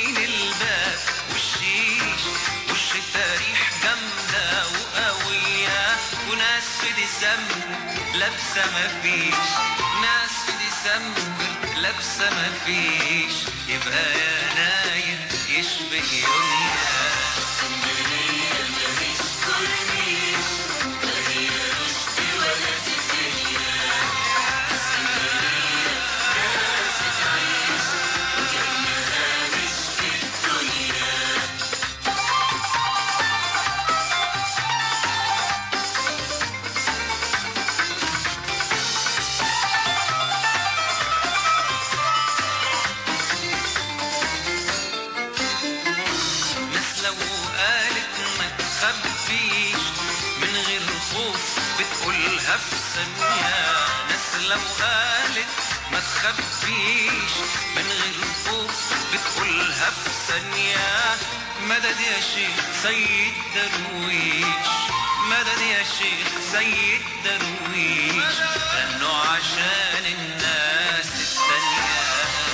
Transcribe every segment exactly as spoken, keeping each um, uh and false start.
حاطين الباب والشيش والشتا ريح جامدة وقوية، وناس في ديسمبر لابسة مفيش، ناس في ديسمبر لابسة مفيش، يبقى يا نايم يشبه يونيا. اسكندرية مفيش كورنيش، لا هي رشدي ولا سيسيليا. اسكندرية ناس تعيش وكأنها مش في الدنيا. من غير خوف بتقولها في ثانية، ناس لو قالت ما تخبيش من غير خوف بتقولها في ثانية. مدد يا شيخ سيد درويش، مدد يا شيخ سيد درويش، غنوا عشان الناس التانية.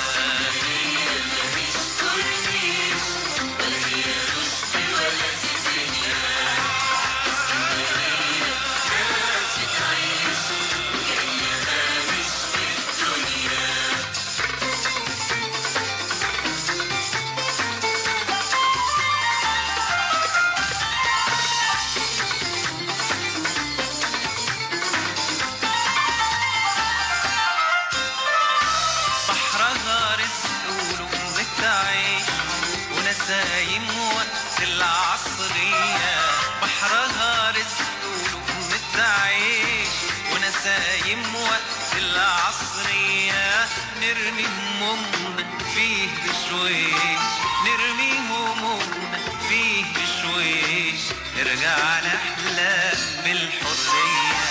نسايم وقت العصرية، بحرها رزق ولقمة عيش، ونسايم وقت العصرية، نرمي همومنا فيه بشويش، نرمي همومنا فيه بشويش، نرجع نحلم بالحرية.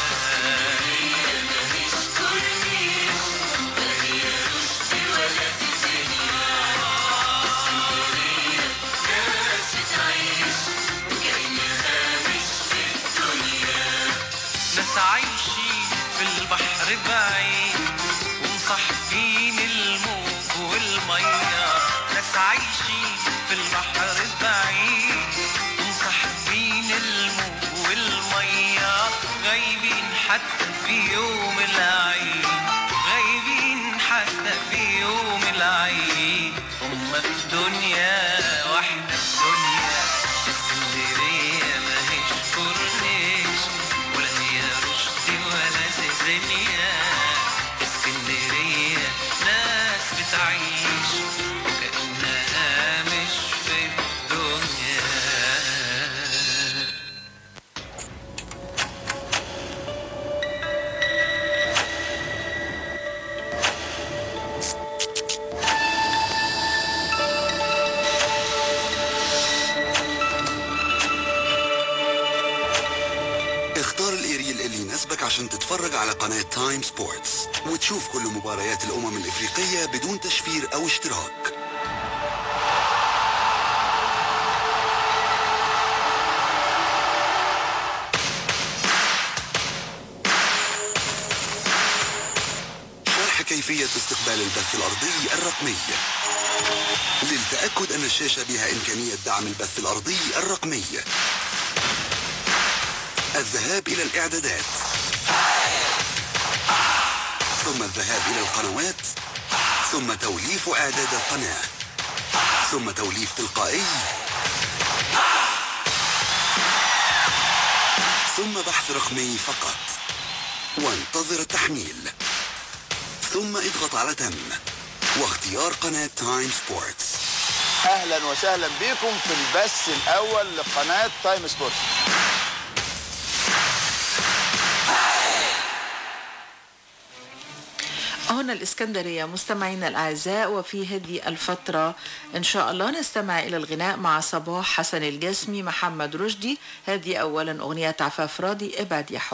ناس عايشين في البحر بعيد ومصاحبين الموج والمية، ناس عايشين في البحر بعيد ومصاحبين الموج والمية، غايبين حتى في يوم العيد، غايبين حتى في يوم العيد، هم في الدنيا واحنا في الدنيا. اسكندرية ماهيش كورنيش ولا هي رشدي ولا سيزينيا، اسكندرية ناس بتعيش وكأنها مش في الدنيا. اختار الاريل اللي يناسبك عشان تتفرج على قناة تايم سبورتس وتشوف كل مباريات الأمم الإفريقية بدون تشفير أو اشتراك. شرح كيفية استقبال البث الأرضي الرقمي. للتأكد أن الشاشة بها إمكانية دعم البث الأرضي الرقمي، الذهاب إلى الإعدادات، ثم الذهاب إلى القنوات، ثم توليف إعداد القناة، ثم توليف تلقائي، ثم بحث رقمي فقط، وانتظر التحميل، ثم اضغط على تم واختيار قناة تايم سبورتس. أهلا وسهلا بكم في البث الأول لقناة تايم سبورتس. هنا الإسكندرية مستمعينا الأعزاء، وفي هذه الفترة إن شاء الله نستمع إلى الغناء مع صباح حسن الجسمي محمد رشدي. هذه أولا أغنية عفاف راضي ابعد يا حب.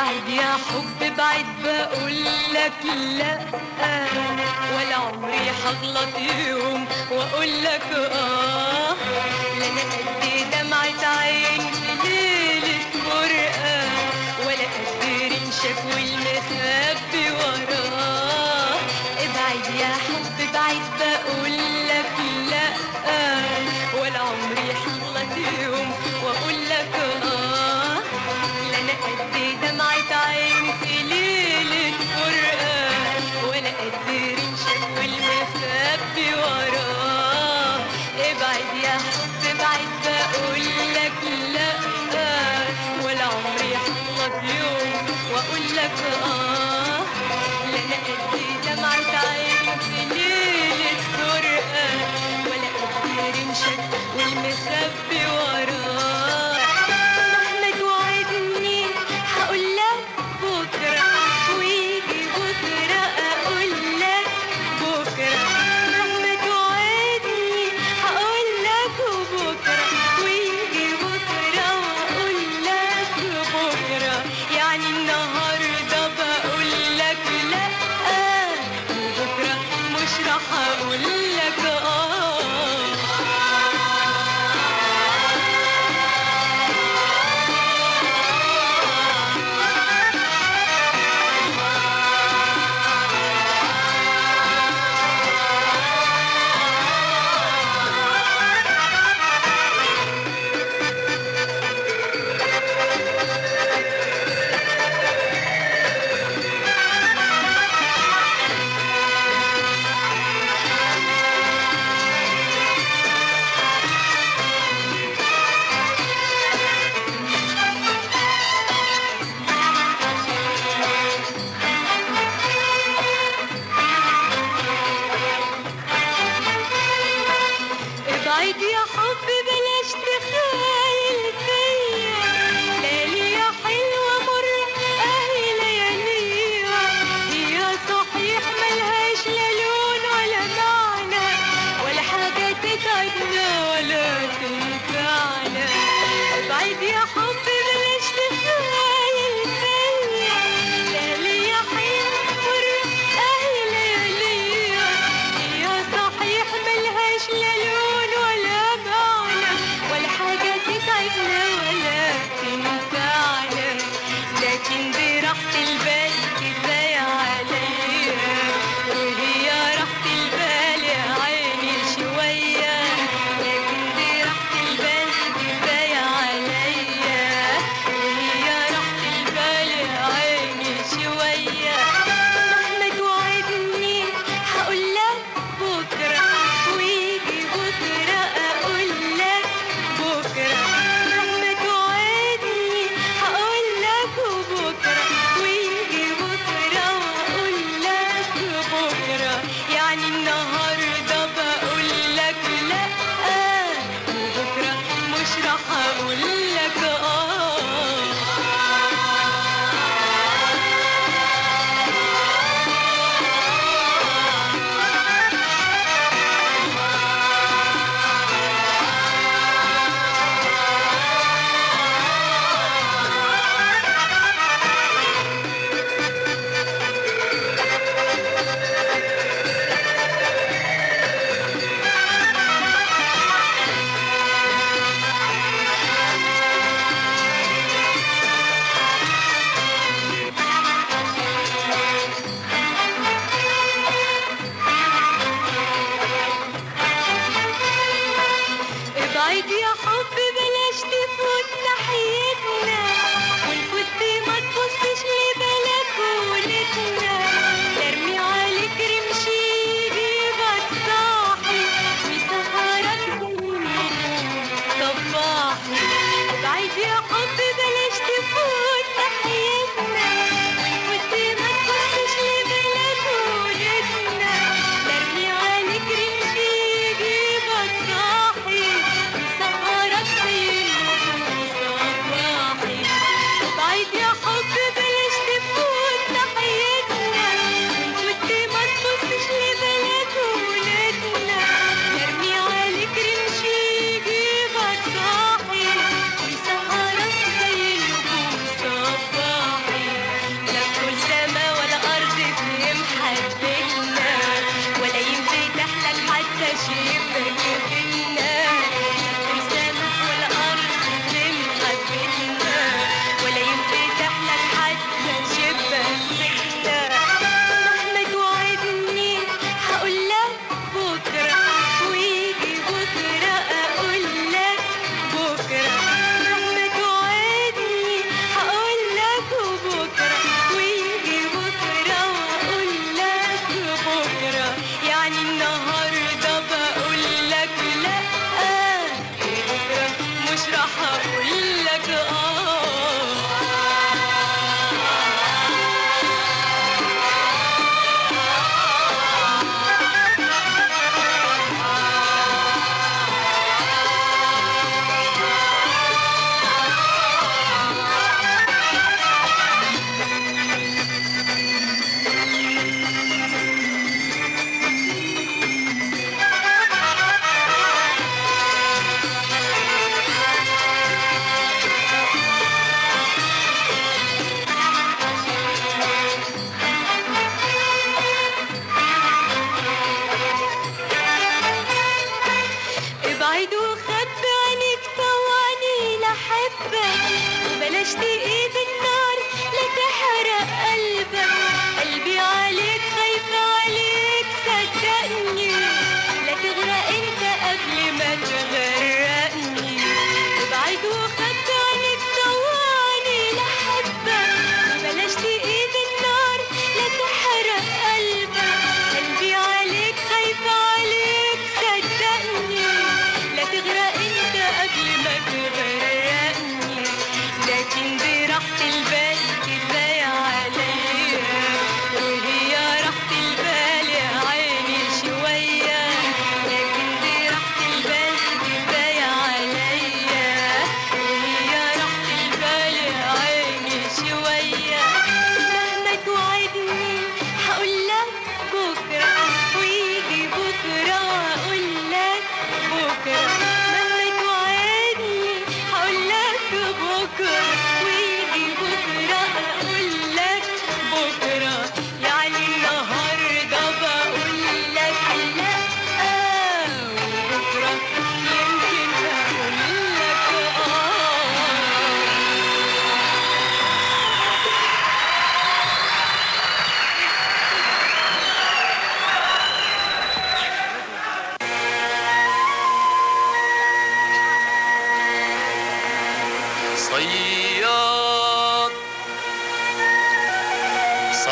ابعد يا حب بعد بقول لك لا، ولا عمري هغلط يوم واقول لك اه. لا انا قد دمعة عين في ليلة فرقة، ولا قد رمشك والمخبي وراه. ابعد يا حب بعد بقول لك لا، ولا عمري هغلط يوم واقول لك اه. لا انا قد دمعة عين في ليلة فرقة، ولا قد رمشك والمخبي وراه. ابعد يا حب بعد بقول لك لا، ولا عمري هغلط يوم واقول لك اه. لا انا قد دمعة عين في ليلة فرقة، ولا قد رمشك والمخبي وراه. مهما توعدني هقول لك بكرة، ويجي بكرة اقول لك بكرة. مهما توعدني هقول لك بكرة، ويجي بكرة واقول لك بكرة. يعني النهاردة بقول لك لا، وبكرة مش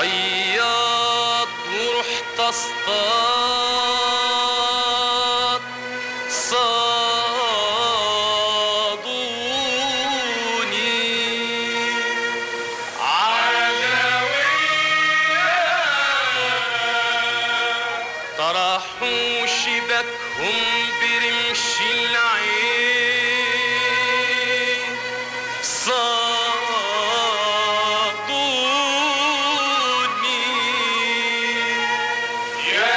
صياد ورحت اصطاد صادوني عدوية طرحوا شبكهم برمش العين صادوني يا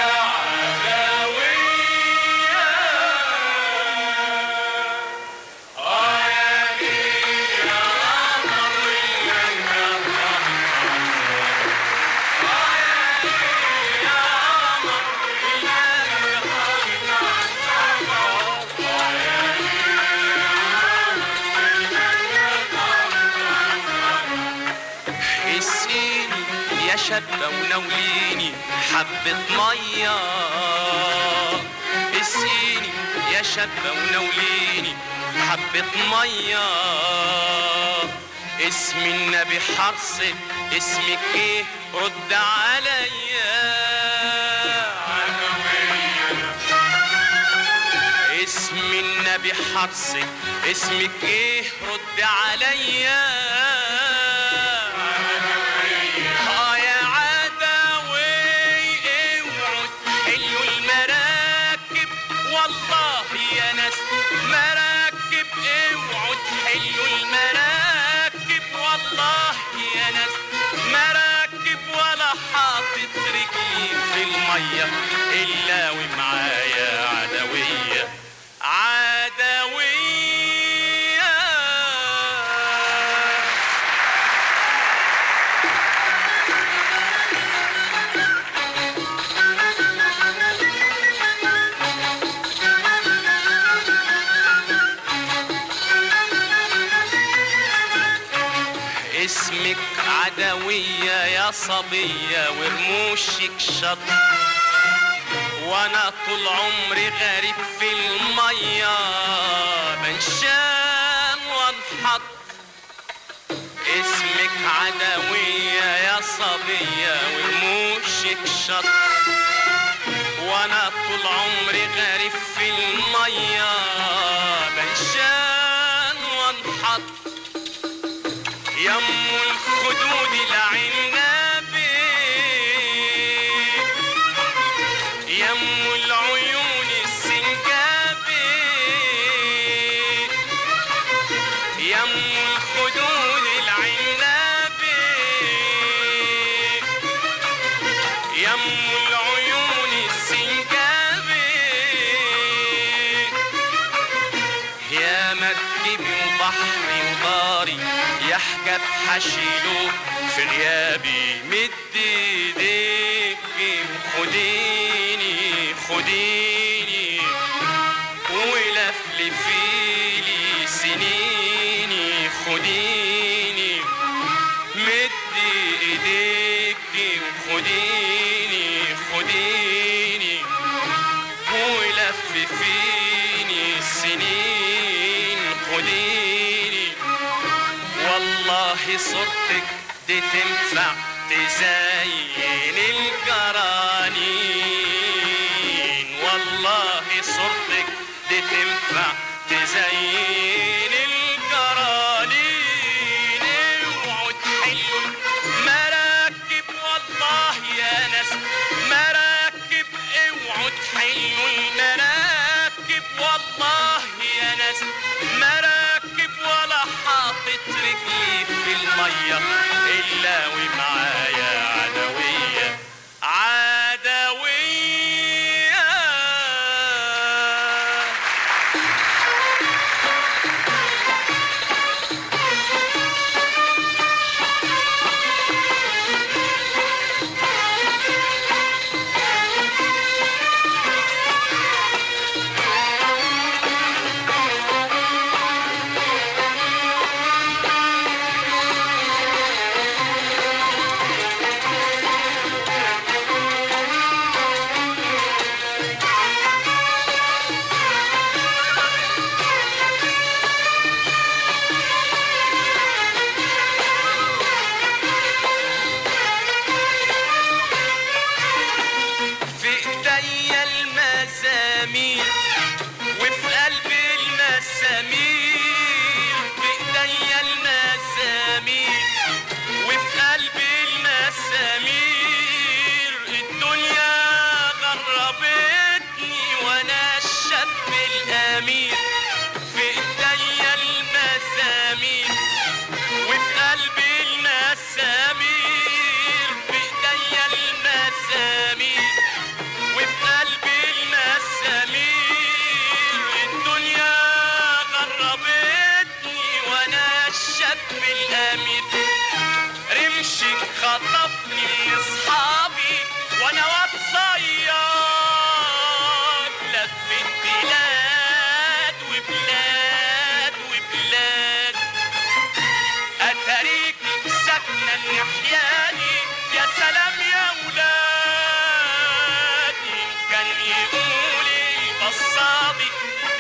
عدوية آه يا ليل يا قمر الليل يا قمر آه يا ليل يا قمر الليل يا قمر اسقيني يا شابة ونوليني حبة مية اسقيني يا شابة ونوليني حبة مية اسم النبي حرصت اسمك ايه رد عليا اسم النبي حرصت اسمك ايه رد عليا اه يا عدوي اوعوا تحلوا المراكب والله يا ناس مراكب اوعوا تحلوا المراكب والله يا ناس مراكب ولا حاطط رجلي في الميه الا ومعايا عدويه عدويه اسمك عدوية يا صبية ورموشك شط وانا طول عمري غريب في المية بنشام وانحط اسمك عدوية يا صبية ورموشك شط وانا طول عمري غريب في المية بنشام وانحط يم الخدود العنابي يم العيون السنجابي يم الخدود العنابي يم العيون السنجابي يا مركبي وبحري وداري يحجب حشيله في غيابي مد ايديكي وخديني خديني ولفلفيلي سنيني خديني مد ايديكي وخديني خديني ولففيني سنين خديني والله صورتك دي تنفع تزين الجرانين والله صورتك دي تنفع تزين الجرانين اوعوا تحلوا مراكب والله يا ناس مراكب اوعوا تحلوا المراكب والله يا ناس مراكب ولا حاطط رجلي في المية إلا ومعايا عدوية عدوية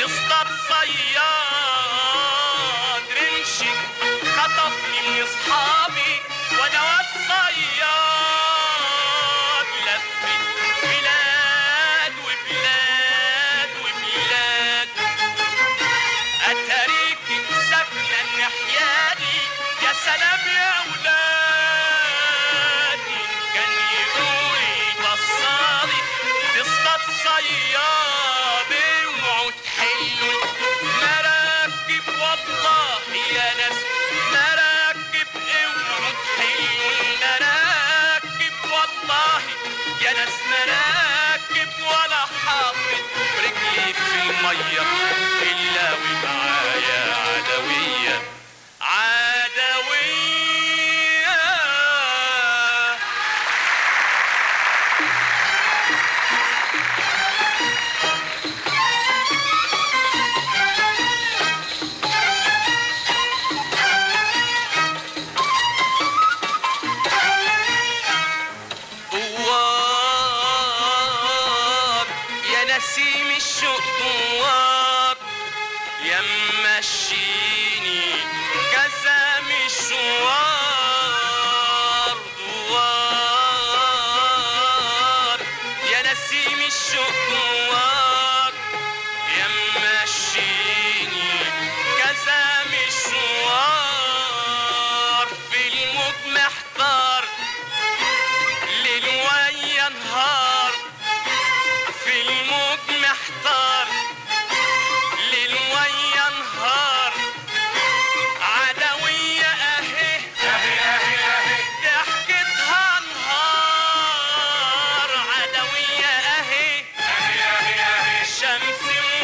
يصطاد صياد رمشي خطفني من اصحابي وانا واد صياد لفت بلاد وبلاد وبلاد اتاريك ساكنه النحيادي يا سلام يا ولادي كان يقولي بصالي تصطاد صياد اوعوا تحلوا المراكب والله يا ناس مراكب اوعوا تحلوا المراكب والله يا ناس مراكب ولا حاطط رجلي في الميه الا ومعايا عدويه عدويه دوار يا نسيم الشوق دوار يا ممشيني كذا مشوار دوار يا نسيم الشوق دوار يا ممشيني كذا مشوار في الموج محتار ليل ويا نهار في الموج محتار ليل ويا نهار عدوية اهي اهي اهي اهي ضحكتها نهار عدوية اهي اهي اهي اهي شمس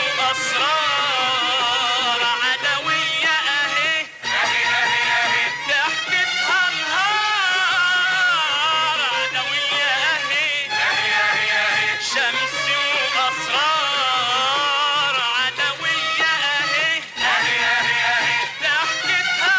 واسرار عدوية اهي اهي اهي اهي ضحكتها نهار عدوية اهي اهي اهي اهي شمس واسرار عدوية اهي اهي اهي اهي ضحكتها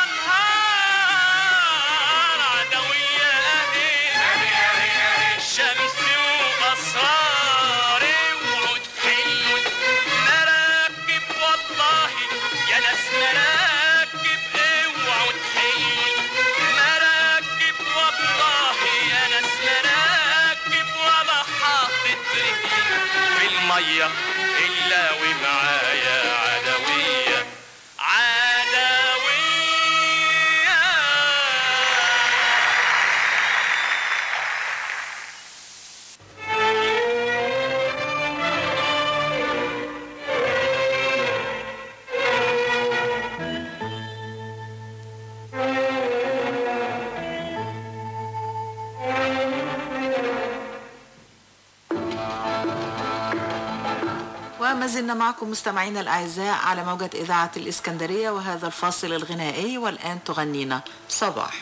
نهار عدوية اهي اهي اهي اهي شمس واسرار اوعوا تحلوا مراكب والله يا ناس مراكب اوعوا تحلوا مراكب والله يا ناس مراكب ولا حاطط رجلي في الميه الا ومعايا عدويه عدويه وما زلنا معكم مستمعينا الأعزاء على موجة إذاعة الإسكندرية وهذا الفاصل الغنائي والآن تغنينا صباح.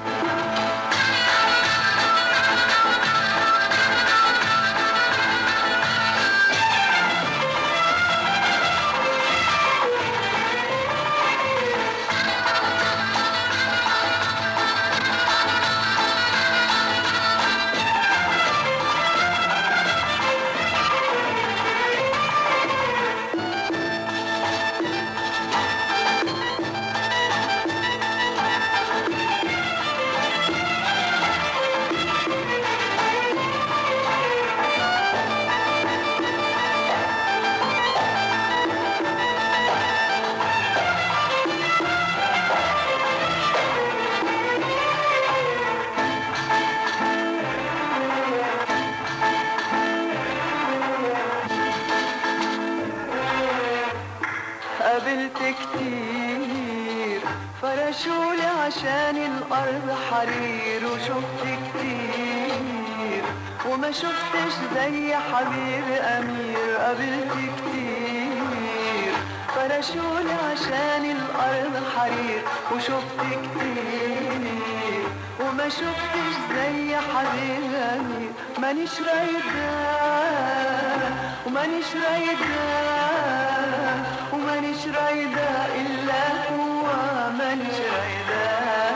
قابلت كتير فرشولي عشان الأرض حرير وشفت كتير وما شفتش زي حبيبي أمير. قابلت كتير فرشولي عشان الأرض حرير وشفت كتير وما شفتش زي حبيبي أمير. مانيش رايدة ومانيش رايدة ومانيش رايدة إلا هو. مانيش رايدة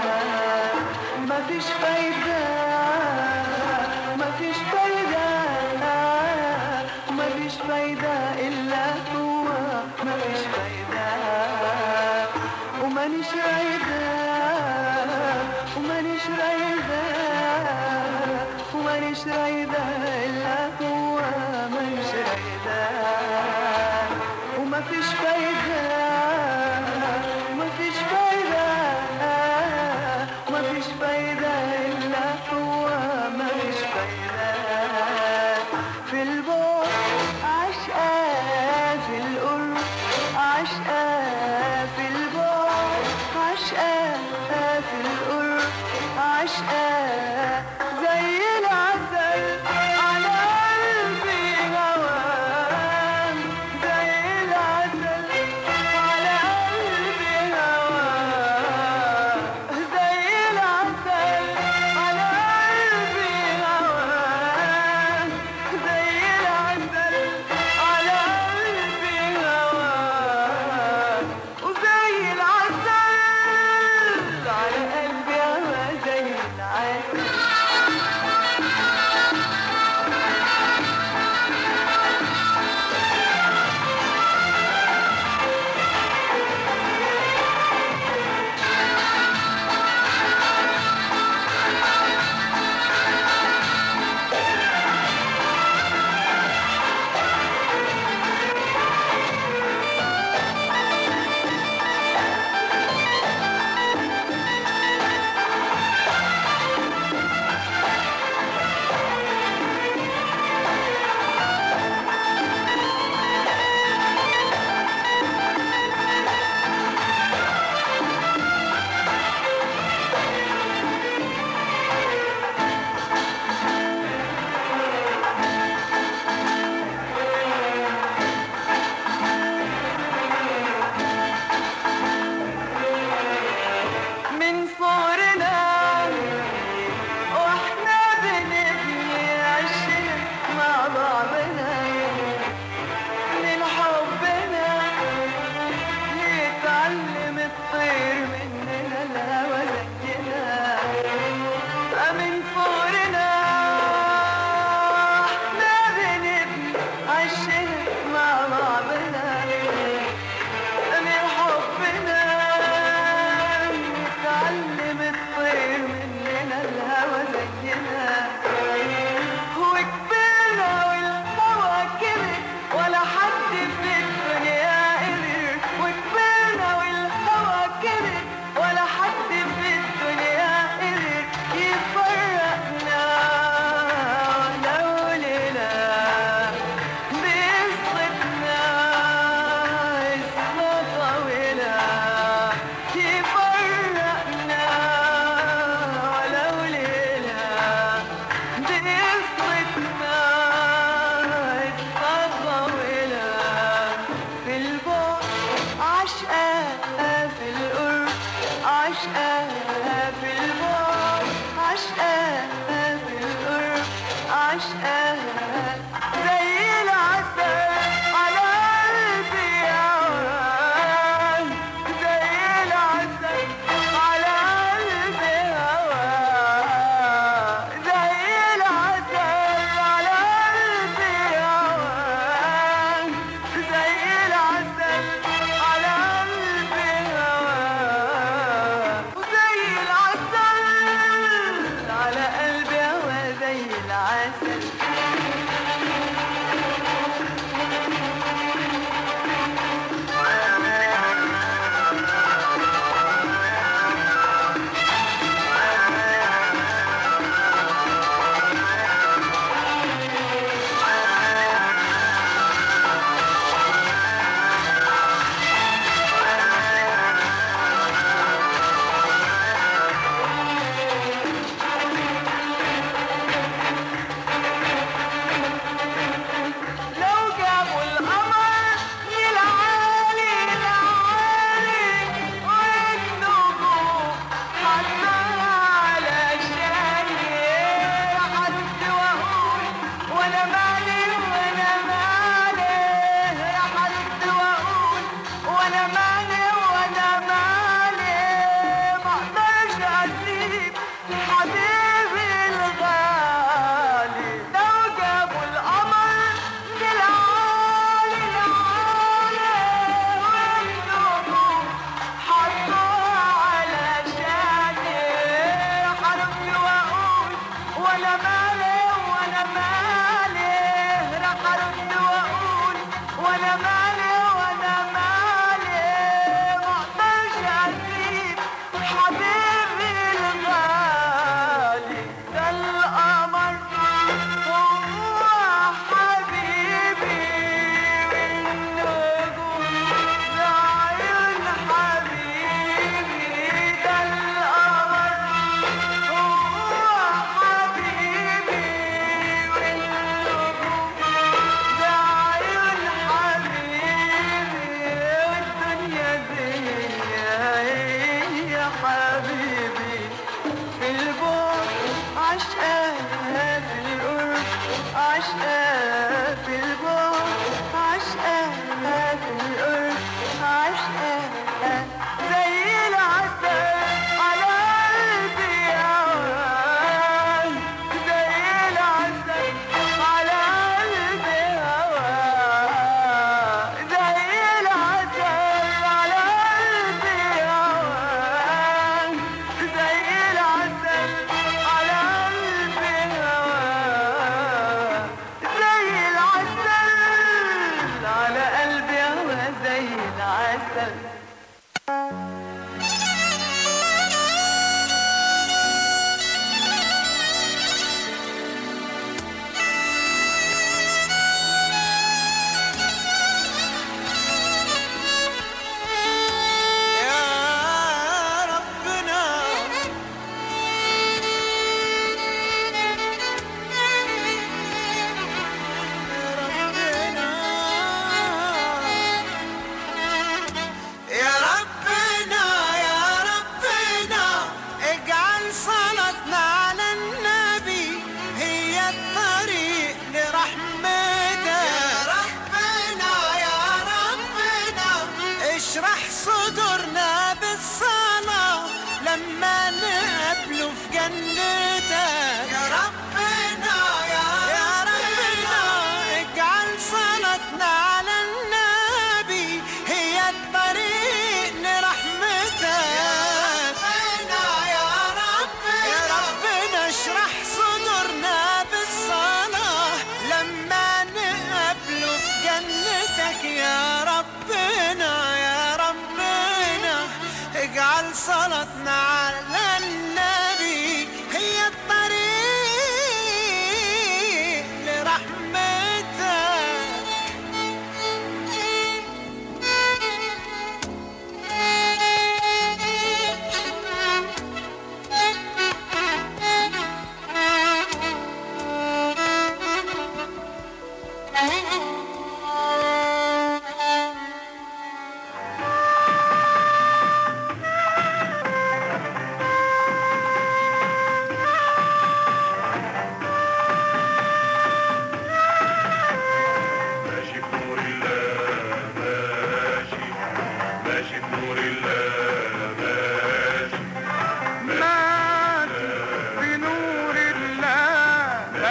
مفيش فايدة مفيش فايدة مفيش فايدة إلا هو. مفيش فايدة ومانيش رايدة إلا هو مانيش رايدة ومفيش فايدة مفيش فايدة مفيش فايدة إلا هو مفيش فايدة في البعد عشقة في القرب عشقة في البعد عشقة في القرب عشقة زي العسل على قلبي هوام زي العسل على قلبي هوام زي العسل على قلبي هوام زي العسل على قلبي هوام وزي العسل على قلبي هوا زي العسل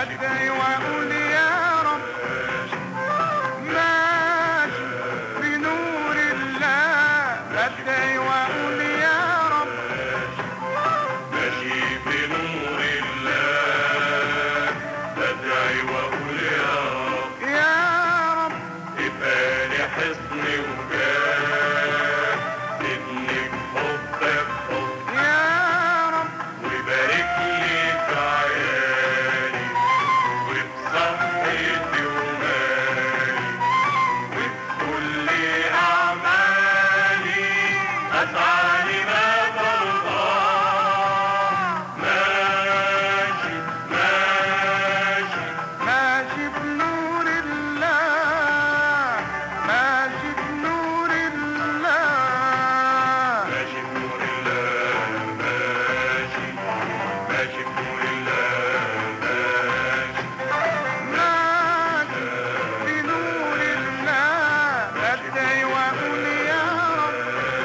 بدعي واقول يا رب ماشي بنور الله بدعي واقول يا رب ماشي بنور الله بدعي واقول يا رب يا رب ابقى لي حصن وجاه ابني بحبك حب يا رب وبارك لي في عيالي وبصحتي ومالي وفي كل أعمالي أسعى لما ترضى ماشي ماشي ماشي بنور الله ماشي بنور الله ماشي بنور الله ماشي ماشي بنور الله ماشي ماشي بنور الله بدعي واقول يا رب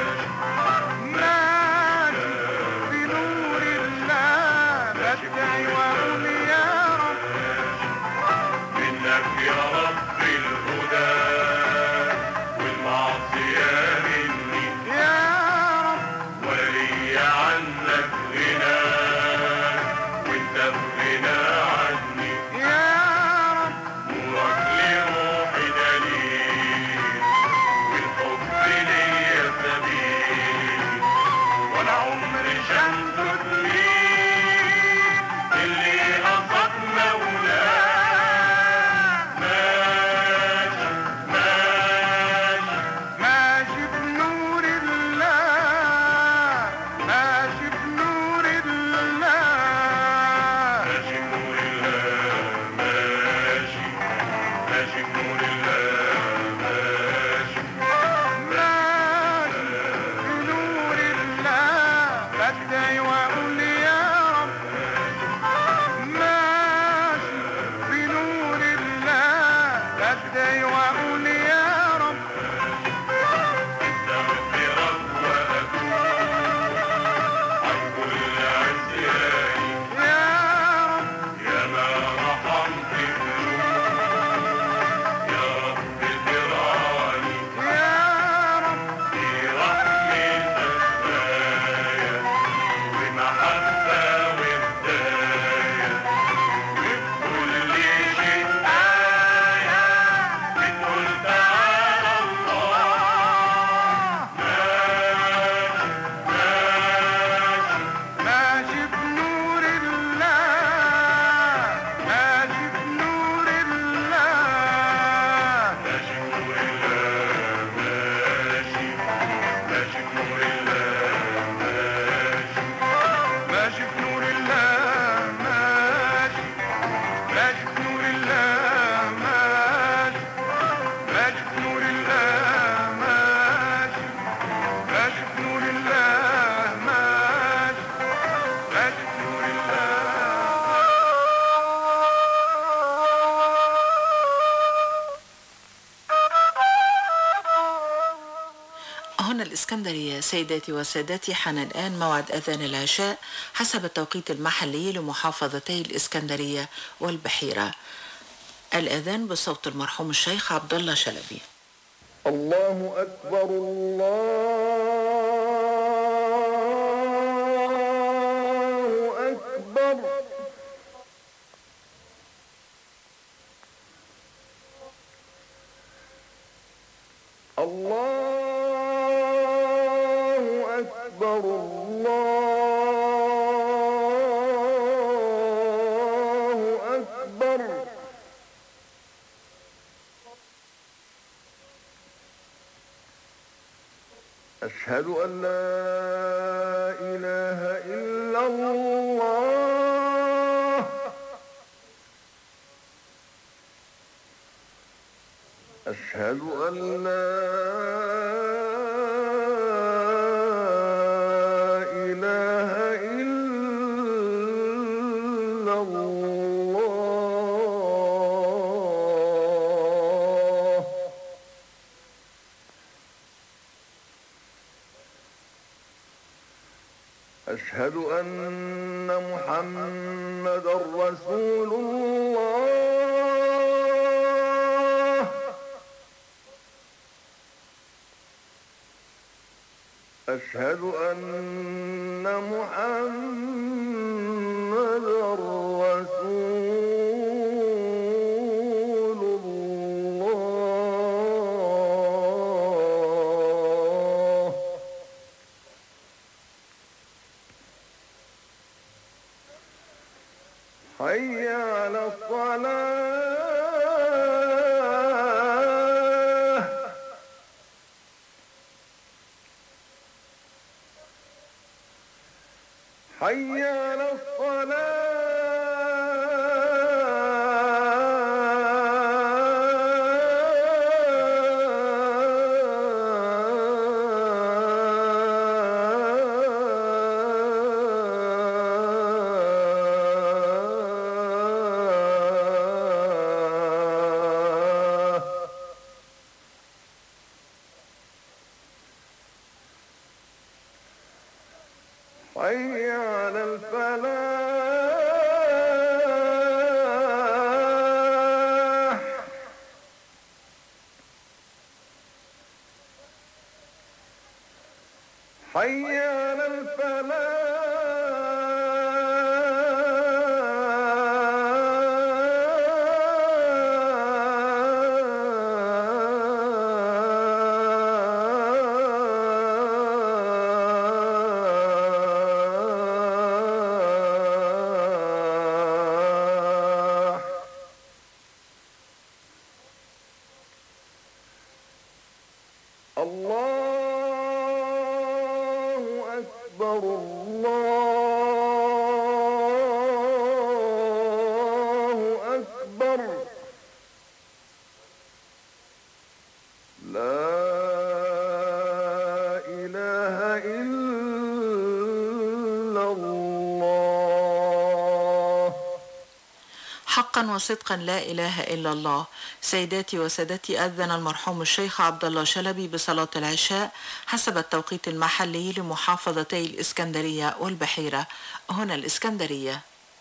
ماشي بنور الله بدعي واقول يا رب منك يا رب الهدى والمعصية مني يا رب ولي عنك غنى وانت بغنى عني يا رب نورك لروحي دليل والحب ليا سبيل وانا عمري شمس تميل اللي قصد مولاه ماشي ماشي ماشي بنور الله ماشي بنور الله ماشي بنور الله ماشي ماشي بنور الله ماشي ماشي بنور الله بدعي واقول يا رب ماشي بنور الله بدعي واقول يا رب استغفرك واتوب عن كل عصياني يا رب يا ما رحمت قلوب يا رب تراني يا رب في رحمتك غاية ومحبة وهداية وفي كل شيء آية بتقول تعالى الله ماشي ماشي ماشي بنور الله ماشي بنور الله ماشي بنور الله ماشي ماشي بنور الله ماشي ماشي بنور الله ماشي ماشي بنور الله ماشي ماشي بنور الله ماشي ماشي بنور الله ماشي ماشي بنور هنا الإسكندرية. سيداتي وسادتي، حان الآن موعد أذان العشاء حسب التوقيت المحلي لمحافظتي الإسكندرية والبحيرة. الأذان بصوت المرحوم الشيخ عبد الله شلبي. الله أكبر الله أكبر الله أكبر الله أكبر أشهد أن لا إله إلا الله أشهد أن لا إله إلا الله أشهد أن محمد محمد رسول الله أشهد أن محمد رسول الله حي على الصلاة حي على الصلاة حي على الفلاح حي على الفلاح الله أكبر الله أكبر لا إله إلا الله حقا وصدقا لا إله إلا الله. سيداتي وسادتي، أذن المرحوم الشيخ عبد الله شلبي بصلاة العشاء حسب التوقيت المحلي لمحافظتي الإسكندرية والبحيرة. هنا الإسكندرية.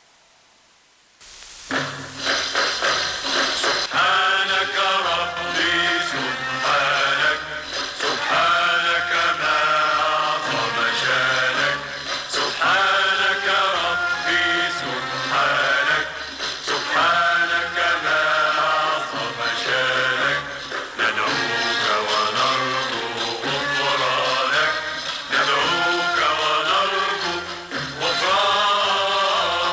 سبحانك ربي سبحانك سبحانك ما أعظم شانك سبحانك ربي سبحانك سبحانك ما أعظم شانك ندعوك ونرجو غفرانك ندعوك ونرجو غفرانك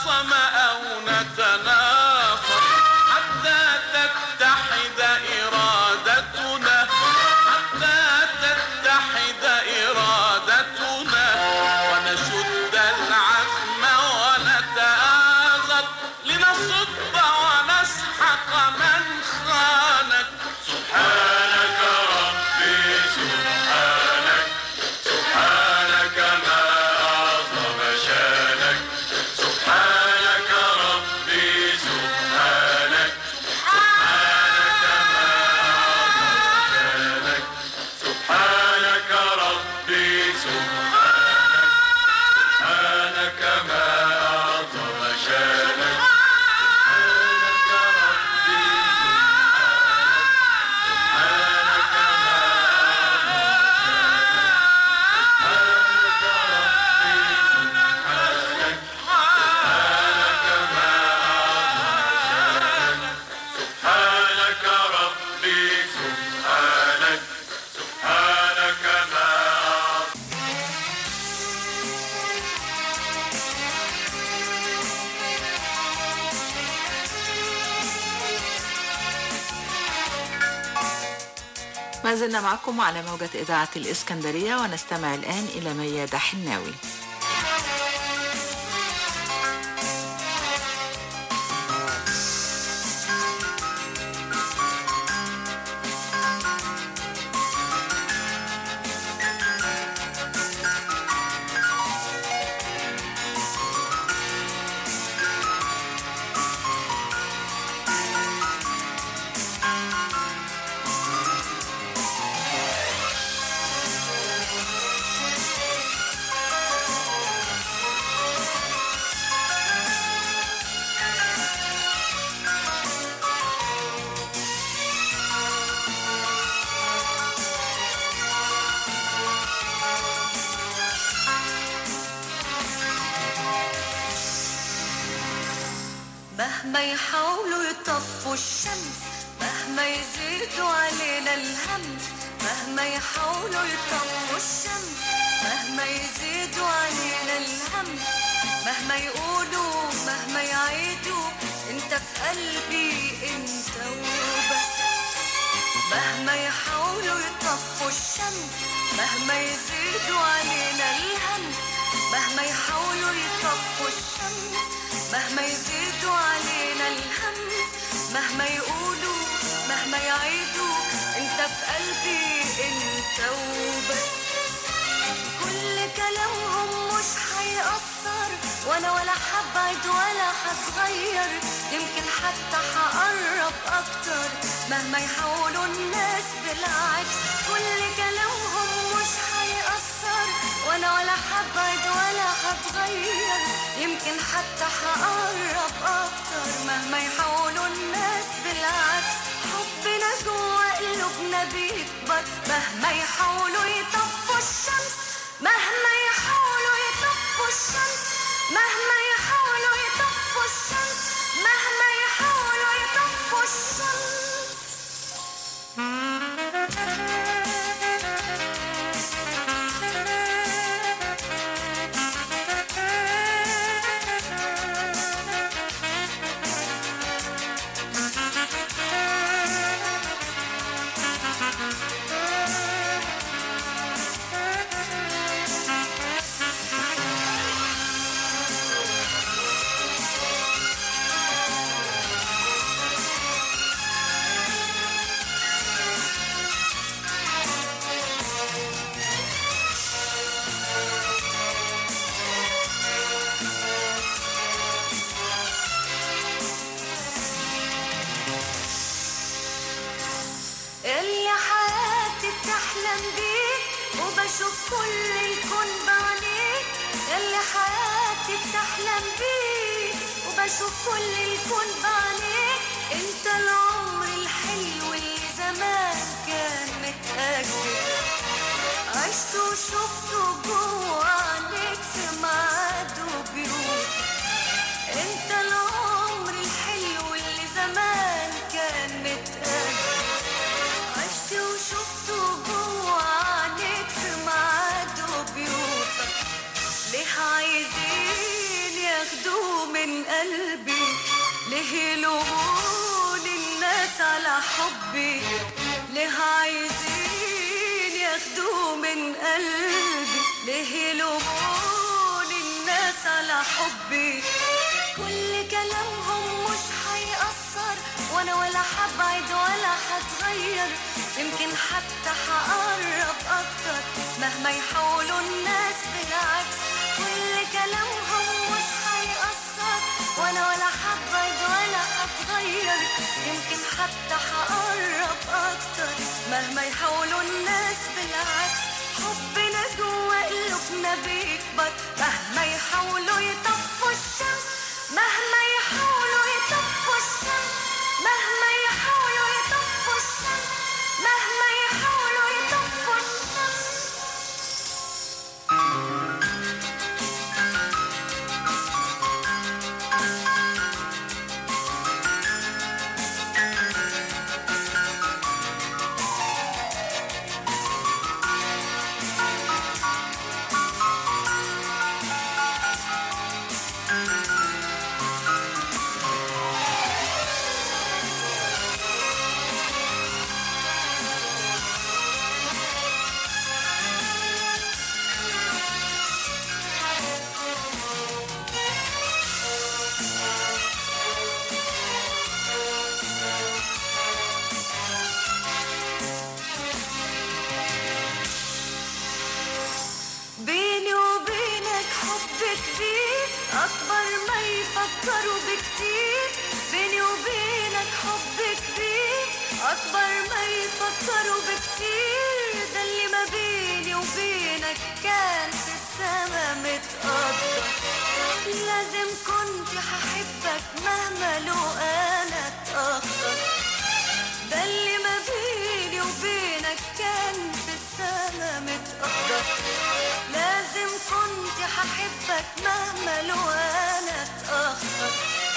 نتخاصم أو نتنافر حتى تتحد إرادتنا حتى تتحد إرادتنا ونشد العزم ونتآزر لنصد ونسحق من خانك. سبحانك ربي سبحانك سبحانك ما أعظم شانك سبحانك ربي سبحانك سبحانك ما أعظم شانك سبحانك ربي سبحانك سبحانك ما أعظم شانك ما زلنا معكم على موجة إذاعة الإسكندرية ونستمع الآن إلى ميادة حناوي. مهما يحاولوا يطفوا الشمس مهما يزيدوا علينا الهم مهما يحاولوا يطفوا الشمس مهما يزيدوا علينا الهم مهما يقولوا مهما يعيدوا انت في قلبي انت وبس. مهما يحاولوا يطفوا الشمس مهما يزيدوا علينا الهم مهما يحاولوا يطفوا الشمس مهما يزيدوا علينا الهم مهما يقولوا مهما يعيدوا انت في قلبي انت وبس. كل كلامهم مش هيأثر وانا ولا حبعد ولا هتغير يمكن حتى هقرب اكتر مهما يحاولوا الناس بالعكس. كل كلامهم مش هيأثر وانا ولا حبعد ولا هتغير يمكن حتى هقرب اكتر مهما يحاولوا الناس بالعكس. حبنا جوا قلوبنا بيكبر مهما يحاولوا يطفوا الشمس مهما يحاولوا يطفوا الشمس مهما يحاولوا يطفوا الشمس مهما يحاولوا يطفوا الشمس. وبشوف كل الكون بعينيك اللي حياتي بتحلم بيه وبشوف كل الكون بعينيك انت العمر الحلو اللي زمان كان متأجل عشت وشفته جوا عينيك في ميعاد وبيوت. انت العمر الحلو اللي زمان كان متأجل عشت وشفته جوا عينيك في ميعاد وبيوت. ليه عايزين ياخدوا ياخدوا من قلبي، ليه يلومون الناس على حبي، ليه عايزين ياخدوا من قلبي، ليه يلومون الناس على حبي. كل كلامهم مش هيأثر، وانا ولا هبعد ولا هتغير، يمكن حتى هقرب اكتر مهما يحاولوا الناس بالعكس. كل كلامهم مش هيأثر، وانا ولا هبعد ولا هتغير، يمكن حتى هقرب اكتر مهما يحاولوا الناس بالعكس. حبنا جوا قلوبنا بيكبر مهما يحاولوا يطفوا الشمس، مهما يحاولوا يطفوا الشمس، مهما يحاولوا يطفوا الشمس، مهما يحاولوا يطفوا الشمس. بيني وبينك حب كبير أكبر ما يفكروا بكتير، بيني وبينك حب كبير أكبر ما يفكروا بكتير. ده اللي ما بيني وبينك كان في السما متقدر، لازم كنت هحبك مهما لو أنا اتأخر. ده اللي ما بيني وبينك كان في السما متقدر، لازم كنت هحبك مهما لو انا اتأخر.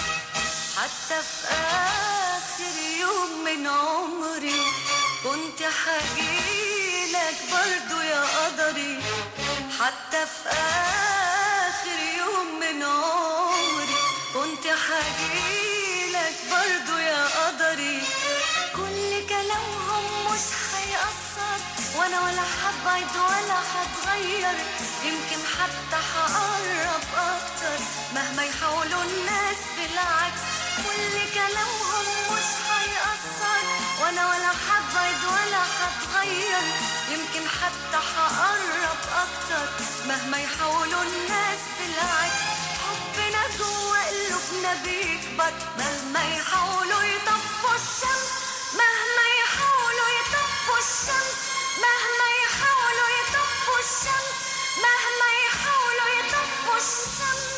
حتى في اخر يوم من عمري كنت هجيلك برضو يا قدري، حتى في اخر يوم من عمري كنت هجيلك برضو يا قدري. كل كلامهم مش هيأثر، وانا ولا هبعد ولا هتغير، يمكن حتى هقرب اكتر مهما يحاولوا الناس بالعكس. كل كلامهم مش هيأثر، وانا ولا هبعد ولا هتغير، يمكن حتى هقرب اكتر مهما يحاولوا الناس بالعكس. حبنا جوا قلوبنا بيكبر مهما يحاولوا يطفوا الشمس، مهما يحاولوا يطفوا الشمس، مهما يحاولوا يطفوا الشمس، مهما يحاولوا يطفوا الشمس.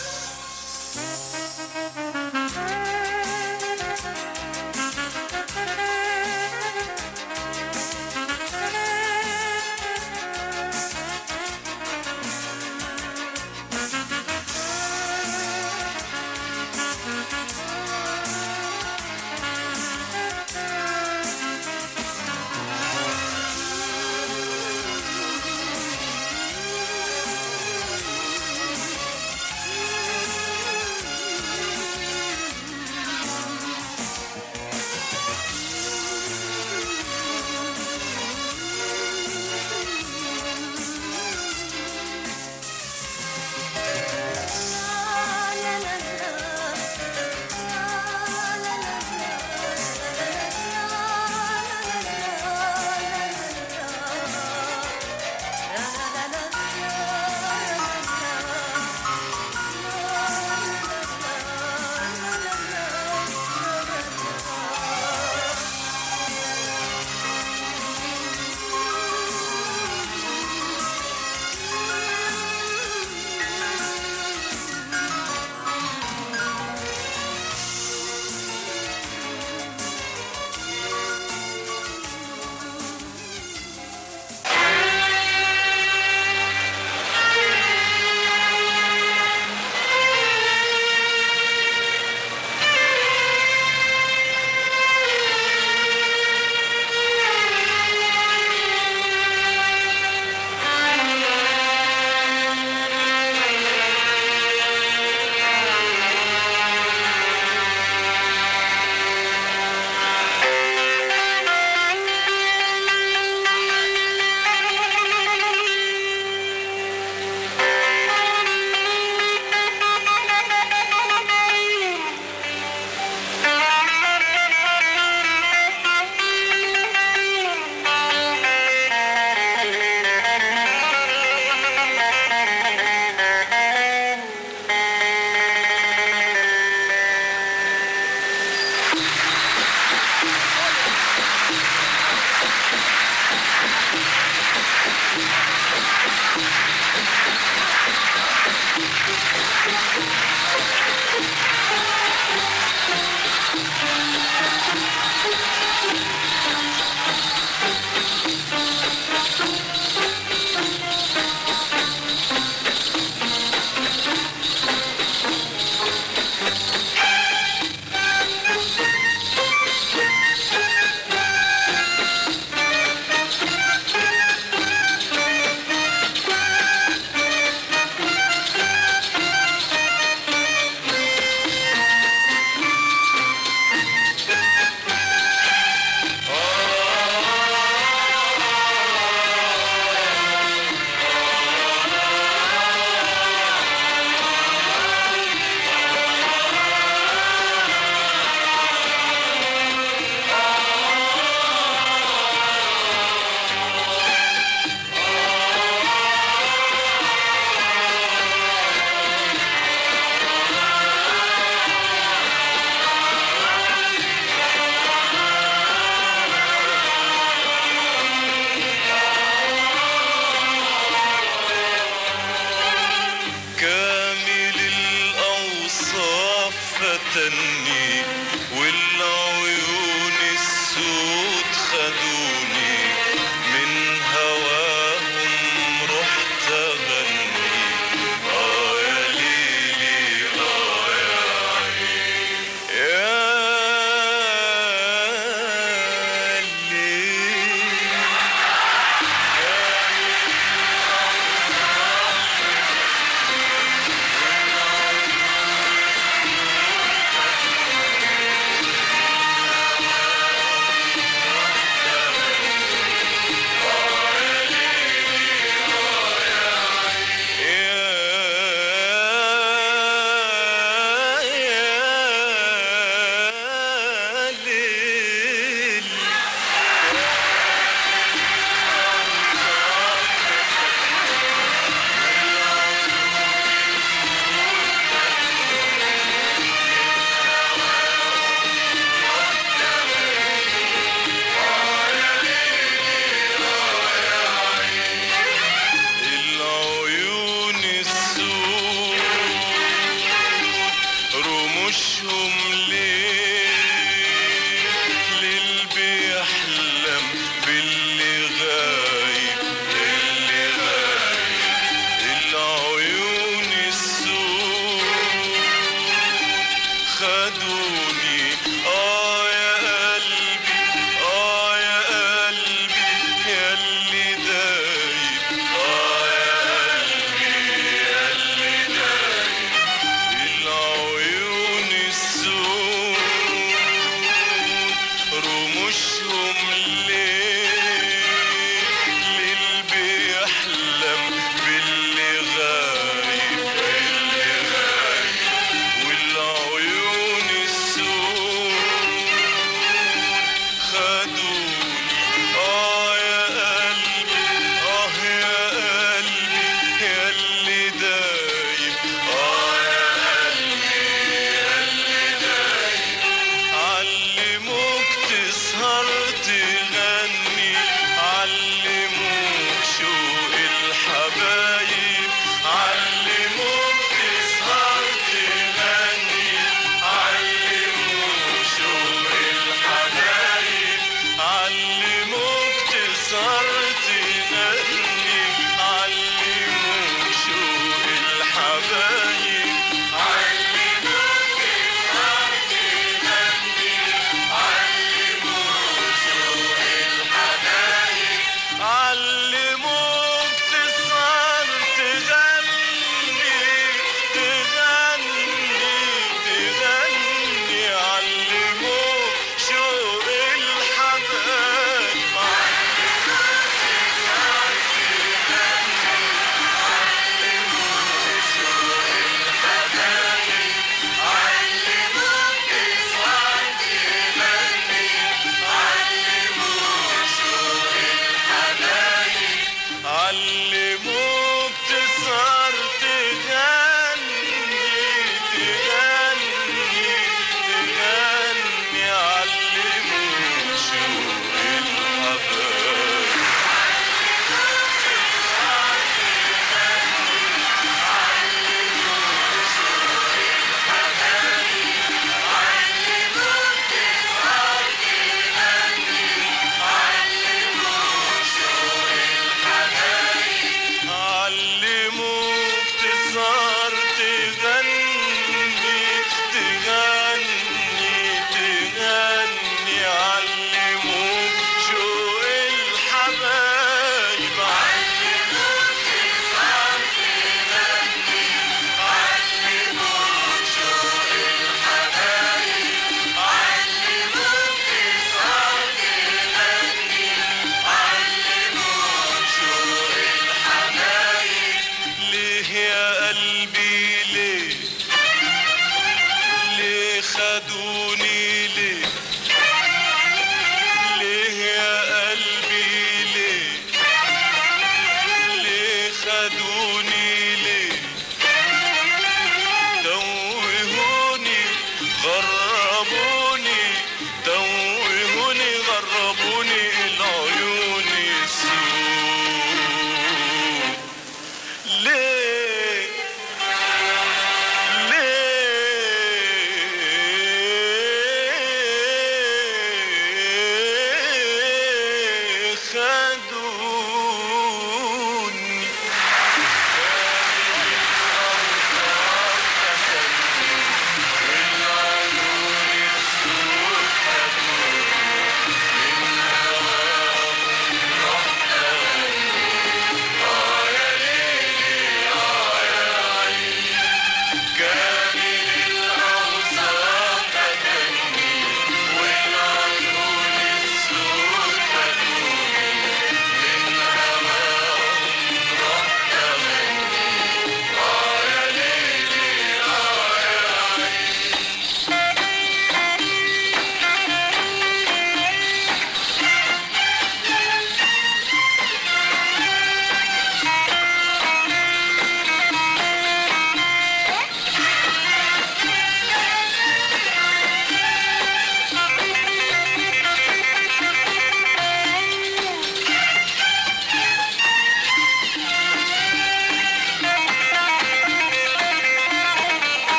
فتني والعيون السود خدوني من هواهم رحت أغني آه يا ليلي آه يا عيني يا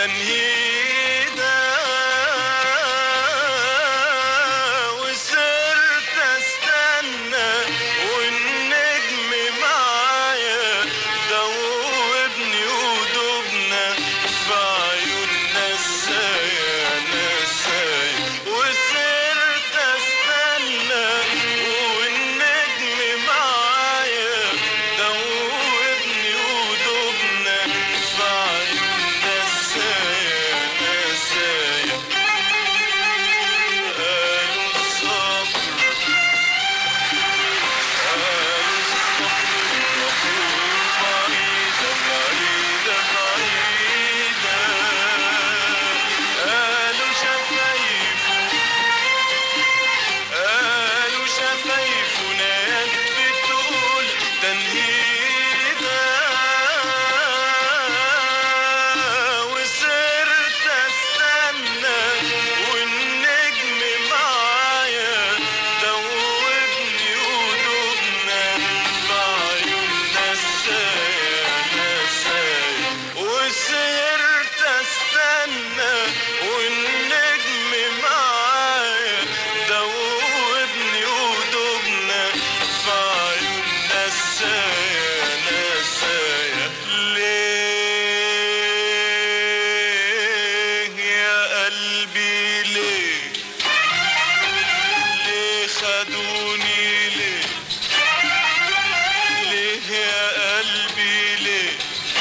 تنهيدا وصرت استنى والنجم معايا دوبني ودوبنا بعيون نسايا نسايا وصرت استنى والنجم معايا دوبني ودوبنا بعيون نسايا نسايا قالوا الصبر قالوا الصبر بعيدة بعيدة بعيدة قالوا شفايفه قالوا شفايفه ناس بتقول تنهيدا وصرت استنى والنجم معايا دوبني ودوبنا بعيون نسايا نسايا وصرت استنى والنجم معايا دوبني ودوبنا بعيون نسايا نسايا ليه يا قلبي ليه ليه خدوني ليه ليه يا قلبي ليه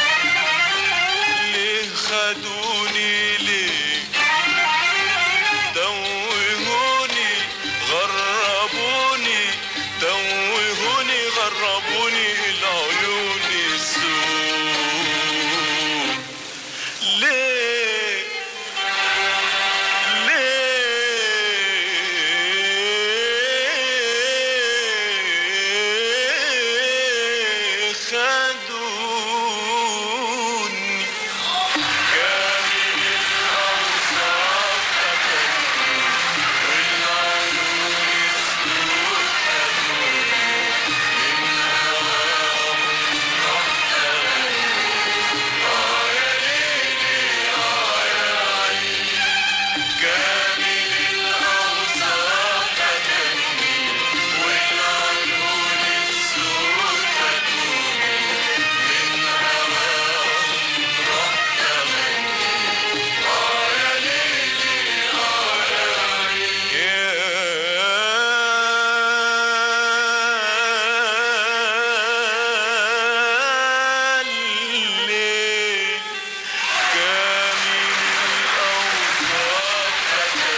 ليه خدوني ليه توهوني غربوني توهوني غربوني العيون السود ليه ليه خدوني كامل الأوصاف فتني والعيون السود خدوني من هواهم رحت أغني آه يا ليلي آه يا عيني كامل الأوصاف فتني والعيون السود خدوني من هواهم رحت أغني آه يا ليلي آه يا عيني الليل كامل الأوصاف فتني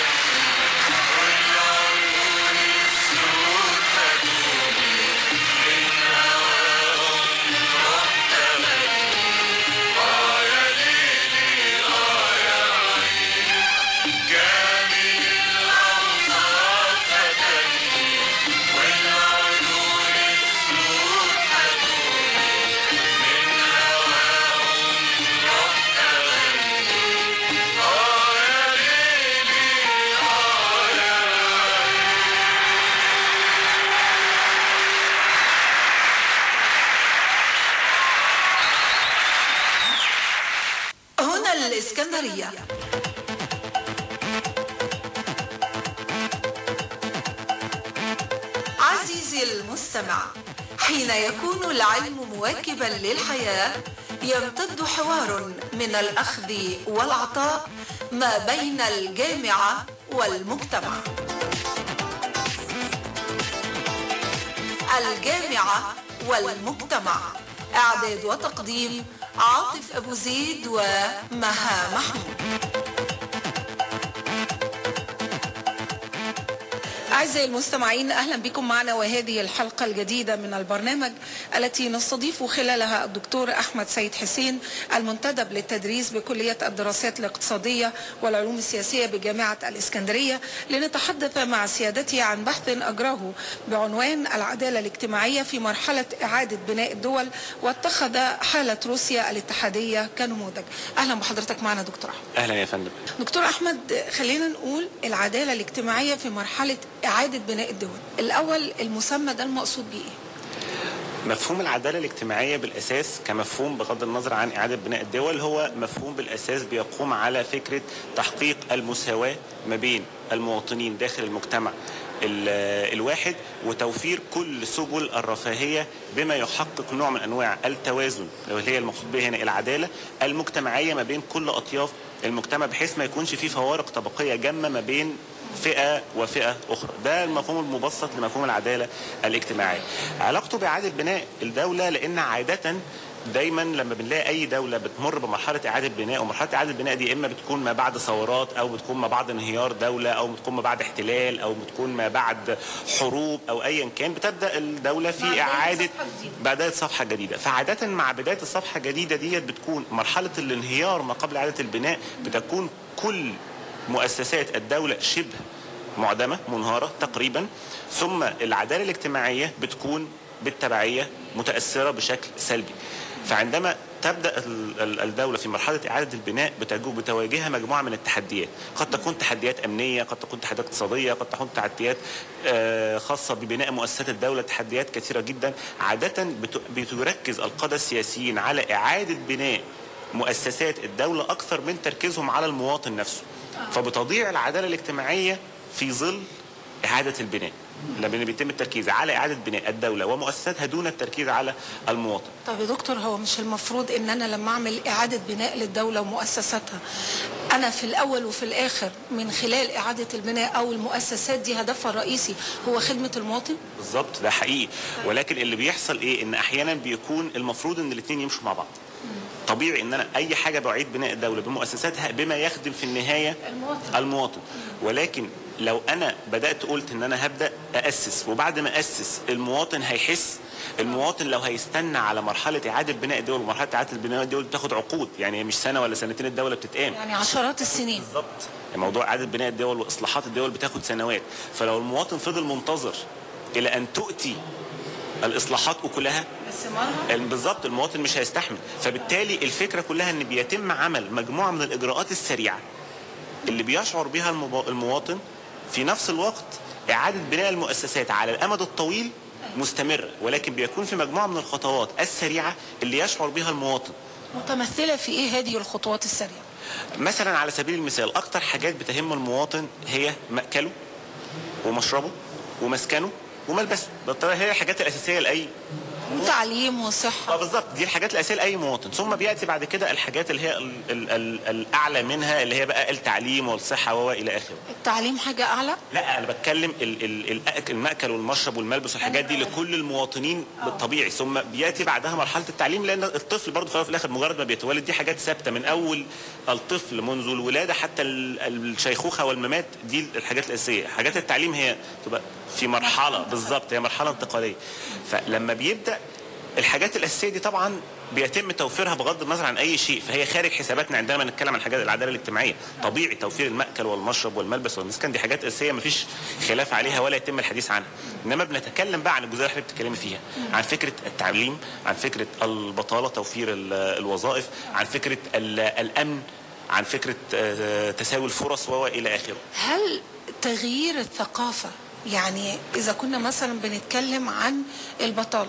والعيون السود خدوني من هواهم رحت أغني آه يا ليلي آه يا عيني كامل الأوصاف فتني والعيون السود خدوني من هواهم رحت أغني آه يا ليلي آه يا هنا الإسكندرية. عزيزي المستمع، حين يكون العلم مواكبا للحياة يمتد حوار من الأخذ والعطاء ما بين الجامعة والمجتمع. الجامعة والمجتمع، إعداد وتقديم عاطف أبو زيد ومها محمود. أعزائي المستمعين، أهلا بكم معنا وهذه الحلقة الجديدة من البرنامج التي نستضيف خلالها الدكتور أحمد سيد حسين المنتدب للتدريس بكلية الدراسات الاقتصادية والعلوم السياسية بجامعة الإسكندرية لنتحدث مع سيادته عن بحث أجراه بعنوان العدالة الاجتماعية في مرحلة إعادة بناء الدول، واتخذ حالة روسيا الاتحادية كنموذج. أهلا بحضرتك معنا دكتور أحمد. أهلا يا فندم. دكتور أحمد، خلينا نقول العدالة الاجتماعية في مرحلة إعادة بناء الدول. الأول المسمى ده المقصود بيه إيه؟ مفهوم العدالة الاجتماعية بالأساس كمفهوم بغض النظر عن إعادة بناء الدول هو مفهوم بالأساس بيقوم على فكرة تحقيق المساواة ما بين المواطنين داخل المجتمع الواحد وتوفير كل سبل الرفاهية بما يحقق نوع من أنواع التوازن اللي هي المقصود به هنا العدالة المجتمعية ما بين كل أطياف المجتمع بحيث ما يكونش فيه فوارق طبقية جامة ما بين فئة وفئة أخرى. ده المفهوم المبسط لمفهوم العدالة الاجتماعية. علاقته بإعادة بناء الدولة لأن عادة دايما لما بنلاقي اي دوله بتمر بمرحله اعاده بناء ومرحله اعاده البناء دي اما بتكون ما بعد ثورات او بتكون ما بعد انهيار دوله او بتكون ما بعد احتلال او بتكون ما بعد حروب او ايا كان بتبدا الدوله في اعاده بدايه صفحه جديده. فعاده مع بدايه الصفحه الجديده ديت بتكون مرحله الانهيار ما قبل اعاده البناء بتكون كل مؤسسات الدوله شبه معدمه منهاره تقريبا ثم العداله الاجتماعيه بتكون بالتبعيه متاثره بشكل سلبي. فعندما تبدأ الدولة في مرحلة إعادة البناء بتواجهها مجموعة من التحديات قد تكون تحديات أمنية قد تكون تحديات اقتصادية قد تكون تحديات خاصة ببناء مؤسسات الدولة تحديات كثيرة جدا. عادة بتركز القادة السياسيين على إعادة بناء مؤسسات الدولة أكثر من تركيزهم على المواطن نفسه فبتضيع العدالة الاجتماعية في ظل إعادة البناء لما بيتم التركيز على إعادة بناء الدولة ومؤسساتها دون التركيز على المواطن. طب يا دكتور هو مش المفروض ان انا لما اعمل إعادة بناء للدولة ومؤسساتها انا في الاول وفي الاخر من خلال إعادة البناء او المؤسسات دي هدفها الرئيسي هو خدمة المواطن؟ بالظبط ده حقيقي ولكن اللي بيحصل ايه ان احيانا بيكون المفروض ان الاثنين يمشوا مع بعض. طبيعي ان انا اي حاجه بعيد بناء الدوله بمؤسساتها بما يخدم في النهايه المواطن, المواطن. ولكن لو انا بدات قلت ان انا هبدا اسس وبعد ما اسس المواطن هيحس المواطن لو هيستنى على مرحله اعاده بناء الدول ومرحله اعاده البناء الدول بتاخد عقود يعني مش سنه ولا سنتين الدوله بتتقام يعني عشرات السنين بالظبط. موضوع اعاده بناء الدول واصلاحات الدول بتاخد سنوات فلو المواطن فضل منتظر الى ان تؤتي الاصلاحات كلها بالظبط المواطن مش هيستحمل. فبالتالي الفكره كلها ان بيتم عمل مجموعه من الاجراءات السريعه اللي بيشعر بها المواطن في نفس الوقت اعاده بناء المؤسسات على الامد الطويل مستمره ولكن بيكون في مجموعه من الخطوات السريعه اللي يشعر بها المواطن. متمثله في ايه هذه الخطوات السريعه؟ مثلا على سبيل المثال اكتر حاجات بتهم المواطن هي مأكله ومشربه ومسكنه وملبسه. بالطريقه هي الحاجات الاساسيه لاي تعليم وصحه اه بالظبط دي الحاجات الاساسيه لاي مواطن ثم بياتي بعد كده الحاجات اللي هي ال ال ال الاعلى منها اللي هي بقى التعليم والصحه والى اخره. التعليم حاجه اعلى؟ لا انا بتكلم ال ال المأكل والمشرب والملبس والحاجات دي لكل المواطنين بالطبيعي ثم بياتي بعدها مرحله التعليم لان الطفل برضه في الاخر مجرد ما بيتولد دي حاجات ثابته من اول الطفل منذ الولاده حتى الشيخوخه والممات دي الحاجات الاساسيه. حاجات التعليم هي تبقى في مرحله بالظبط هي مرحله انتقاليه. فلما بيبدا الحاجات الاساسيه دي طبعا بيتم توفيرها بغض النظر عن اي شيء فهي خارج حساباتنا عندما نتكلم عن حاجات العداله الاجتماعيه. طبيعي توفير المأكل والمشرب والملبس والمسكن دي حاجات اساسيه مفيش خلاف عليها ولا يتم الحديث عنها. انما بنتكلم بقى عن الجزئيه اللي حضرتك بتتكلمي فيها عن فكره التعليم عن فكره البطاله توفير الوظائف عن فكره الامن عن فكره تساوي الفرص والى اخره. هل تغيير الثقافه يعني اذا كنا مثلا بنتكلم عن البطاله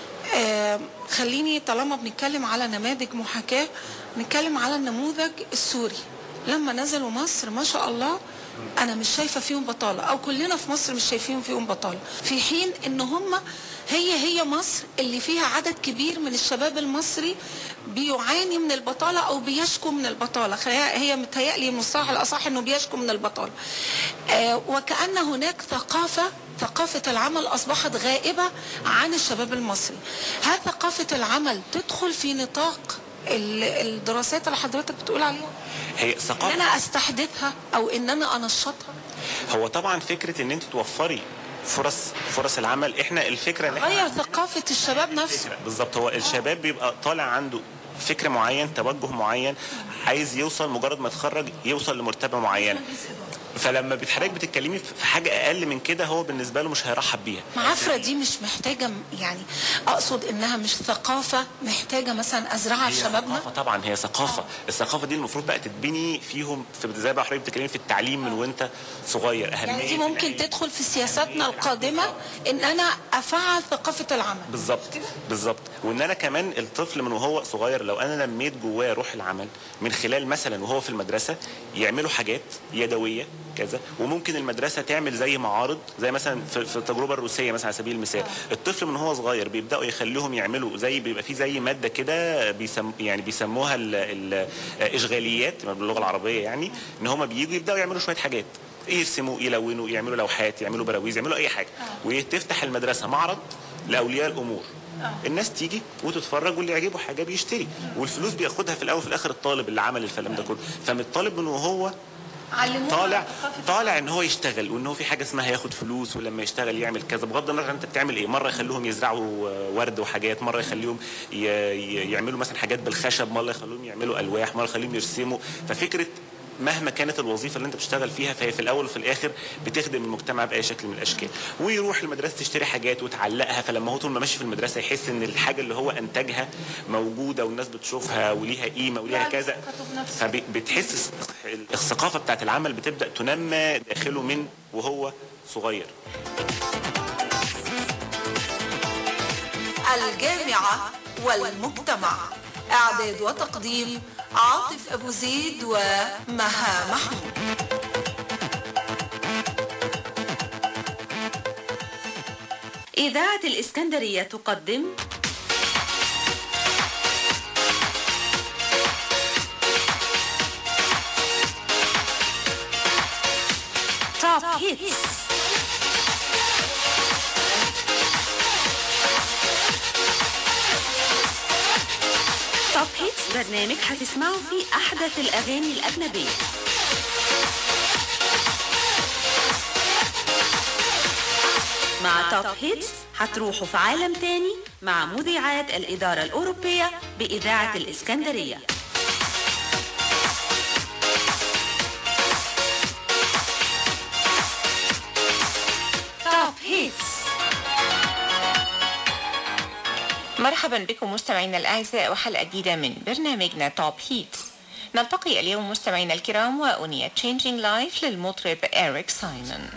آه خليني طالما بنتكلم على نماذج محاكاة نتكلم على النموذج السوري لما نزلوا مصر ما شاء الله انا مش شايفة فيهم بطالة او كلنا في مصر مش شايفين فيهم بطالة في حين ان هم هي هي مصر اللي فيها عدد كبير من الشباب المصري بيعاني من البطالة او بيشكو من البطالة. هي متهيألي المصطلح الاصح انه بيشكو من البطالة آه وكأن هناك ثقافة ثقافة العمل أصبحت غائبة عن الشباب المصري. هل ثقافة العمل تدخل في نطاق الدراسات اللي حضرتك بتقول عليها؟ هي ثقافة إن أنا أستحدثها أو إن أنا أنشطها؟ هو طبعا فكرة إن أنت توفري فرص فرص العمل احنا الفكرة غير ثقافة الشباب نفسه بالظبط. هو الشباب بيبقى طالع عنده فكر معين توجه معين عايز يوصل مجرد ما يتخرج يوصل لمرتبة معينة فلما بتحرك بتتكلمي في حاجه اقل من كده هو بالنسبه له مش هيرحب بيها. معافره دي مش محتاجه، يعني اقصد انها مش ثقافه محتاجه مثلا ازرعها في شبابنا. ثقافه طبعا، هي ثقافه. الثقافه دي المفروض بقى تتبني فيهم في زي ما حضرتك بتتكلمي في التعليم من وانت صغير. اهميه يعني دي ممكن تدخل في سياساتنا القادمه ان انا افعل ثقافه العمل. بالظبط بالظبط. وان انا كمان الطفل من وهو صغير لو انا نميت جواه روح العمل من خلال مثلا وهو في المدرسه يعملوا حاجات يدويه كذا، وممكن المدرسه تعمل زي معارض زي مثلا في, في التجربه الروسيه مثلا على سبيل المثال. الطفل من هو صغير بيبداوا يخليهم يعملوا زي بيبقى في زي ماده كده بيسم يعني بيسموها الاشغاليات باللغه العربيه، يعني ان هم بييجوا يبداوا يعملوا شويه حاجات، يرسموا يلونوا يعملوا لوحات يعملوا براويز يعملوا اي حاجه، وتفتح المدرسه معرض لاولياء الامور. الناس تيجي وتتفرج واللي يعجبه حاجه بيشتري، والفلوس بياخدها في الاول وفي الاخر الطالب اللي عمل الكلام ده كله. فالطالب من وهو طالع طالع ان هو يشتغل، وان هو في حاجه اسمها ياخد فلوس، ولما يشتغل يعمل كذا بغض النظر انت بتعمل ايه. مره يخلوهم يزرعوا ورد وحاجات، مره يخليهم يعملوا مثلا حاجات بالخشب، مره يخلوهم يعملوا الواح، مره يخليهم يرسموا. ففكره مهما كانت الوظيفه اللي انت بتشتغل فيها فهي في الاول وفي الاخر بتخدم المجتمع باي شكل من الاشكال. ويروح المدرسه تشتري حاجات وتعلقها، فلما هو طول ما ماشي في المدرسه يحس ان الحاجه اللي هو انتجها موجوده والناس بتشوفها وليها قيمه وليها كذا، فبتحس الثقافه بتاعت العمل بتبدا تنمى داخله من وهو صغير. الجامعه والمجتمع، اعداد وتقديم عاطف أبو زيد ومها محمود. إذاعة الإسكندرية تقدم توب هيتس. توب هيتس برنامج هتسمعوا فيه أحدث الأغاني الأجنبية. مع توب هيتس هتروحوا في عالم تاني مع مذيعات الإدارة الأوروبية بإذاعة الإسكندرية. توب هيتس. مرحبا بكم مستمعينا الأعزاء وحلقة جديدة من برنامجنا توب هيتس. نلتقي اليوم مستمعينا الكرام وأغنية Changing Life للمطرب إريك سايمون.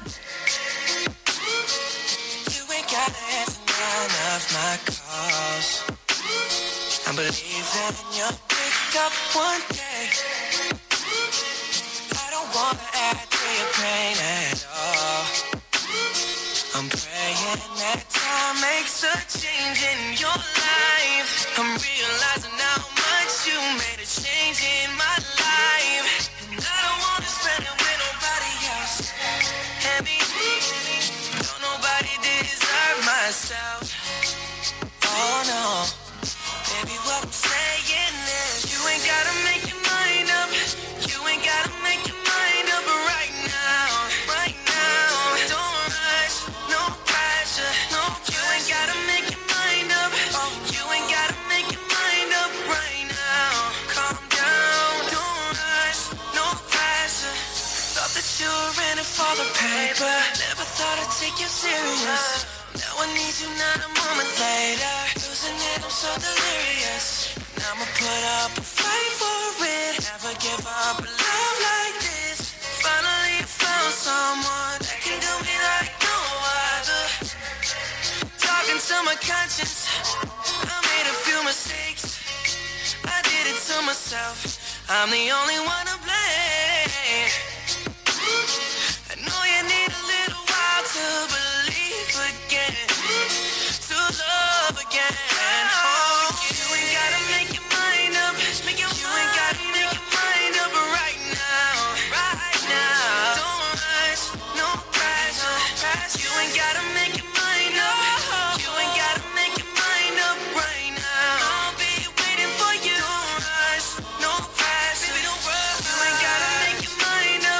I'm praying that time makes a change in your life. I'm realizing how much you made a change in my life. And I don't wanna spend it with nobody else. Heavy, don't nobody deserve myself. Oh no, baby, what I'm saying is you ain't gotta make your mind up. You ain't gotta make your mind up right now. Right now, don't rush. No pressure, no, you ain't gotta make your mind up. Oh, you ain't gotta make your mind up right now. Calm down, don't rush, no pressure. Thought that you were in it for the paper. Never thought I'd take you serious. Now I need you not a moment later. Losing it, I'm so delirious. Now I'ma put up a fight for it. Never give up a love like this. Finally I found someone that can do me like no other. Talking to my conscience, I made a few mistakes. I did it to myself. I'm the only one to blame. I know you need a little while to believe again, to love again. Oh, you ain't gotta make your mind up. You ain't gotta make your mind up right now. Right now. Don't rush, no pressure. You ain't gotta make your mind up. You ain't gotta make your mind up right now. I'll be waiting for you. Don't rush, no pressure. Baby, don't rush. You ain't gotta make your mind up.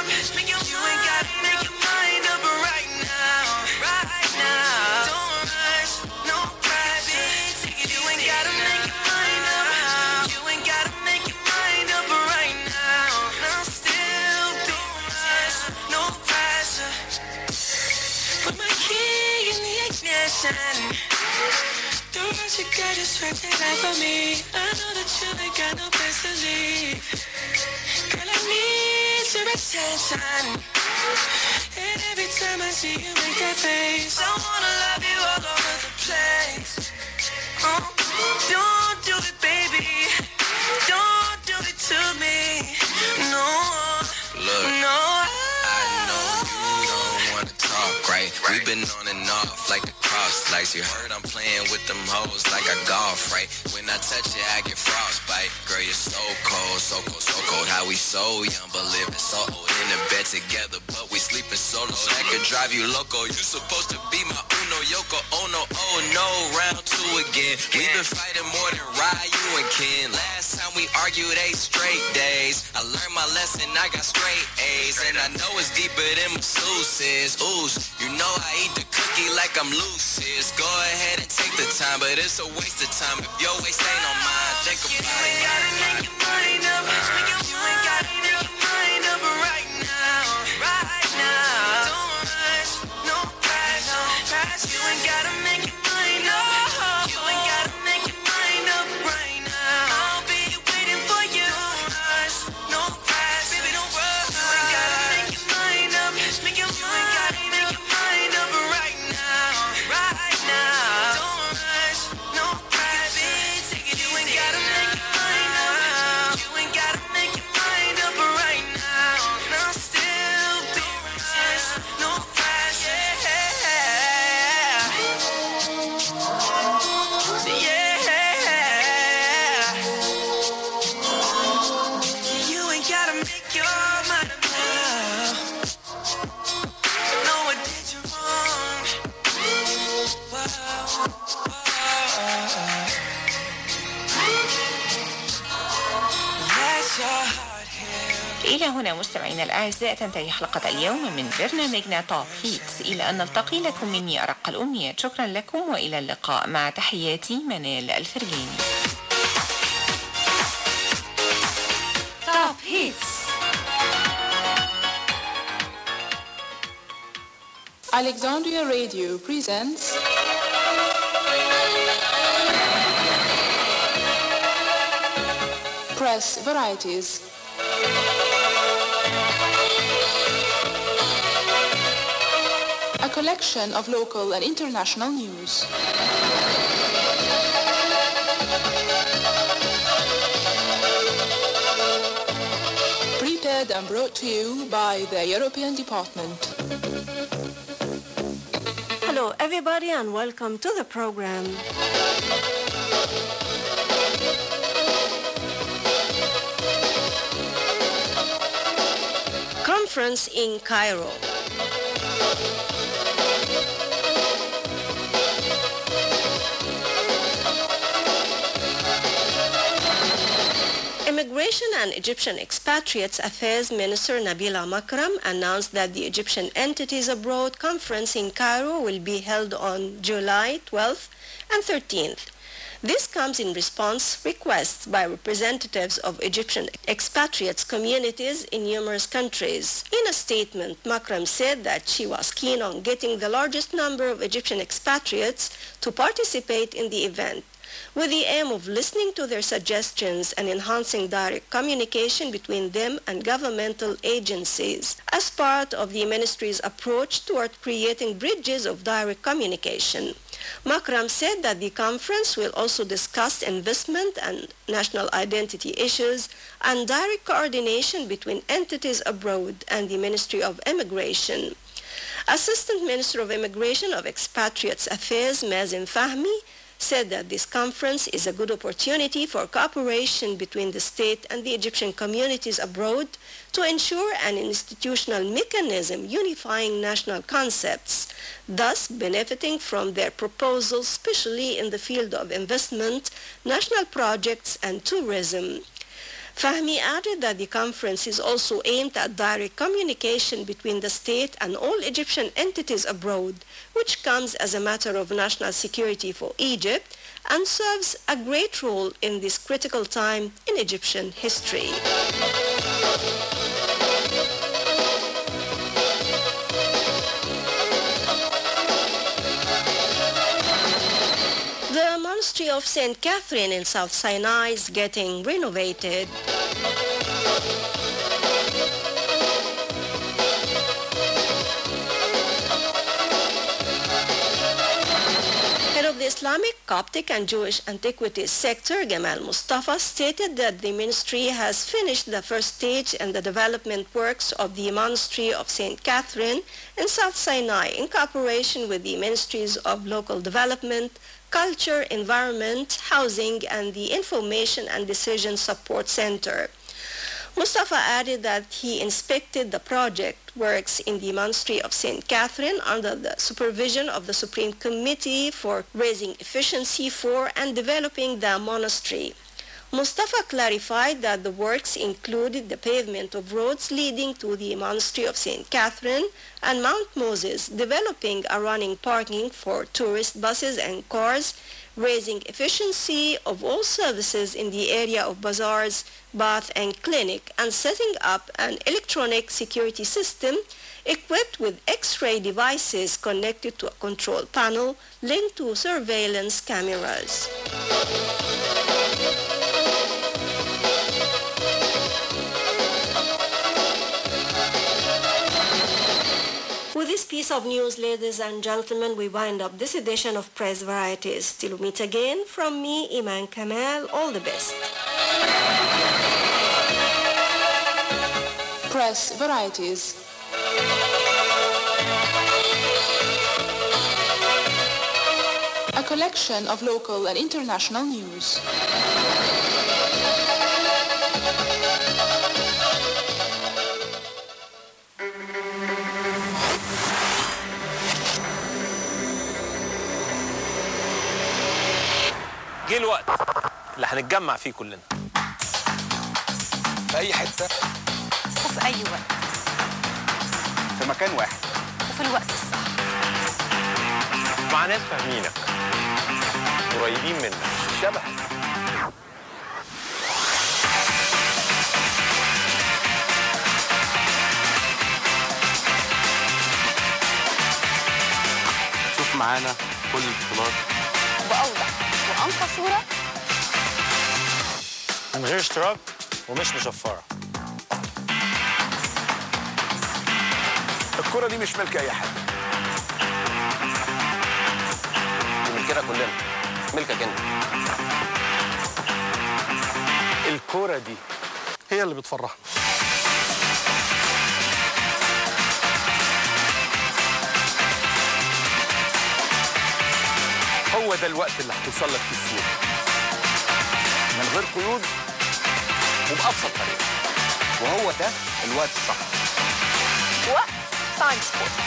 attention. The words you got distracted out for me. I know that you ain't got no place to leave. Girl, I need your attention. And every time I see you make that face, I wanna love you all over the place. Oh, don't do it, baby. Don't do it to me. No, look, no. I know you don't wanna talk, right? We've been on and off like the cross lights. You heard I'm playing with them hoes like I golf, right? When I touch it, I get frostbite. Girl, you're so cold, so cold, so cold. How we so young, but living so old. In the bed together, but we sleeping solo. That could drive you loco. You supposed to be my Uno Yoko. Oh no, oh no, round two again. We've been fighting more than Ryu and Ken. Last time we argued eight straight days. I learned my lesson, I got straight A's. And I know it's deeper than masseuses. Ooh, you know I eat the cookie like I'm Lucis. Go ahead and take the time, but it's a waste of time. If your waist ain't on mine, think about it. You ain't gotta make your mind up. You ain't gotta make your mind up right now. Right now. Don't rush, no press, no press. You ain't gotta make your mind up. You ain't gotta make your mind up right now. I'll be waiting for you. Don't rush, no press, baby, don't rush. You ain't gotta make your mind up. Make your you ain't gotta make your mind up right now. Right now. Don't rush, no press, baby. You ain't gotta make your mind up. You ain't gotta make your mind up right now. Now still be rush, no press, yeah. Yeah. You ain't gotta make your mind up now. No one did you wrong. Whoa, whoa. Let your heart heal. إلى هنا مستمعينا الأعزاء تنتهي حلقة اليوم من برنامجنا توب هيتس. إلى أن نلتقي لكم مني أرق الأمنيات. شكرا لكم وإلى اللقاء. مع تحياتي منال الفرجاني. توب هيتس. Alexandria Radio presents Press Varieties. A collection of local and international news. Prepared and brought to you by the European Department. Hello everybody and welcome to the program. Conference in Cairo. Immigration and Egyptian Expatriates Affairs Minister Nabila Makram announced that the Egyptian Entities Abroad Conference in Cairo will be held on July twelfth and thirteenth. This comes in response to requests by representatives of Egyptian expatriates communities in numerous countries. In a statement, Makram said that she was keen on getting the largest number of Egyptian expatriates to participate in the event, with the aim of listening to their suggestions and enhancing direct communication between them and governmental agencies as part of the ministry's approach toward creating bridges of direct communication. Makram said that the conference will also discuss investment and national identity issues and direct coordination between entities abroad and the Ministry of Immigration. Assistant Minister of Immigration of Expatriates Affairs, Mazin Fahmi, said that this conference is a good opportunity for cooperation between the state and the Egyptian communities abroad to ensure an institutional mechanism unifying national concepts, thus benefiting from their proposals, especially in the field of investment, national projects, and tourism. Fahmi added that the conference is also aimed at direct communication between the state and all Egyptian entities abroad, which comes as a matter of national security for Egypt and serves a great role in this critical time in Egyptian history. Monastery of Saint Catherine in South Sinai is getting renovated. Head of the Islamic, Coptic and Jewish Antiquities sector, Gamal Mustafa, stated that the ministry has finished the first stage in the development works of the Monastery of Saint Catherine in South Sinai in cooperation with the Ministries of Local Development, Culture, Environment, Housing, and the Information and Decision Support Center. Mustafa added that he inspected the project works in the Monastery of Saint Catherine under the supervision of the Supreme Committee for Raising Efficiency for and Developing the Monastery. Mustafa clarified that the works included the pavement of roads leading to the Monastery of Saint Catherine and Mount Moses, developing a running parking for tourist buses and cars, raising efficiency of all services in the area of bazaars, bath and clinic, and setting up an electronic security system equipped with X-ray devices connected to a control panel linked to surveillance cameras. With this piece of news, ladies and gentlemen, we wind up this edition of Press Varieties. Till we meet again, from me, Iman Kamal, all the best. Press Varieties. A collection of local and international news. جه الوقت اللي هنتجمع فيه كلنا في أي حتة وفي أي وقت في مكان واحد وفي الوقت الصح مع ناس فاهمينك قريبين منك شبه شوف معانا كل البطولات بأوضح وأنقى صورة من غير اشتراك ومش مشفرة. الكرة دي مش ملك أي حد، دي ملكنا كلنا، ملكك أنت. الكرة دي هي اللي بتفرحنا. هو ده الوقت اللي هتوصل لك فيه الصورة من غير قيود وبأبسط طريقة، وهو ده الوقت الصح. وقت تايم سبورت.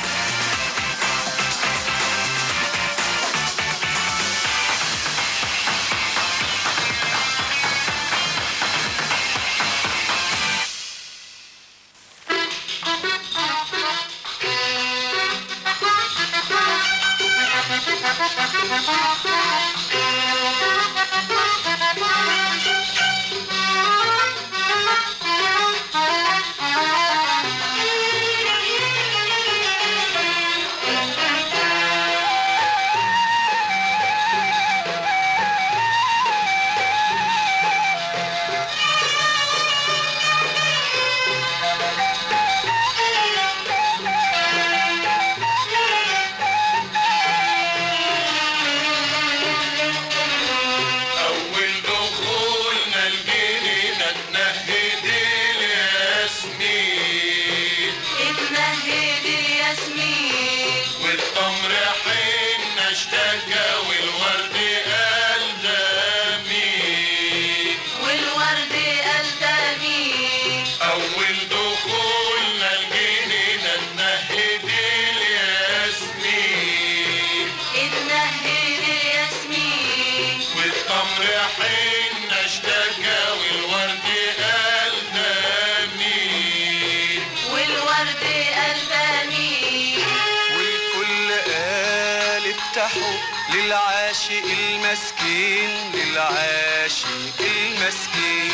للعاشق المسكين للعاشق المسكين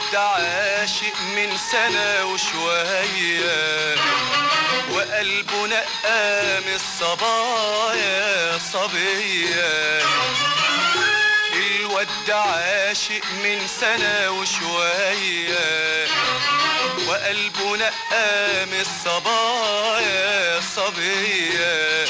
الواد عاشق من سنة وشوية وقلبه نقى من الصبايا صبية. الواد عاشق من سنة وشوية وقلبه نقى من الصبايا صبية.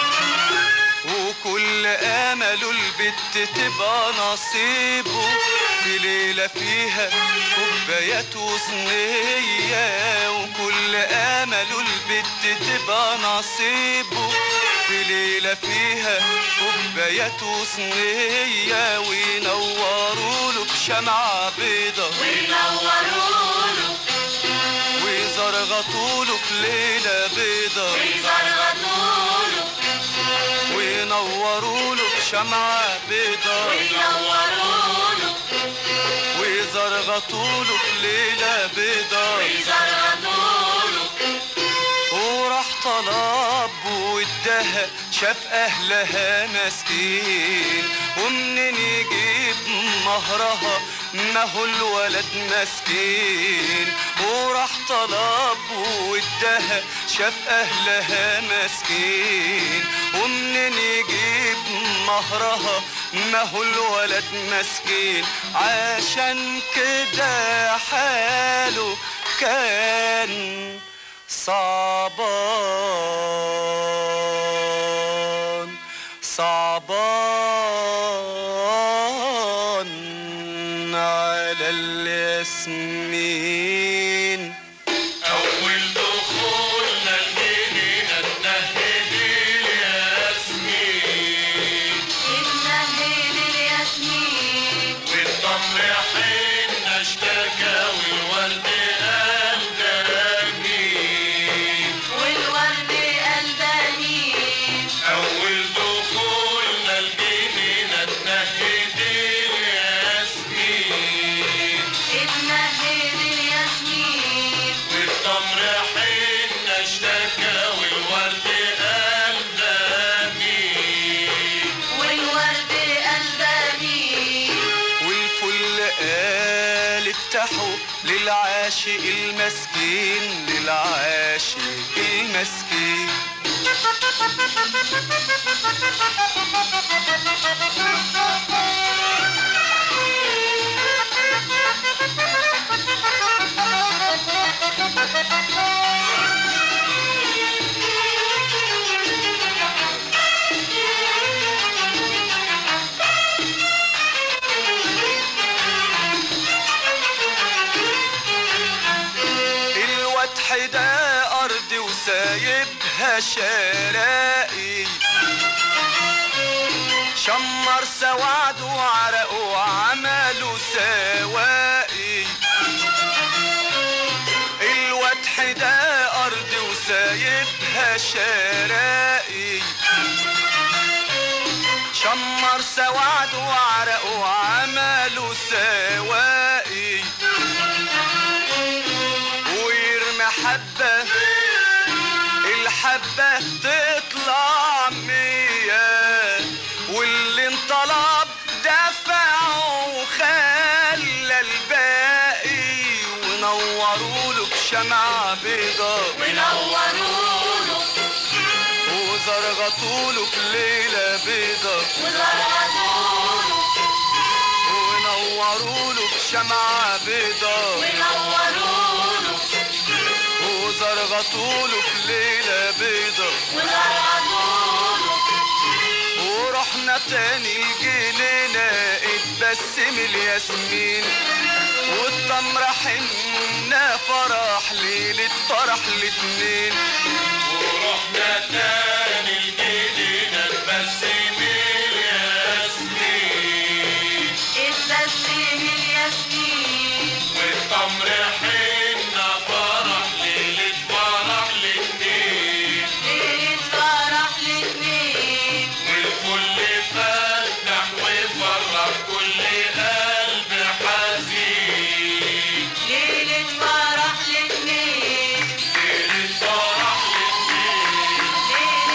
وكل امله البت تبقى نصيبه في ليلة فيها كوبايات وصينية. وكل امله البت تبقى نصيبه في ليلة فيها كوبايات وصينية. وينوروا له بشمعة بيضة وينوروا له ويزرغطوا له في ليلة بيضة ويزرغطوا له وينوروا له بشمعة بيضة وينوروا له ويزرغطوا له في ليلة بيضة ويزرغطوا له. وراح طلب واداها شاف اهلها مسكين ومنين يجيب مهرها ما هو الولد مسكين. وراح طلب واداها شاف اهلها مسكين ومنين يجيب مهرها ما هو الولد مسكين. عشان كده حاله كان صعبان صعبان على الياسمين. أول دخولنا الجنينة اتنهد الياسمين اتنهد الياسمين والتمر حنا اشتكى والورد قال دمين والورد قال دمين. أول دخولنا الجنينة اتنهد الياسمين اتنهد الياسمين والتمر حنا اشتكى والورد قال دمين والورد قال دمين. والفل قال افتحوا للعاشق المسكين للعاشق المسكين. الواد حدا أرضي وسايبها شراقي شمر سواد وعرق وعملوا سواقي. الواد حدا أرضي وسايبها شراقي شمر سواد وعرق وعملوا سواقي. ويرمي حبة الحبة تطلع مية واللي انطلب دفعه وخلى الباقي. ونوروا له بشمعة بيضة ونوروا له وزرغطوا له في ليلة بيضة وزرغطوا له ونوروا له بشمعة بيضة ونوروا له وزرغطوا له في ليلة بيضة وزرغطوا له. ورحنا تاني الجنينة اتبسم الياسمين والتمر حنا فرح ليلة فرح الاتنين. ورحنا تاني الجنينة اتبسم الياسمين اتبسم الياسمين والتمر حنا فرح ليلة فرح الاتنين ليلة فرح الاتنين. والكل فتح وفرح كل قلب حزين ليلة فرح الاتنين ليلة فرح الاتنين ليلة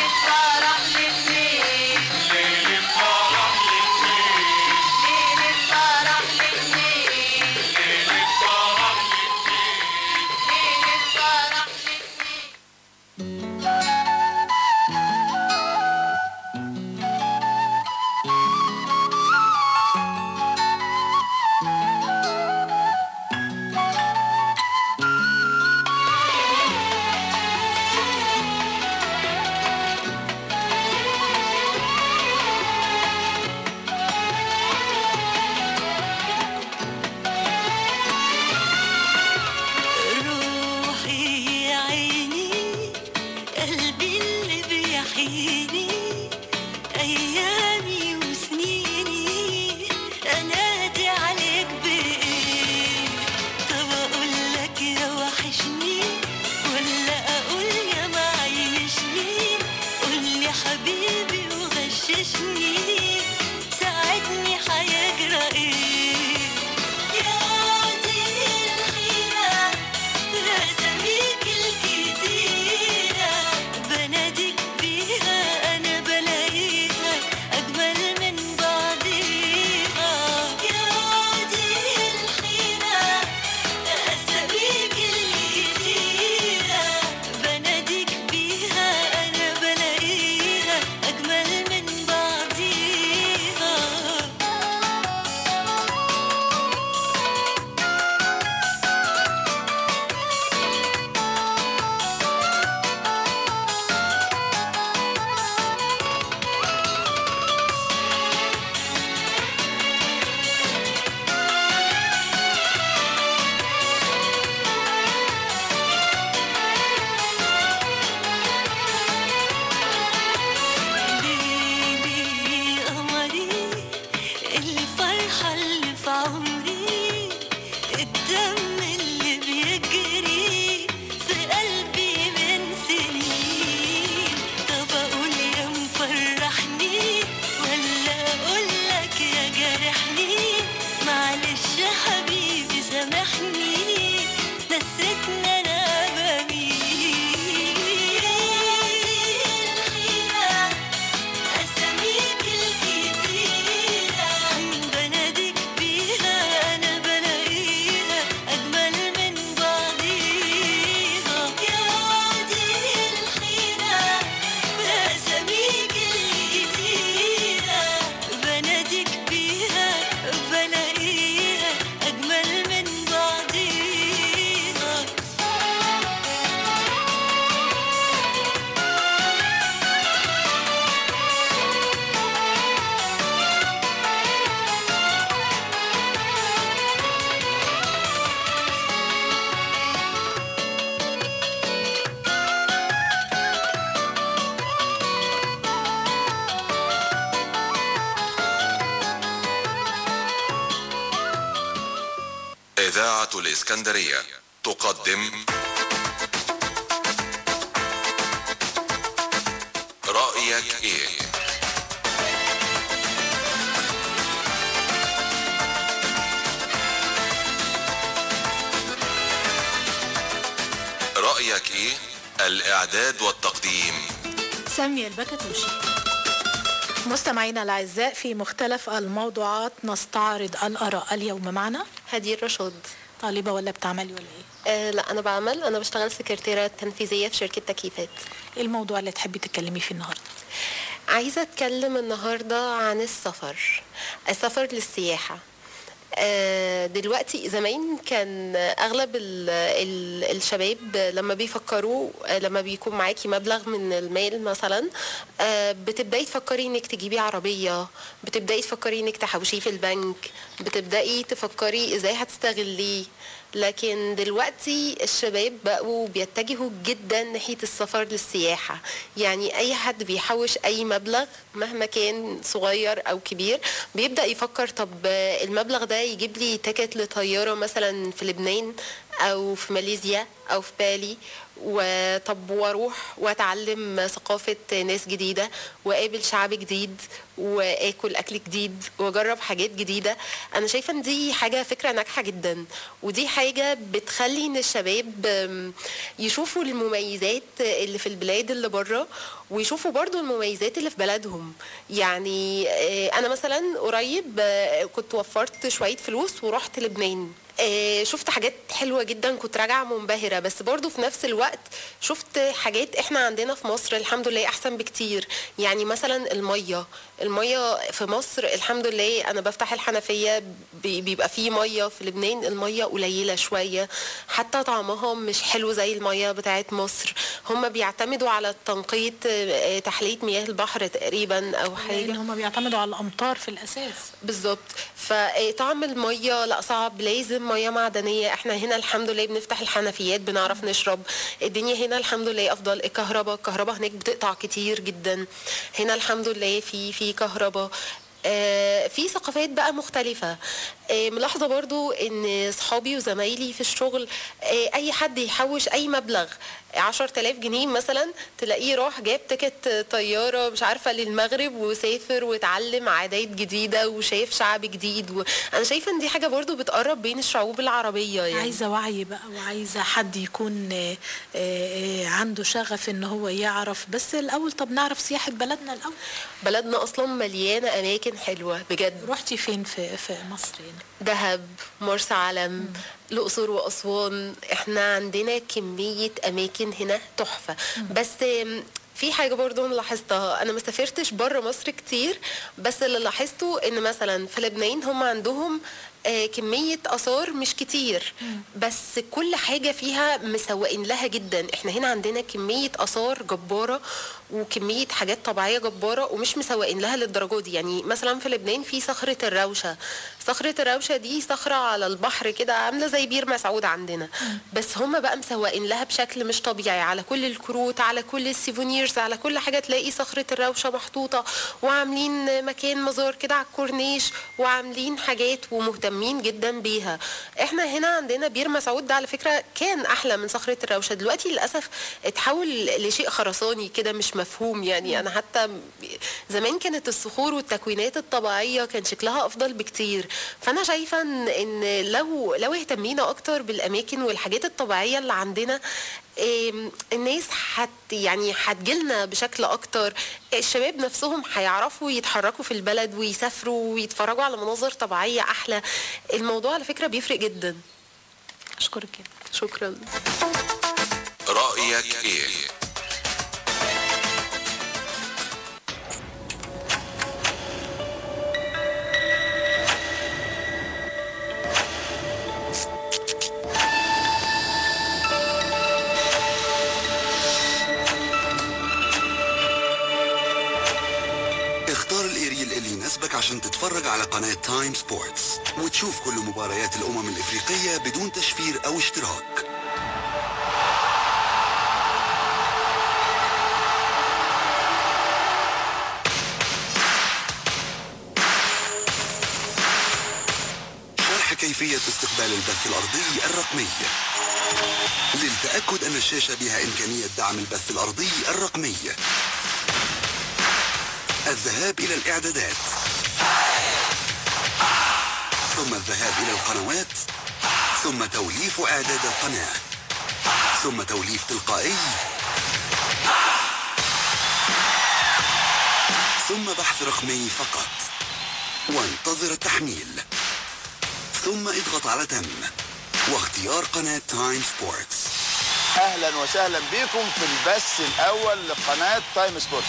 إذاعة الإسكندرية تقدم رأيك إيه؟ رأيك إيه؟ الإعداد والتقديم سامية البكتوشي. مستمعينا الأعزاء، في مختلف الموضوعات نستعرض الآراء. اليوم معنا هدير رشاد. طالبة ولا بتعملي ولا إيه؟ آه لا، أنا بعمل أنا بشتغل سكرتيرة تنفيذية في شركة تكييفات. إيه الموضوع اللي تحبي تتكلمي فيه النهاردة؟ عايزة أتكلم النهاردة عن السفر السفر للسياحة. آه دلوقتي زمان كان أغلب ال ال الشباب لما بيفكروا، لما بيكون معاكي مبلغ من المال مثلا، آه بتبدأي تفكري إنك تجيبي عربية، بتبدأي تفكري إنك تحوشيه في البنك، بتبدأي تفكري إزاي هتستغليه. لكن دلوقتي الشباب بقوا بيتجهوا جدا ناحية السفر للسياحة. يعني أي حد بيحوش أي مبلغ مهما كان صغير أو كبير بيبدأ يفكر طب المبلغ ده يجيب لي تيكت لطيارة مثلا في لبنان أو في ماليزيا أو في بالي، وطب واروح واتعلم ثقافة ناس جديدة واقابل شعب جديد واكل اكل جديد واجرب حاجات جديدة. انا شايفة ان دي حاجة فكرة ناجحة جدا، ودي حاجة بتخلي ان الشباب يشوفوا المميزات اللي في البلاد اللي بره ويشوفوا برضو المميزات اللي في بلدهم. يعني انا مثلا قريب كنت وفرت شوية فلوس ورحت لبنان، شفت حاجات حلوة جدا، كنت راجعة منبهرة، بس برضو في نفس الوقت شفت حاجات احنا عندنا في مصر الحمد لله احسن بكتير. يعني مثلا المية المية في مصر الحمد لله، انا بفتح الحنفية بيبقى فيه مية. في لبنان المية قليلة شوية، حتى طعمها مش حلو زي المية بتاعت مصر. هم بيعتمدوا على تنقية تحلية مياه البحر تقريبا او حاجة، لان هم بيعتمدوا على الامطار في الاساس. بالظبط. فطعم المية لا صعب، لازم مياه معدنية. احنا هنا الحمد لله بنفتح الحنفيات بنعرف نشرب. الدنيا هنا الحمد لله افضل. الكهرباء الكهرباء هناك بتقطع كتير جدا، هنا الحمد لله في في كهرباء. آه في ثقافات بقى مختلفة. آه ملاحظة برضو ان صحابي وزمايلي في الشغل، آه اي حد يحوش اي مبلغ عشر تلاف جنيه مثلا تلاقيه راح جاب تيكت طيارة مش عارفة للمغرب وسافر وتعلم عادات جديدة وشايف شعب جديد. وانا شايفة ان دي حاجة برضو بتقرب بين الشعوب العربية. يعني عايزة وعي بقى، وعايزة حد يكون آه آه عنده شغف ان هو يعرف. بس الاول طب نعرف سياحة بلدنا الاول. بلدنا اصلا مليانة اماكن حلوة بجد. رحتي فين في, في مصر هنا؟ دهب، مرسى علم، الأقصر وأسوان. احنا عندنا كمية أماكن هنا تحفة. بس في حاجة برضو لاحظتها، أنا ما سافرتش بره مصر كتير، بس اللي لاحظته إن مثلا في لبنان هم عندهم آه كمية آثار مش كتير، بس كل حاجة فيها مسوقين لها جدا. احنا هنا عندنا كمية آثار جبارة وكمية حاجات طبيعية جبارة ومش مسوقين لها للدرجة دي. يعني مثلا في لبنان في صخرة الروشة. صخرة الروشة دي صخرة على البحر كده عاملة زي بير مسعود عندنا، بس هم بقى مسوقين لها بشكل مش طبيعي. على كل الكروت، على كل السيفونيرز، على كل حاجة تلاقي صخرة الروشة محطوطة، وعاملين مكان مزار كده على الكورنيش، وعاملين حاجات ومهتمين جدا بيها. احنا هنا عندنا بير مسعود ده على فكرة كان احلى من صخرة الروشة، دلوقتي للأسف اتحول لشيء خرساني كده مش مفهوم. يعني انا حتى زمان كانت الصخور والتكوينات الطبيعية كان شكلها افضل بكتير. فانا شايفة ان, إن لو لو اهتمينا اكتر بالاماكن والحاجات الطبيعية اللي عندنا، الناس حت يعني هتجيلنا بشكل اكتر. الشباب نفسهم هيعرفوا يتحركوا في البلد ويسافروا ويتفرجوا على مناظر طبيعية احلى. الموضوع على فكرة بيفرق جدا. اشكرك. شكرا. رأيك ايه؟ اختار الاريل اللي يناسبك عشان تتفرج على قناة تايم سبورتس وتشوف كل مباريات الأمم الإفريقية بدون تشفير أو اشتراك. شرح كيف كيفية استقبال البث الأرضي الرقمي. للتأكد أن الشاشة بها إمكانية دعم البث الأرضي الرقمي، الذهاب إلى الإعدادات، ثم الذهاب إلى القنوات، ثم توليف إعداد القناة، ثم توليف تلقائي، ثم بحث رقمي فقط، وانتظر التحميل، ثم اضغط على تم واختيار قناة تايم سبورتس. اهلا وسهلا بكم في البث الاول لقناة تايم سبورتس.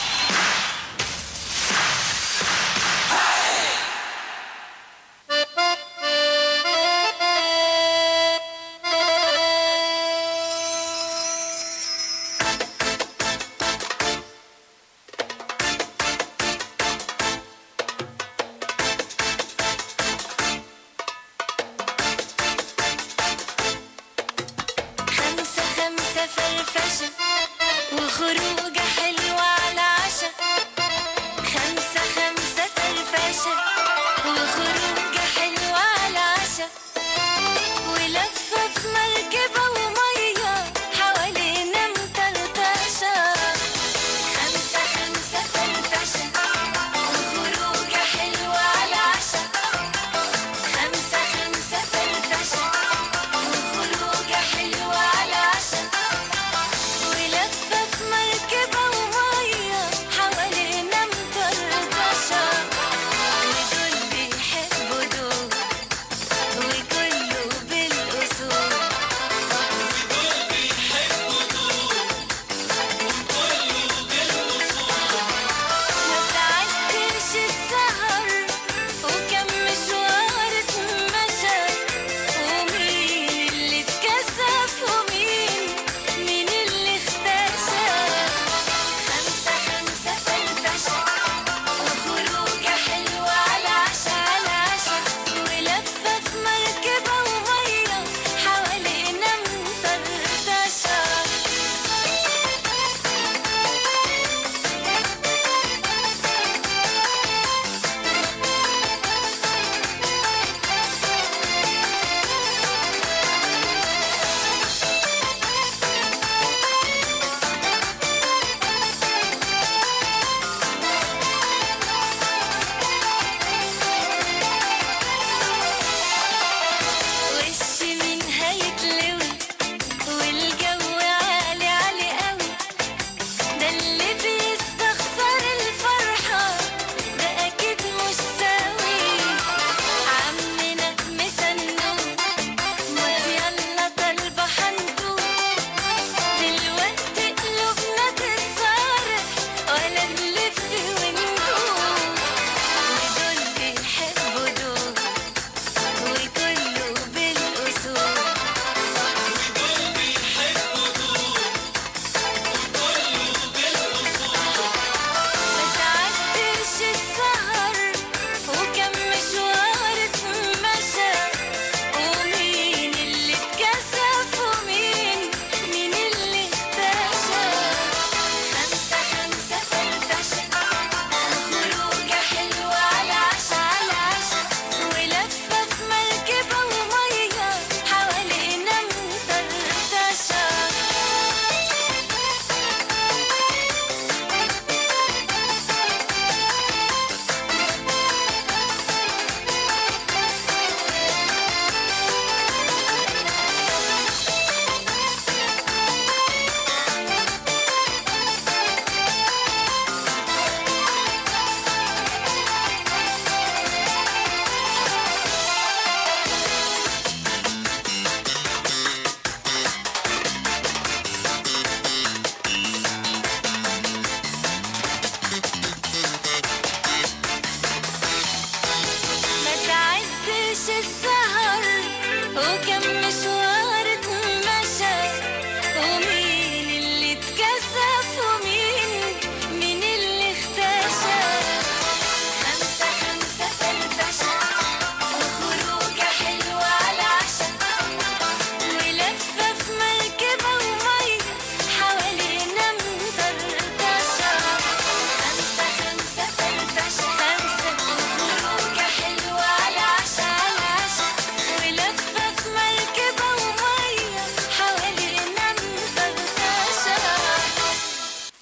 خمسة خمسة فرفشة وخروجة حلوة على عشا. خمسة خمسة فرفشة وخروجة حلوة على عشا، ولفة في مركبة ومية حوالينا مطرطشة. خمسة خمسة فرفشة وخروجة حلوة على عشا. خمسة خمسة فرفشة وخروجة حلوة على عشا، ولفة في مركبة ومية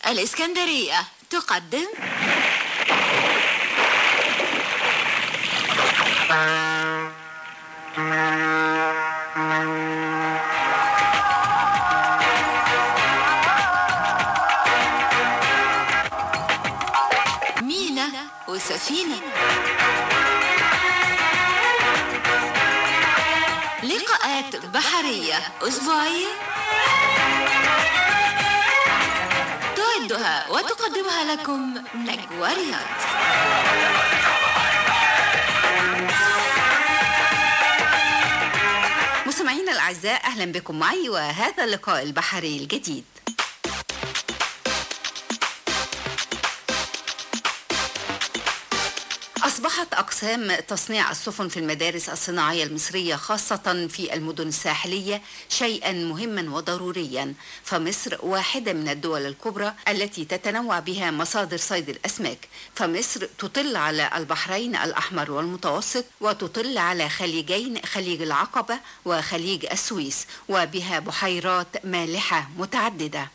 الإسكندرية تقدم مينا وسفينة، لقاءات بحرية أسبوعية تعدها وتقدمها لكم نجوى رياض. مستمعينا الأعزاء، أهلا بكم معي وهذا اللقاء البحري الجديد. أصبحت أقسام تصنيع السفن في المدارس الصناعية المصرية خاصة في المدن الساحلية شيئا مهما وضروريا، فمصر واحدة من الدول الكبرى التي تتنوع بها مصادر صيد الأسماك، فمصر تطل على البحرين الأحمر والمتوسط، وتطل على خليجين، خليج العقبة وخليج السويس، وبها بحيرات مالحة متعددة.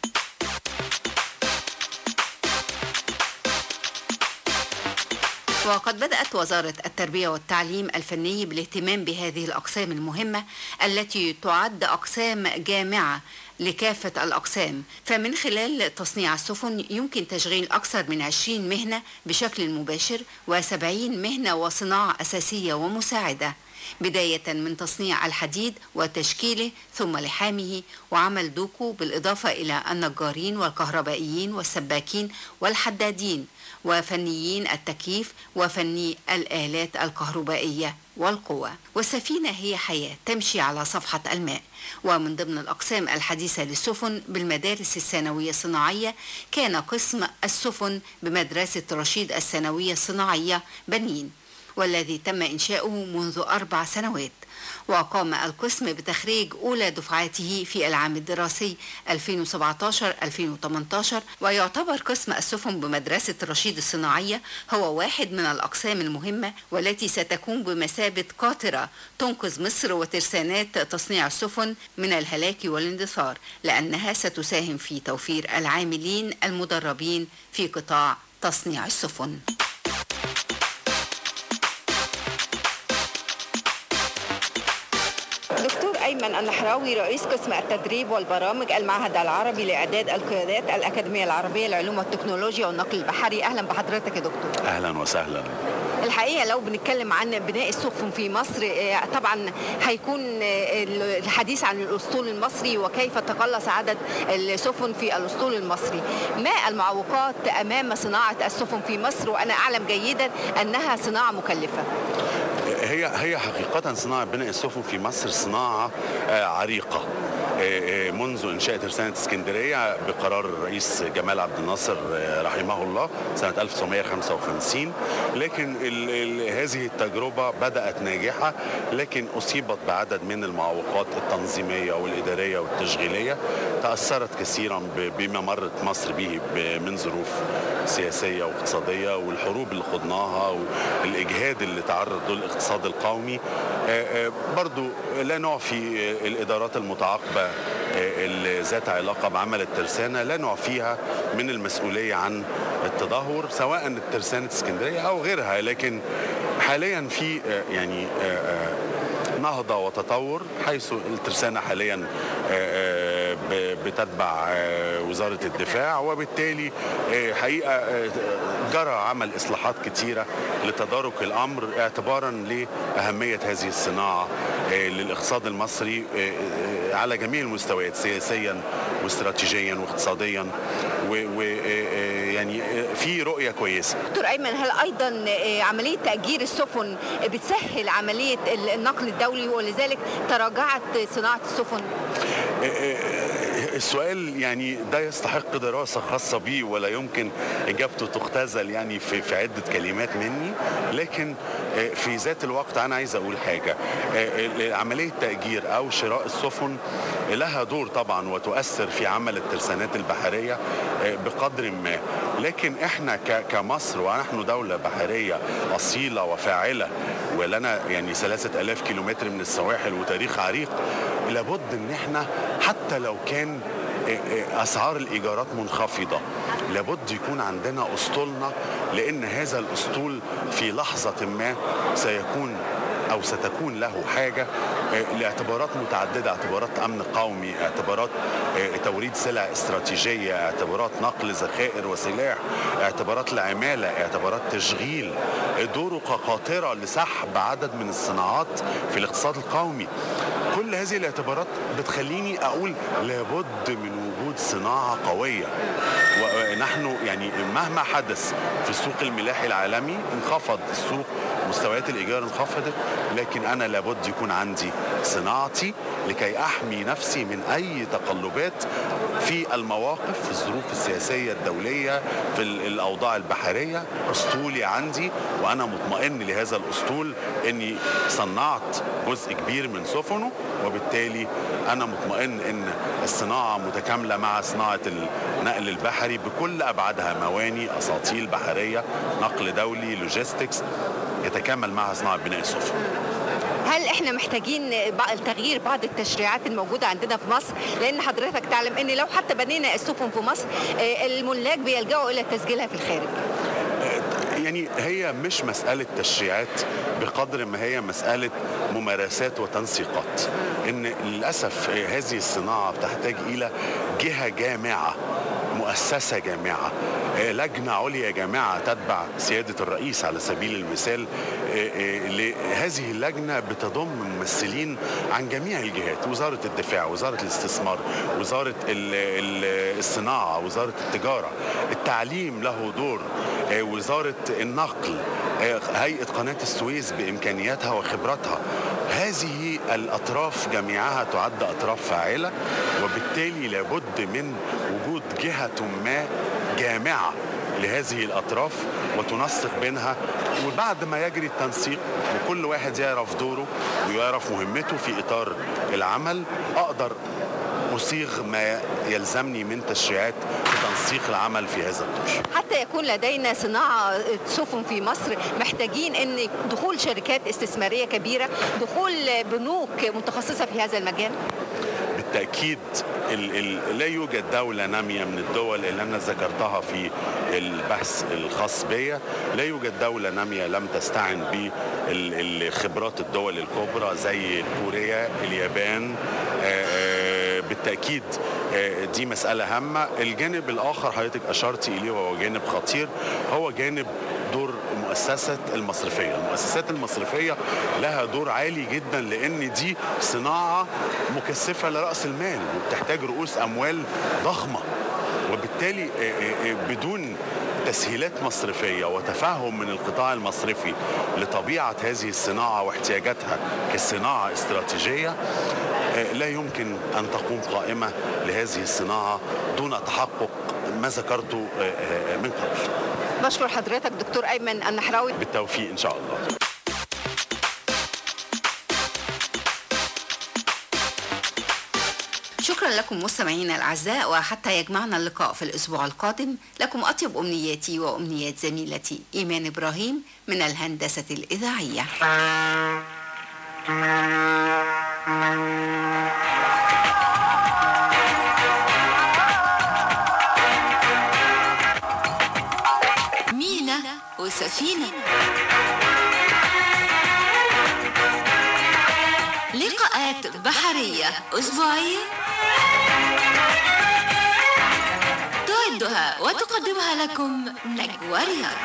وقد بدأت وزارة التربية والتعليم الفني بالاهتمام بهذه الأقسام المهمة التي تعد أقسام جامعة لكافة الأقسام، فمن خلال تصنيع السفن يمكن تشغيل أكثر من عشرين مهنة بشكل مباشر وسبعين مهنة وصناعة أساسية ومساعدة، بداية من تصنيع الحديد وتشكيله ثم لحامه وعمل دوكو، بالإضافة إلى النجارين والكهربائيين والسباكين والحدادين وفنيين التكييف وفني الآلات الكهربائية والقوى. والسفينة هي حياة تمشي على صفحة الماء. ومن ضمن الأقسام الحديثة للسفن بالمدارس الثانوية الصناعية كان قسم السفن بمدرسة رشيد الثانوية الصناعية بنين، والذي تم إنشاؤه منذ أربع سنوات، وقام القسم بتخريج أولى دفعاته في العام الدراسي ألفين وسبعة عشر ألفين وثمانية عشر. ويعتبر قسم السفن بمدرسة رشيد الصناعية هو واحد من الأقسام المهمة والتي ستكون بمثابة قاطرة تنقذ مصر وترسانات تصنيع السفن من الهلاك والاندثار، لأنها ستساهم في توفير العاملين المدربين في قطاع تصنيع السفن. دكتور أيمن النحراوي، رئيس قسم التدريب والبرامج، المعهد العربي لإعداد القيادات، الأكاديمية العربية للعلوم والتكنولوجيا والنقل البحري. أهلا بحضرتك يا دكتور. أهلا وسهلا. الحقيقة لو بنتكلم عن بناء السفن في مصر، طبعا هيكون الحديث عن الأسطول المصري وكيف تقلص عدد السفن في الأسطول المصري. ما المعوقات أمام صناعة السفن في مصر، وأنا أعلم جيدا أنها صناعة مكلفة؟ هي هي حقيقة صناعة بناء السفن في مصر صناعة عريقة منذ إنشاء ترسانة اسكندرية بقرار الرئيس جمال عبد الناصر رحمه الله سنة ألف وتسعمائة وخمسة وخمسين، لكن ال ال هذه التجربة بدأت ناجحة، لكن أصيبت بعدد من المعوقات التنظيمية والإدارية والتشغيلية، تأثرت كثيرا بما مرت مصر به من ظروف سياسية واقتصادية والحروب اللي خضناها والإجهاد اللي تعرض له الاقتصاد القومي. برضو لا نعفي الإدارات المتعاقبة ذات علاقة بعمل الترسانة، لا نعفيها من المسؤولية عن التدهور سواء الترسانة اسكندرية أو غيرها، لكن حاليا في يعني نهضة وتطور، حيث الترسانة حاليا بتتبع وزارة الدفاع، وبالتالي حقيقة جرى عمل إصلاحات كتيرة لتدارك الأمر اعتبارا لأهمية هذه الصناعة للاقتصاد المصري على جميع المستويات، سياسيا واستراتيجيا واقتصاديا، ويعني في رؤية كويسة. دكتور أيمن، هل أيضا عملية تأجير السفن بتسهل عملية النقل الدولي ولذلك تراجعت صناعة السفن؟ السؤال يعني ده يستحق دراسة خاصة بيه ولا يمكن إجابته تختزل يعني في, في عدة كلمات مني، لكن في ذات الوقت أنا عايز أقول حاجة. عملية تأجير أو شراء السفن لها دور طبعا وتؤثر في عمل الترسانات البحرية بقدر ما، لكن إحنا كمصر ونحن دولة بحرية أصيلة وفاعلة ولنا يعني ثلاثة آلاف كيلومتر من السواحل وتاريخ عريق، لابد إن إحنا حتى لو كان أسعار الإيجارات منخفضة. لابد يكون عندنا أسطولنا، لأن هذا الأسطول في لحظة ما سيكون أو ستكون له حاجة لاعتبارات متعددة، اعتبارات أمن قومي، اعتبارات توريد سلع استراتيجية، اعتبارات نقل ذخائر وسلاح، اعتبارات العمالة، اعتبارات تشغيل، دوره كقاطرة لسحب عدد من الصناعات في الاقتصاد القومي. كل هذه الاعتبارات بتخليني أقول لابد من وجود صناعة قوية. ونحن يعني مهما حدث في السوق الملاحي العالمي، انخفض السوق، مستويات الإيجار انخفضت، لكن أنا لابد يكون عندي صناعتي لكي أحمي نفسي من أي تقلبات في المواقف، في الظروف السياسية الدولية، في الأوضاع البحرية. أسطولي عندي وأنا مطمئن لهذا الأسطول أني صنعت جزء كبير من سفنه، وبالتالي أنا مطمئن أن الصناعة متكاملة مع صناعة النقل البحري بكل أبعادها، مواني، أساطيل بحرية، نقل دولي، لوجيستكس، يتكامل معها صناعة بناء السفن. هل احنا محتاجين تغيير بعض التشريعات الموجودة عندنا في مصر؟ لأن حضرتك تعلم أن لو حتى بنينا السفن في مصر الملاك بيلجأوا إلى تسجيلها في الخارج. يعني هي مش مسألة تشريعات بقدر ما هي مسألة ممارسات وتنسيقات. إن للأسف هذه الصناعة بتحتاج إلى جهة جامعة، مؤسسة جامعة، لجنة عليا جامعة تتبع سيادة الرئيس على سبيل المثال. هذه اللجنة بتضم ممثلين عن جميع الجهات، وزارة الدفاع، وزارة الاستثمار، وزارة الصناعة، وزارة التجارة، التعليم له دور، وزارة النقل، هيئة قناة السويس بإمكانياتها وخبراتها. هذه الأطراف جميعها تعد أطراف فاعلة، وبالتالي لابد من وجود جهة ما جامعة لهذه الأطراف وتنسق بينها. وبعد ما يجري التنسيق وكل واحد يعرف دوره ويعرف مهمته في إطار العمل، أقدر أصيغ ما يلزمني من تشريعات لتنسيق العمل في هذا الدور. حتى يكون لدينا صناعة سفن في مصر محتاجين أن دخول شركات استثمارية كبيرة، دخول بنوك متخصصة في هذا المجال. بالتأكيد ال ال لا يوجد دولة نامية من الدول اللي أنا ذكرتها في البحث الخاص بي، لا يوجد دولة نامية لم تستعن بخبرات الدول الكبرى زي كوريا، اليابان. آآ آآ بالتأكيد دي مسألة هامة. الجانب الآخر حضرتك أشرتي إليه وهو جانب خطير، هو جانب دور مؤسسة المصرفية. المؤسسات المصرفية لها دور عالي جدا، لأن دي صناعة مكثفة لرأس المال وبتحتاج رؤوس أموال ضخمة، وبالتالي بدون تسهيلات مصرفية وتفهم من القطاع المصرفي لطبيعة هذه الصناعة واحتياجاتها كصناعة استراتيجية، لا يمكن أن تقوم قائمة لهذه الصناعة دون تحقق ما ذكرته من قبل. بشكر حضرتك دكتور أيمن النحراوي. بالتوفيق إن شاء الله. شكرا لكم مستمعينا الأعزاء، وحتى يجمعنا اللقاء في الأسبوع القادم لكم أطيب أمنياتي وأمنيات زميلتي إيمان إبراهيم من الهندسة الإذاعية. مينا وسفينة، لقاءات بحرية أسبوعية تعدها وتقدمها لكم نجوى رياض.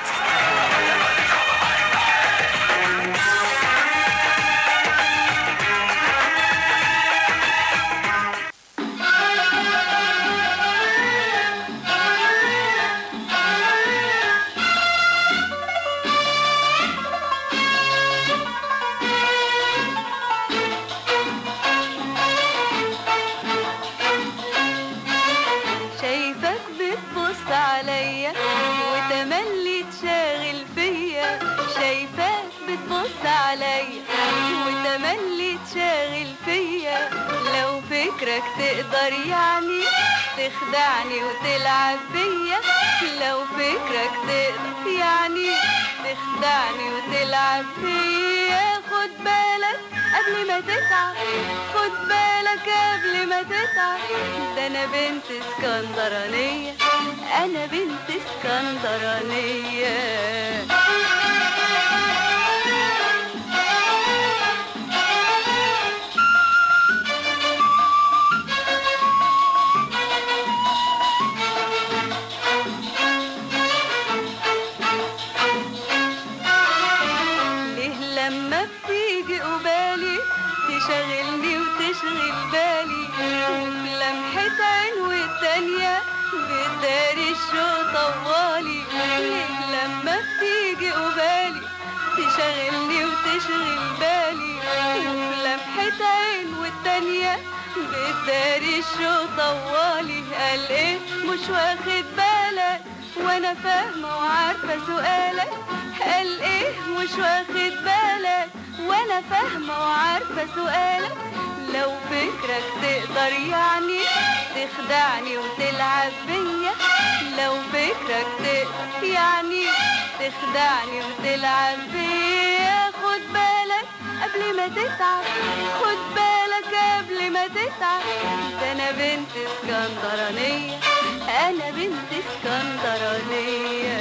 فكرك تقدر يعني تخدعني وتلعب بيا، لو فكرك تقدر يعني تخدعني وتلعب بيا، خد بالك قبل ما تتعب، خد بالك قبل ما تتعب، ده انا بنت اسكندرانية، انا بنت اسكندرانية. تشغلني وتشغل بالي، وفي لمحة عين والتانية بتداري الشوق طوالي. ليه لما بتيجي قبالي تشغلني وتشغل بالي، وفي لمحة عين والتانية بتداري الشوق طوالي. قال ايه مش واخد بالك وانا فاهمة وعارفة سؤالك، قال ايه مش واخد بالك وانا فاهمة وعارفة سؤالك. لو فكرك تقدر يعني تخدعني وتلعب بيا، لو فكرك تقدر يعني تخدعني وتلعب بيا، خد بالك قبل ما تتعب، خد بالك قبل ما تتعب، ده انا بنت اسكندرانية، انا بنت اسكندرانية.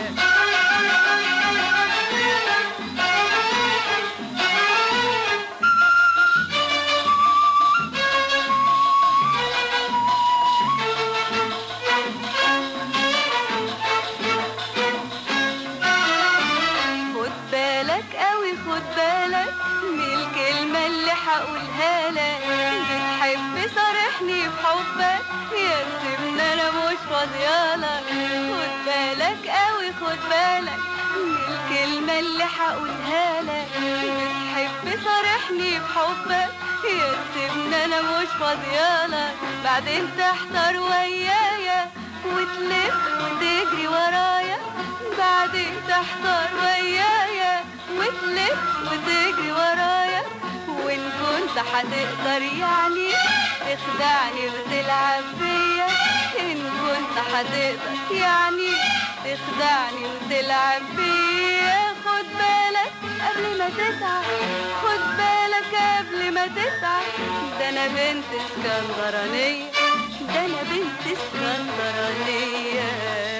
هقولها لك بتحب صارحني بحبك يا سيبني انا مش فاضيالك. خد بالك قوي خد بالك من الكلمة اللي هقولها لك، بتحب صارحني بحبك يا سيبني انا مش فاضيالك. بعدين تحتار ويايا وتلف وتجري ورايا، بعدين تحتار ويايا وتلف وتجري ورايا. وإن كنت هتقدر يعني تخدعني وتلعب بيا، إن كنت هتقدر يعني تخدعني وتلعب بيا، خد بالك قبل ما تتعب، خد بالك قبل ما تتعب، ده أنا بنت اسكندرانية، ده أنا بنت اسكندرانية.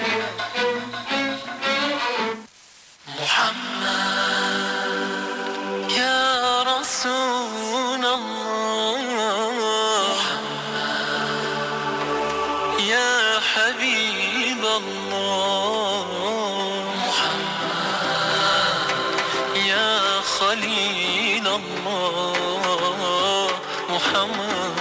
محمد يا رسول الله، محمد يا حبيب الله، محمد يا خليل الله، محمد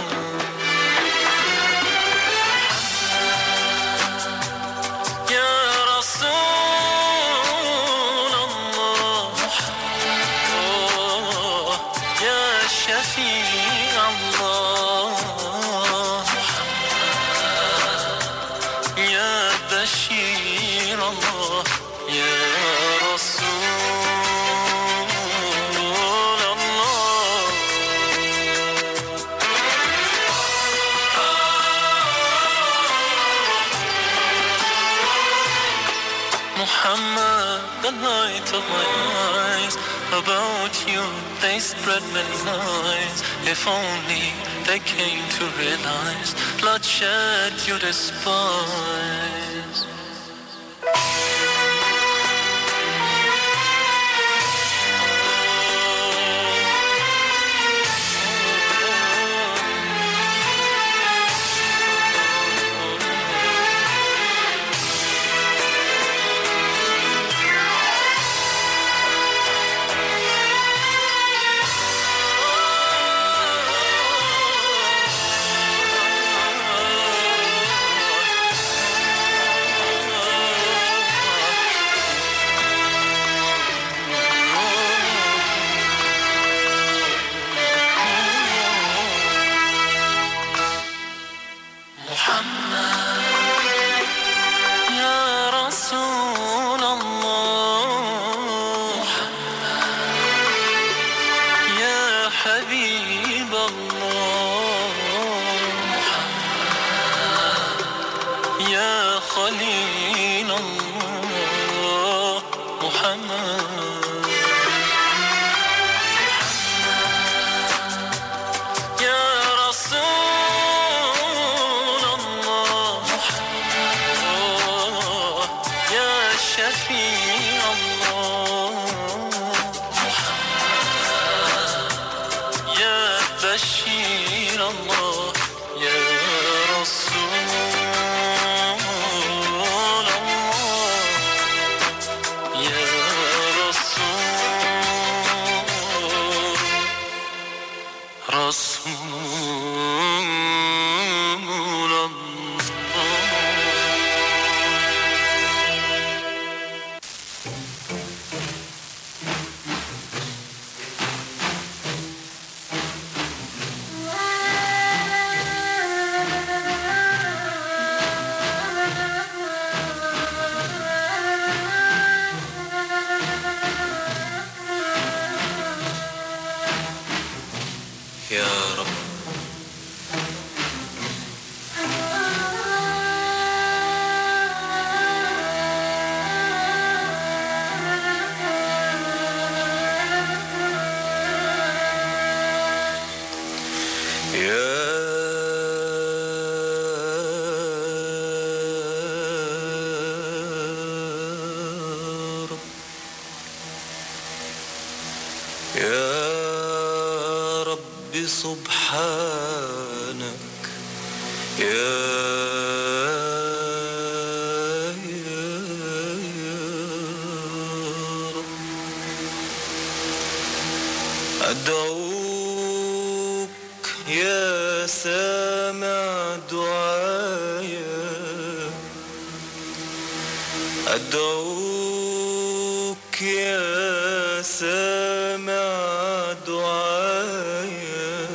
the light of my eyes, about you they spread many lies. If only they came to realize bloodshed you despise. شفيع الله يا بشير الله يا رسول الله يا رسول رسول سبحانك يا رب أدعوك يا سامع دعايا أدعوك يا سامع دعايا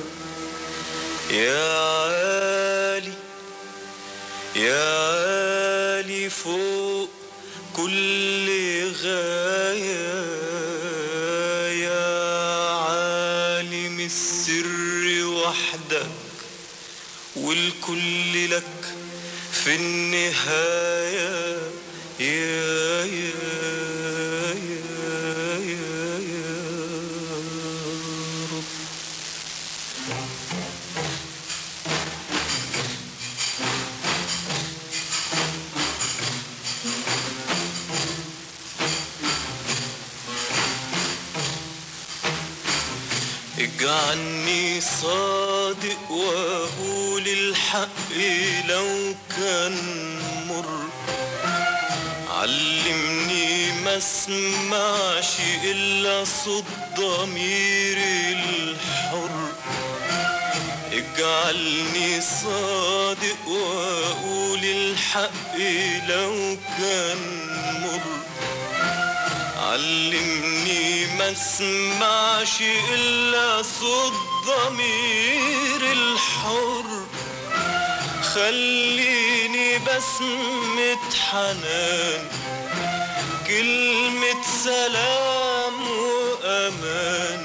يا عالي يا عالي فوق كل غاية يا عالم السر وحدك والكل لك في النهاية يا يا اجعلني صادق واقول الحق لو كان مر علمني ما اسمعش الا صوت ضميري الحر اجعلني صادق واقول الحق لو كان مر علمني ما اسمعش الا صوت ضمير الحر خليني بسمة حنان كلمة سلام وأمان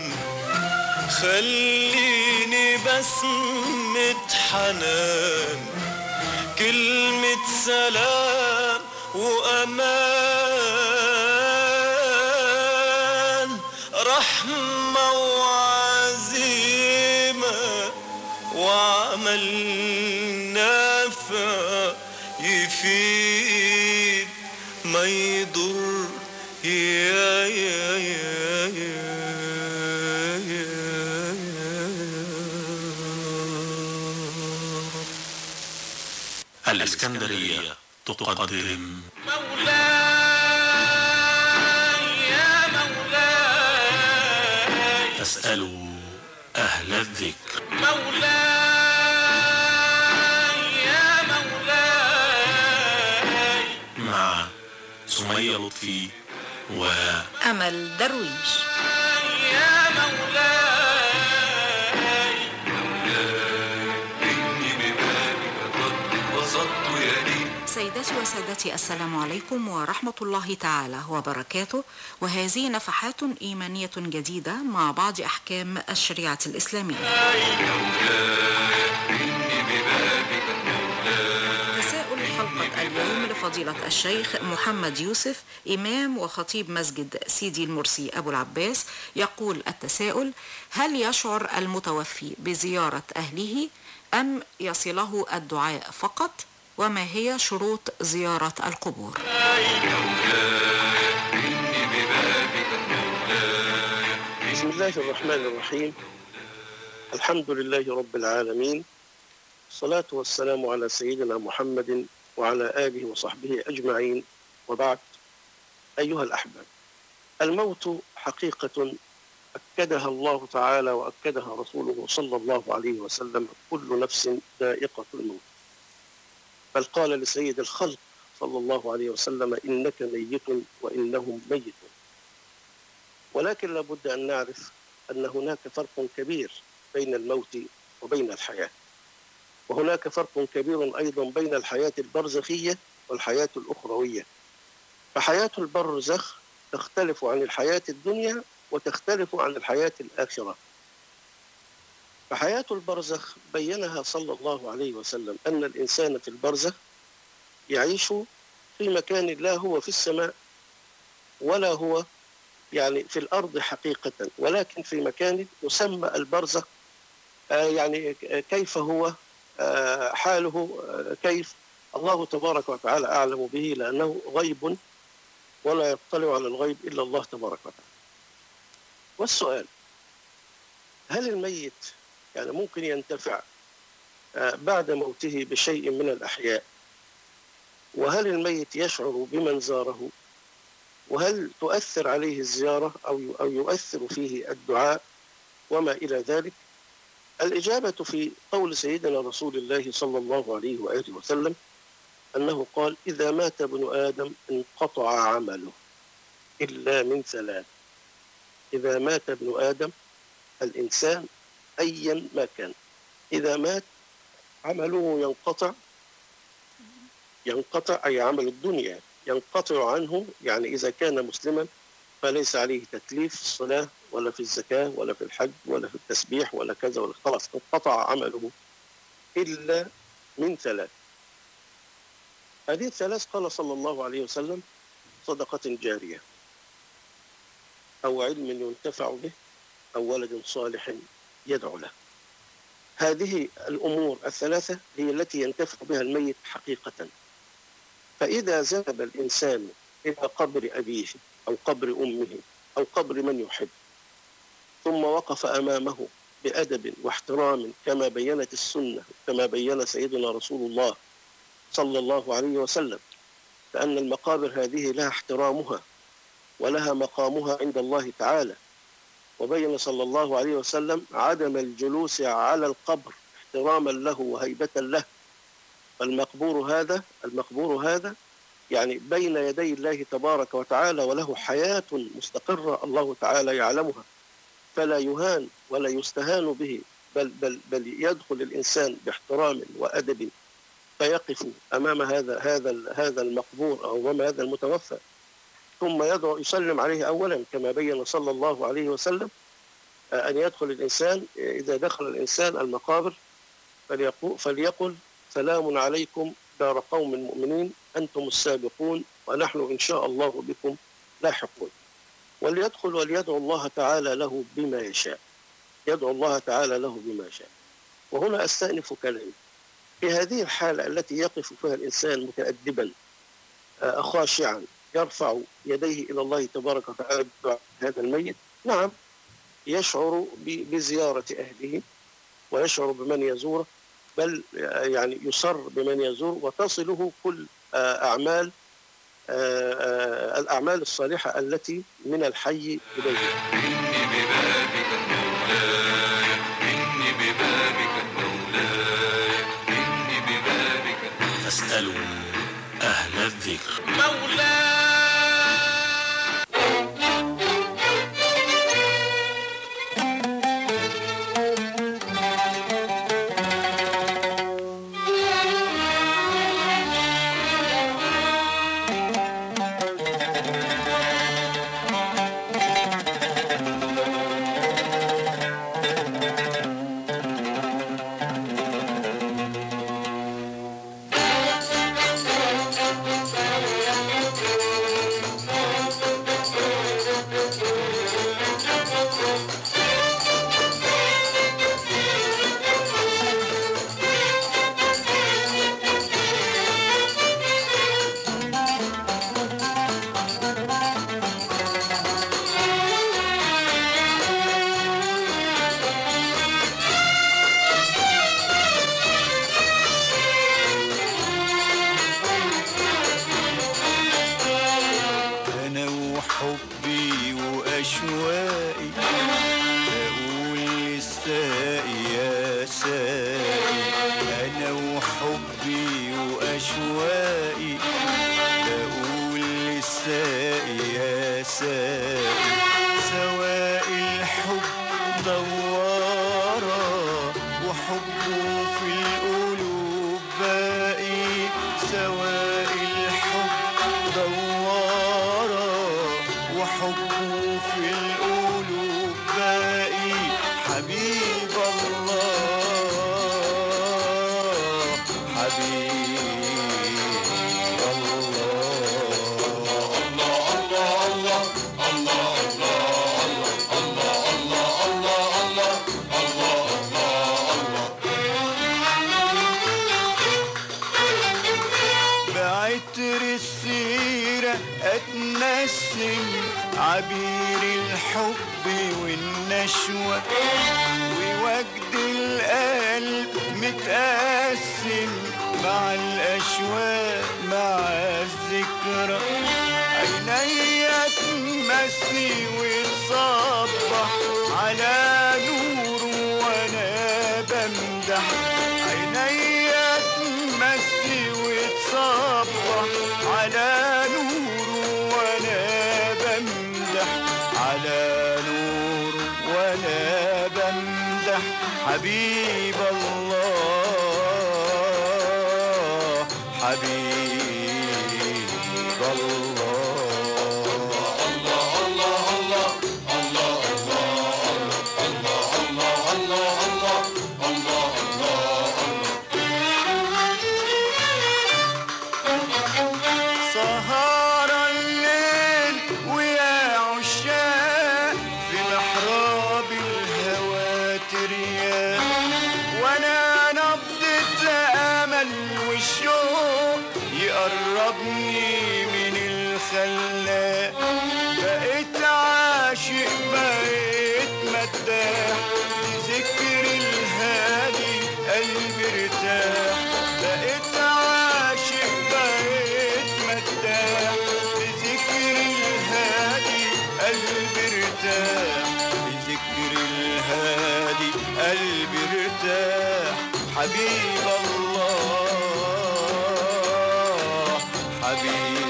خليني بسمة حنان كلمة سلام وأمان رحمة وعزيمة وعمل نافع يفيد ما يضر يا يا يا يا الإسكندرية تقدم فاسألوا أهل الذكر مولاي يا مولاي مع سمية لطفي وأمل درويش. يا مولاي إني ببابك قد وصلت يدي. سيداتي وسادتي، السلام عليكم ورحمة الله تعالى وبركاته، وهذه نفحات إيمانية جديدة مع بعض أحكام الشريعة الإسلامية. تساؤل حلقة اليوم لفضيلة الشيخ محمد يوسف، إمام وخطيب مسجد سيدي المرسي أبو العباس. يقول التساؤل: هل يشعر المتوفي بزيارة أهله أم يصله الدعاء فقط؟ وما هي شروط زيارة القبور؟ بسم الله الرحمن الرحيم. الحمد لله رب العالمين، الصلاة والسلام على سيدنا محمد وعلى آله وصحبه أجمعين، وبعد. أيها الأحباب، الموت حقيقة أكدها الله تعالى وأكدها رسوله صلى الله عليه وسلم: كل نفس ذائقة الموت. بل قال لسيد الخلق صلى الله عليه وسلم: إنك ميت وإنهم ميتون. ولكن لابد أن نعرف أن هناك فرق كبير بين الموت وبين الحياة، وهناك فرق كبير أيضا بين الحياة البرزخية والحياة الأخروية. فحياة البرزخ تختلف عن الحياة الدنيا وتختلف عن الحياة الآخرة. فحياة البرزخ بينها صلى الله عليه وسلم أن الإنسان في البرزخ يعيش في مكان لا هو في السماء ولا هو يعني في الأرض حقيقة، ولكن في مكان يسمى البرزخ. آه يعني كيف هو آه حاله آه كيف الله تبارك وتعالى أعلم به، لأنه غيب ولا يطلع على الغيب إلا الله تبارك وتعالى. والسؤال: هل الميت يعني ممكن ينتفع آه بعد موته بشيء من الأحياء؟ وهل الميت يشعر بمن زاره؟ وهل تؤثر عليه الزيارة أو أو يؤثر فيه الدعاء وما إلى ذلك؟ الإجابة في قول سيدنا رسول الله صلى الله عليه وآله وسلم أنه قال: إذا مات ابن آدم انقطع عمله إلا من ثلاث. إذا مات ابن آدم، الإنسان أيا ما كان، إذا مات عمله ينقطع. ينقطع أي عمل الدنيا ينقطع عنه، يعني إذا كان مسلما فليس عليه تكليف في الصلاة ولا في الزكاة ولا في الحج ولا في التسبيح ولا كذا ولا، خلاص انقطع عمله إلا من ثلاث. هذه الثلاث قال صلى الله عليه وسلم: صدقة جارية، أو علم ينتفع به، أو ولد صالح يدعو له. هذه الأمور الثلاثة هي التي ينتفع بها الميت حقيقة. فإذا ذهب الإنسان إلى قبر أبيه أو قبر أمه أو قبر من يحب، ثم وقف أمامه بأدب واحترام كما بينت السنة، كما بين سيدنا رسول الله صلى الله عليه وسلم، لأن المقابر هذه لها احترامها ولها مقامها عند الله تعالى. وبين صلى الله عليه وسلم عدم الجلوس على القبر احتراما له وهيبة له. فالمقبور هذا المقبور هذا يعني بين يدي الله تبارك وتعالى، وله حياة مستقرة الله تعالى يعلمها، فلا يهان ولا يستهان به، بل, بل, بل يدخل الإنسان باحترام وأدب فيقف أمام هذا هذا هذا المقبور أو أمام هذا المتوفى، ثم يدعو يسلم عليه أولا كما بين صلى الله عليه وسلم أن يدخل الإنسان إذا دخل الإنسان المقابر فليقول, فليقل: سلام عليكم دار قوم مؤمنين، أنتم السابقون ونحن إن شاء الله بكم لاحقون. وليدخل وليدعو الله تعالى له بما يشاء، يدعو الله تعالى له بما يشاء. وهنا أستأنف كلامي في هذه الحالة التي يقف فيها الإنسان متأدبا خاشعا يرفع يديه إلى الله تبارك وتعالى بدعاء هذا الميت. نعم، يشعر بزيارة أهله ويشعر بمن يزوره، بل يعني يسر بمن يزور، وتصله كل أعمال الأعمال الصالحة التي من الحي إليه. إني ببابك مولاي، إني ببابك مولاي، إني ببابك. فاسألوا أهل الذكر. مولاي حبي وأشواقي بقول للساقي يا ساقي سواقي الحب دوارة وحبه في القلوب باقي سواقي الحب دوارة وحبه في القلوب باقي حبيب الله حبيب أتنسم عبير الحب والنشوة ووجد القلب متقسم مع الأشواق مع الذكرى عينيا تمسي وتصبح على نور وأنا بمدح عينيا تمسي وتصبح على نور على نور ولا بمدح حبيب الله حبيب قربني من الخلاق بقيت عاشق بقيت مداح لذكر الهادي قلبي ارتاح بقيت عاشق بقيت مداح لذكر الهادي قلبي ارتاح لذكر الهادي قلبي ارتاح حبيب الله حبيب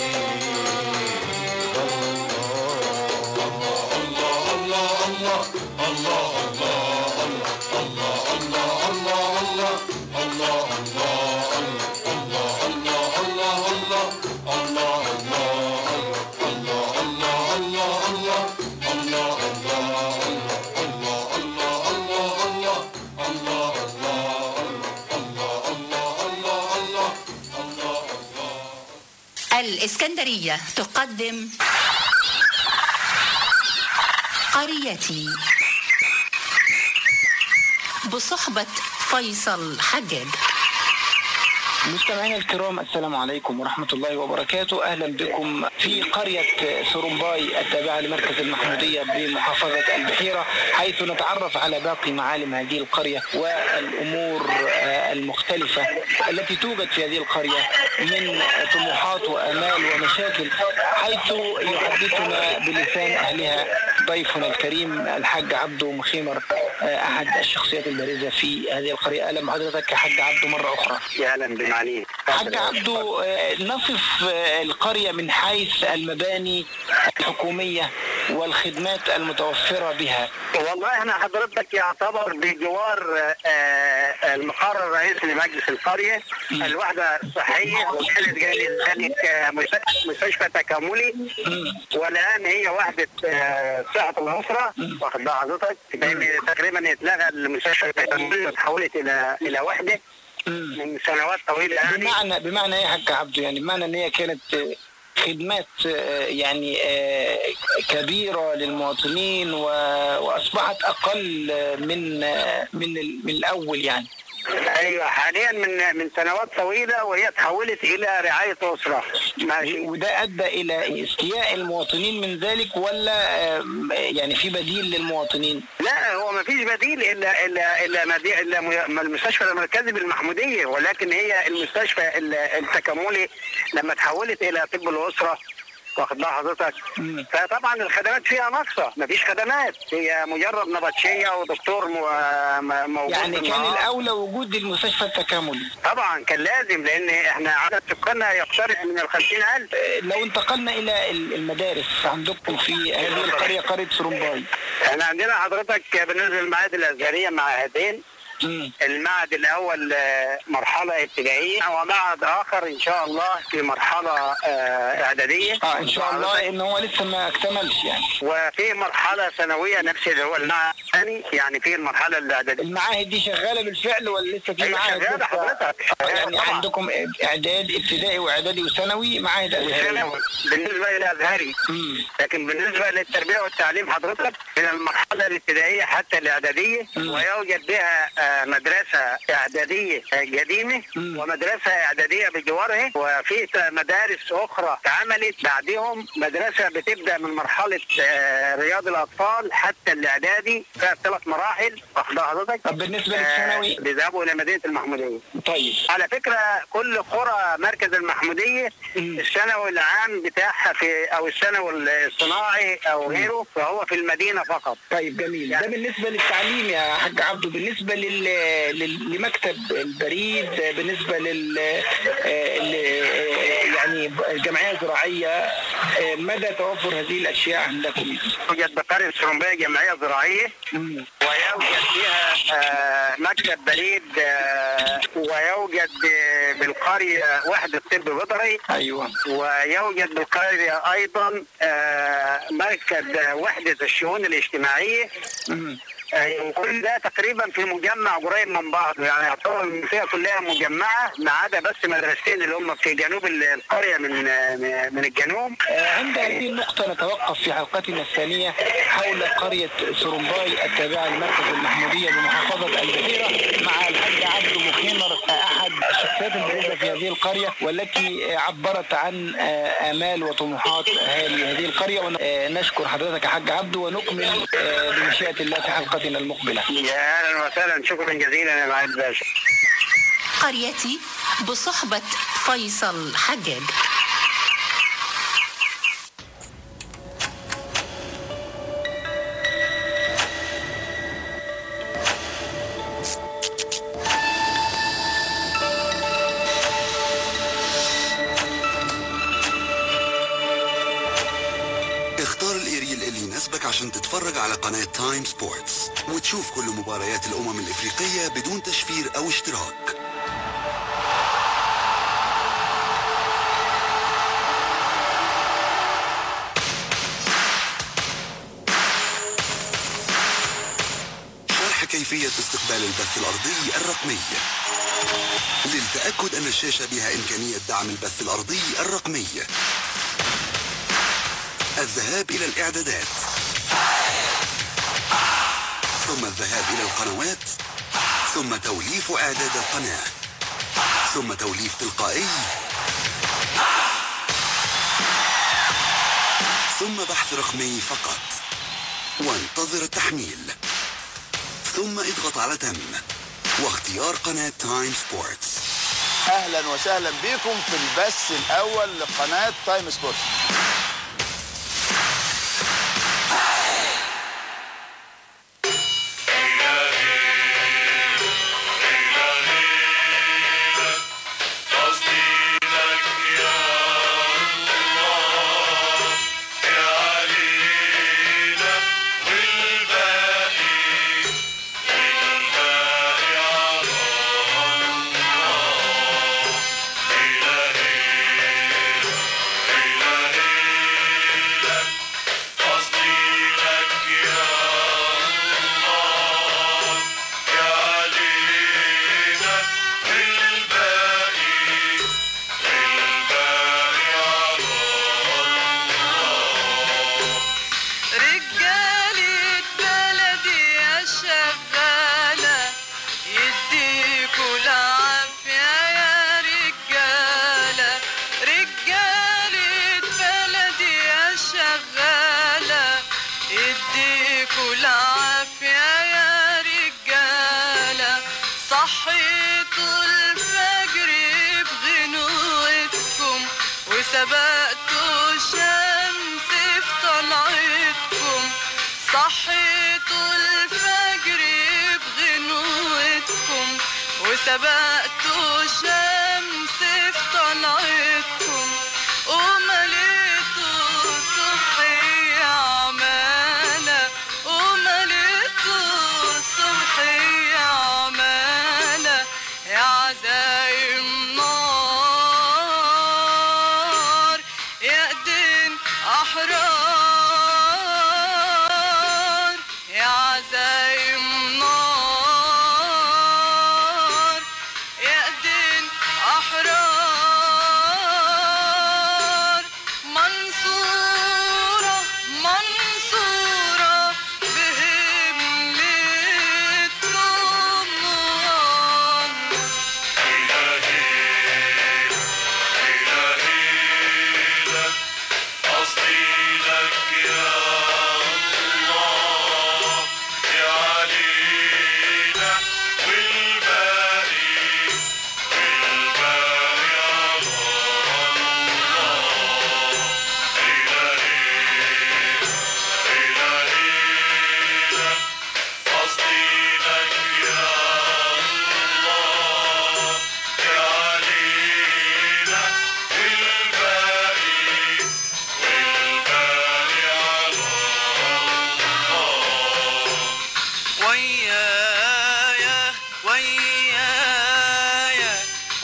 الإسكندرية تقدم قريتي بصحبة فيصل حجاج. مستمعينا الكرام، السلام عليكم ورحمة الله وبركاته. أهلا بكم في قرية سرمباي التابعة لمركز المحمودية بمحافظة البحيرة، حيث نتعرف على باقي معالم هذه القرية والأمور المختلفة التي توجد في هذه القرية من طموحات وآمال ومشاكل، حيث يحدثنا بلسان أهلها ضيفنا الكريم الحاج عبدو مخيمر، أحد الشخصيات البارزة في هذه القرية. أهلا بحضرتك يا حاج عبدو مرة أخرى. أهلا بمعاليك حاج عبدو. نصف القرية من حيث المباني الحكومية والخدمات المتوفرة بها. والله احنا حضرتك يعتبر بجوار المقر الرئيسي لمجلس القرية، الوحدة الصحية وحالة جالي ذلك مستشفى تكاملي، والآن هي وحدة صحة الأسرة. واخد بال حضرتك؟ تقريبا اتلغى المستشفى التكاملي وتحولت إلى إلى وحدة من سنوات طويلة. يعني بمعنى بمعنى ايه يا حاج عبدو؟ يعني بمعنى ان هي كانت خدمات يعني كبيرة للمواطنين واصبحت اقل من من من الاول يعني. ايوه حاليا من من سنوات طويله وهي تحولت الى رعايه اسره. ماشي. وده ادى الى استياء المواطنين من ذلك ولا يعني في بديل للمواطنين؟ لا، هو ما فيش بديل الا الا الا, إلا المستشفى المركزي بالمحموديه، ولكن هي المستشفى التكاملي لما تحولت الى طب الاسره واخد بال حضرتك. فطبعا الخدمات فيها ناقصه، مفيش خدمات، هي مجرد نبطشيه ودكتور موجود. يعني كان الاولى وجود المستشفى التكاملي. طبعا كان لازم، لان احنا عدد سكاننا يقترب من ال خمسين ألف. لو انتقلنا الى المدارس عندكم في هذه القريه، قريه سرومباي، احنا عندنا حضرتك بالنسبه للمعاهد الازهريه معهدين. المعهد الاول مرحله ابتدائيه ومعهد اخر ان شاء الله في مرحله اعداديه. اه ان شاء الله، لان هو لسه ما اكتملش يعني. وفي مرحله ثانويه نفس اللي هو المعهد الثاني، يعني في المرحله الاعداديه. المعاهد دي شغاله بالفعل ولا لسه في معاهد؟ شغاله حضرتك. يعني طبعا. عندكم اعداد ابتدائي واعدادي وثانوي معاهد ازهري بالنسبه للازهري. لكن بالنسبه للتربيه والتعليم حضرتك من المرحله الابتدائيه حتى الاعداديه، ويوجد بها مدرسة إعدادية قديمة ومدرسة إعدادية بجوارها، وفي مدارس أخرى اتعملت بعدهم، مدرسة بتبدأ من مرحلة رياض الأطفال حتى الإعدادي، فيها ثلاث مراحل. واخد حضرتك؟ طب بالنسبة للثانوي؟ بيذهبوا إلى مدينة المحمودية. طيب. على فكرة كل قرى مركز المحمودية الثانوي العام بتاعها في أو الثانوي الصناعي أو غيره فهو في المدينة فقط. طيب جميل. يعني ده بالنسبة للتعليم يا حاج عبده. بالنسبة لل... لمكتب البريد، بالنسبة لل يعني الجمعية الزراعية، مدى توفر هذه الأشياء عندكم؟ يوجد بقرية سرومباي جمعية زراعية ويوجد فيها مكتب بريد، ويوجد بالقرية وحدة طب بيطري. أيوة. ويوجد بالقرية أيضا مركز وحدة الشؤون الاجتماعية. مم. كل ده تقريبا في مجمع قريب من بعض، يعني يعتبر المنطقه كلها مجمعه ما عدا بس مدرستين اللي هم في جنوب القريه من من الجنوب. عند هذه النقطه نتوقف في حلقتنا الثانيه حول قريه سرومباي التابعه لمركز المحموديه بمحافظه البحيره مع الحاج عبده مخيمر، احد الشخصيات البارزه في هذه القريه والتي عبرت عن امال وطموحات اهالي هذه القريه. ونشكر حضرتك يا حاج عبده ونكمل بمشيئه الله في حلقه المقبلة. يا اهلا وسهلا، شكرا جزيلا يا معالي الباشا. قريتي بصحبة فيصل حجاج. اختار الاريال اللي يناسبك عشان تتفرج على قناة تايم سبورتس وتشوف كل مباريات الأمم الإفريقية بدون تشفير أو اشتراك. شرح كيفية استقبال البث الأرضي الرقمي. للتأكد أن الشاشة بها إمكانية دعم البث الأرضي الرقمي. الذهاب إلى الإعدادات، ثم الذهاب إلى القنوات، ثم توليف إعداد القناة، ثم توليف تلقائي، ثم بحث رقمي فقط، وانتظر التحميل، ثم اضغط على تم واختيار قناة تايم سبورتس. أهلا وسهلا بكم في البث الأول لقناة تايم سبورتس. إلهي سبقتوا شمس في طلعتكم ومليتوا صبحي عمالة ومليتوا صبحي عمالة يا عزايم نار يا ايدين احرار يا عزايم نار يا ايدين احرار منصورة منصورة بهمتكم ويايا ويايا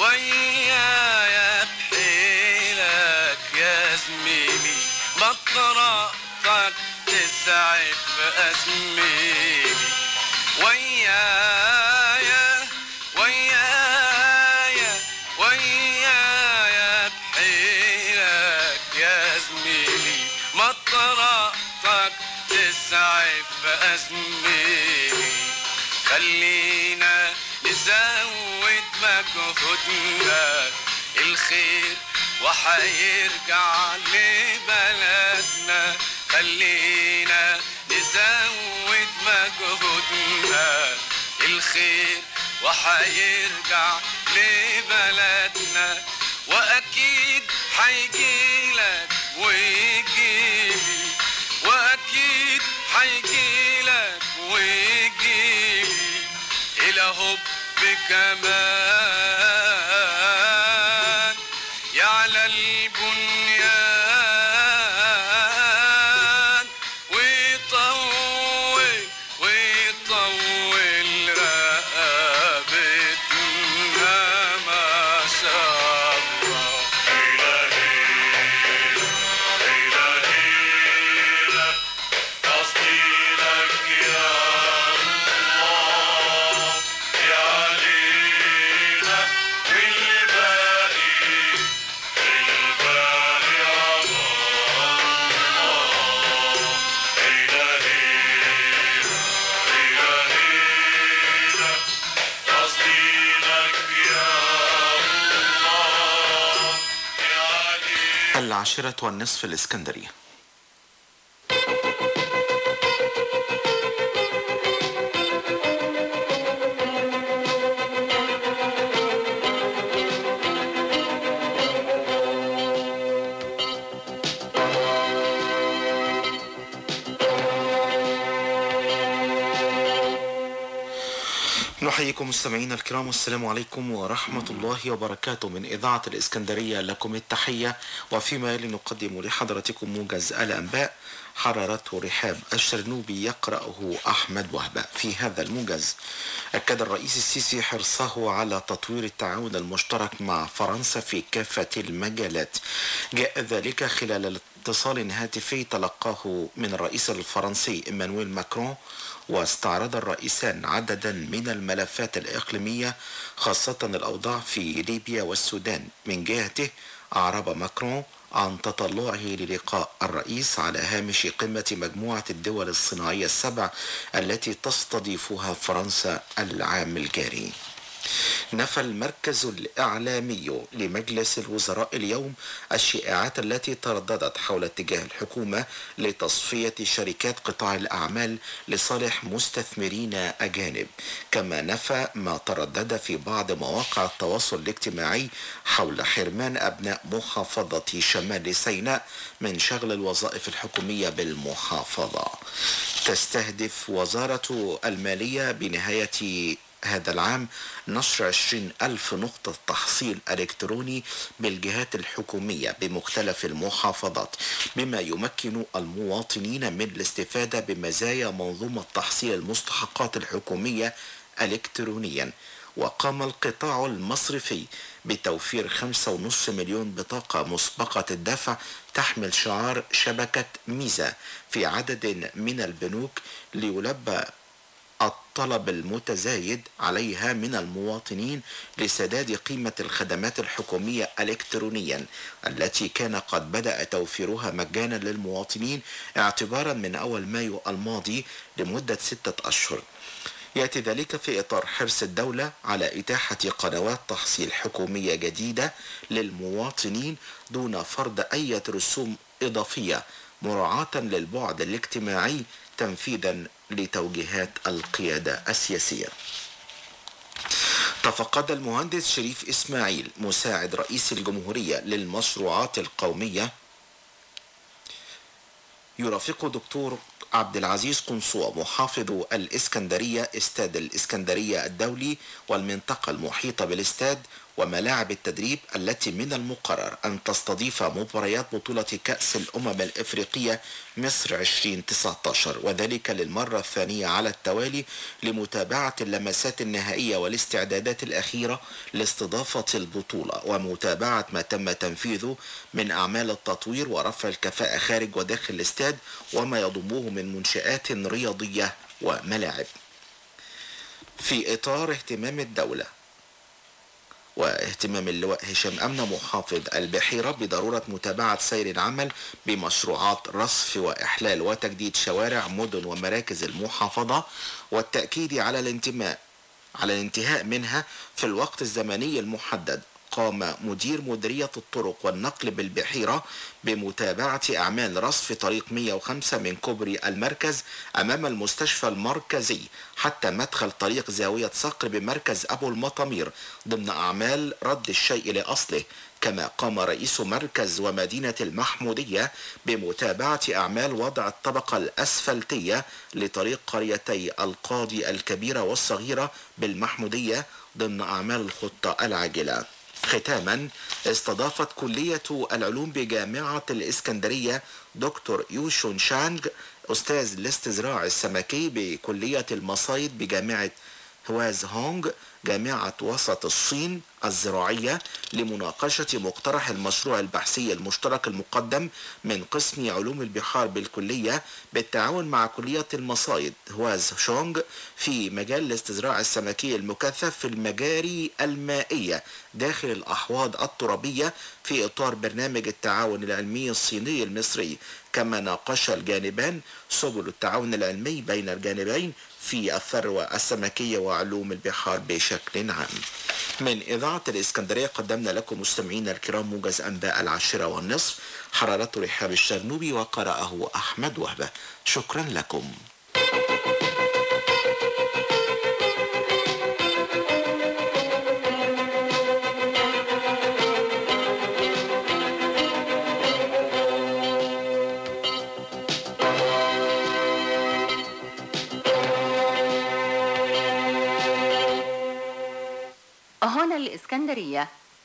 ويايا بحيلك يا زميلي بطرقتك تسعف أزميلي ويايا ويايا ويايا بحيلك يا زميلي بطرقتك تسعف أزميلي خلينا نزود مجهودنا الخير وحيرجع لبلدنا خلينا نزود مجهودنا الخير وحيرجع لبلدنا وأكيد حيجيلك ويجيلي وأكيد حيجيلك ويجيلي إلى هب كمان يعلى البنيان ويطول ويطول رقبتنا ما شاء الله العاشرة والنصف الإسكندرية. نحييكم مستمعينا الكرام والسلام عليكم ورحمة الله وبركاته من إذاعة الإسكندرية لكم التحية وفيما يلي نقدم لحضرتكم موجز الأنباء حررته رحاب الشرنوبي يقرأه أحمد وهبة. في هذا الموجز أكد الرئيس السيسي حرصه على تطوير التعاون المشترك مع فرنسا في كافة المجالات. جاء ذلك خلال اتصال هاتفي تلقاه من الرئيس الفرنسي إيمانويل ماكرون واستعرض الرئيسان عددا من الملفات الإقليمية خاصة الأوضاع في ليبيا والسودان. من جهته أعرب ماكرون عن تطلعه للقاء الرئيس على هامش قمة مجموعة الدول الصناعية السبع التي تستضيفها فرنسا العام الجاري. نفى المركز الإعلامي لمجلس الوزراء اليوم الشائعات التي ترددت حول اتجاه الحكومة لتصفية شركات قطاع الأعمال لصالح مستثمرين أجانب، كما نفى ما تردد في بعض مواقع التواصل الاجتماعي حول حرمان أبناء محافظة شمال سيناء من شغل الوظائف الحكومية بالمحافظة. تستهدف وزارة المالية بنهاية هذا العام نشر عشرين ألف نقطة تحصيل إلكتروني بالجهات الحكومية بمختلف المحافظات، بما يمكن المواطنين من الاستفادة بمزايا منظومة تحصيل المستحقات الحكومية إلكترونيا. وقام القطاع المصرفي بتوفير خمسة ونصف مليون بطاقة مسبقة الدفع تحمل شعار شبكة ميزة في عدد من البنوك ليلبى الطلب المتزايد عليها من المواطنين لسداد قيمة الخدمات الحكومية إلكترونيا التي كان قد بدأ توفيرها مجانا للمواطنين اعتبارا من أول مايو الماضي لمدة ستة أشهر. يأتي ذلك في إطار حرص الدولة على إتاحة قنوات تحصيل حكومية جديدة للمواطنين دون فرض أي رسوم إضافية مراعاة للبعد الاجتماعي تنفيذا لتوجيهات القيادة السياسية. تفقد المهندس شريف إسماعيل مساعد رئيس الجمهورية للمشروعات القومية يرافق دكتور عبد العزيز قنصوة محافظ الإسكندرية استاد الإسكندرية الدولي والمنطقة المحيطة بالاستاد وملاعب التدريب التي من المقرر أن تستضيف مباريات بطولة كأس الأمم الإفريقية مصر ألفين وتسعة عشر، وذلك للمرة الثانية على التوالي لمتابعة اللمسات النهائية والاستعدادات الأخيرة لاستضافة البطولة ومتابعة ما تم تنفيذه من أعمال التطوير ورفع الكفاءة خارج وداخل الاستاد وما يضمه من منشآت رياضية وملاعب. في إطار اهتمام الدولة واهتمام اللواء هشام أمنة محافظ البحيرة بضرورة متابعة سير العمل بمشروعات رصف وإحلال وتجديد شوارع مدن ومراكز المحافظة والتأكيد على الانتماء على الانتهاء منها في الوقت الزمني المحدد، قام مدير مديرية الطرق والنقل بالبحيرة بمتابعة أعمال رصف طريق مئة وخمسة من كوبري المركز أمام المستشفى المركزي حتى مدخل طريق زاوية صقر بمركز أبو المطامير ضمن أعمال رد الشيء لأصله. كما قام رئيس مركز ومدينة المحمودية بمتابعة أعمال وضع الطبقة الأسفلتية لطريق قريتي القاضي الكبيرة والصغيرة بالمحمودية ضمن أعمال الخطة العاجلة. ختاما استضافت كلية العلوم بجامعة الإسكندرية دكتور يوشون شانج أستاذ الاستزراع السمكي بكلية المصايد بجامعة هواز هونغ جامعة وسط الصين الزراعية لمناقشة مقترح المشروع البحثي المشترك المقدم من قسم علوم البحار بالكلية بالتعاون مع كلية المصايد هواز شونغ في مجال الاستزراع السمكي المكثف في المجاري المائية داخل الأحواض الترابية في إطار برنامج التعاون العلمي الصيني المصري. كما ناقش الجانبان سبل التعاون العلمي بين الجانبين في الثروة السمكية وعلوم البحار بشكل عام. من إذاعة الإسكندرية قدمنا لكم مستمعينا الكرام موجز أنباء العاشرة والنصف، حرارته رحاب الشرنوبي وقرأه أحمد وهبة. شكرا لكم. هنا الإسكندرية.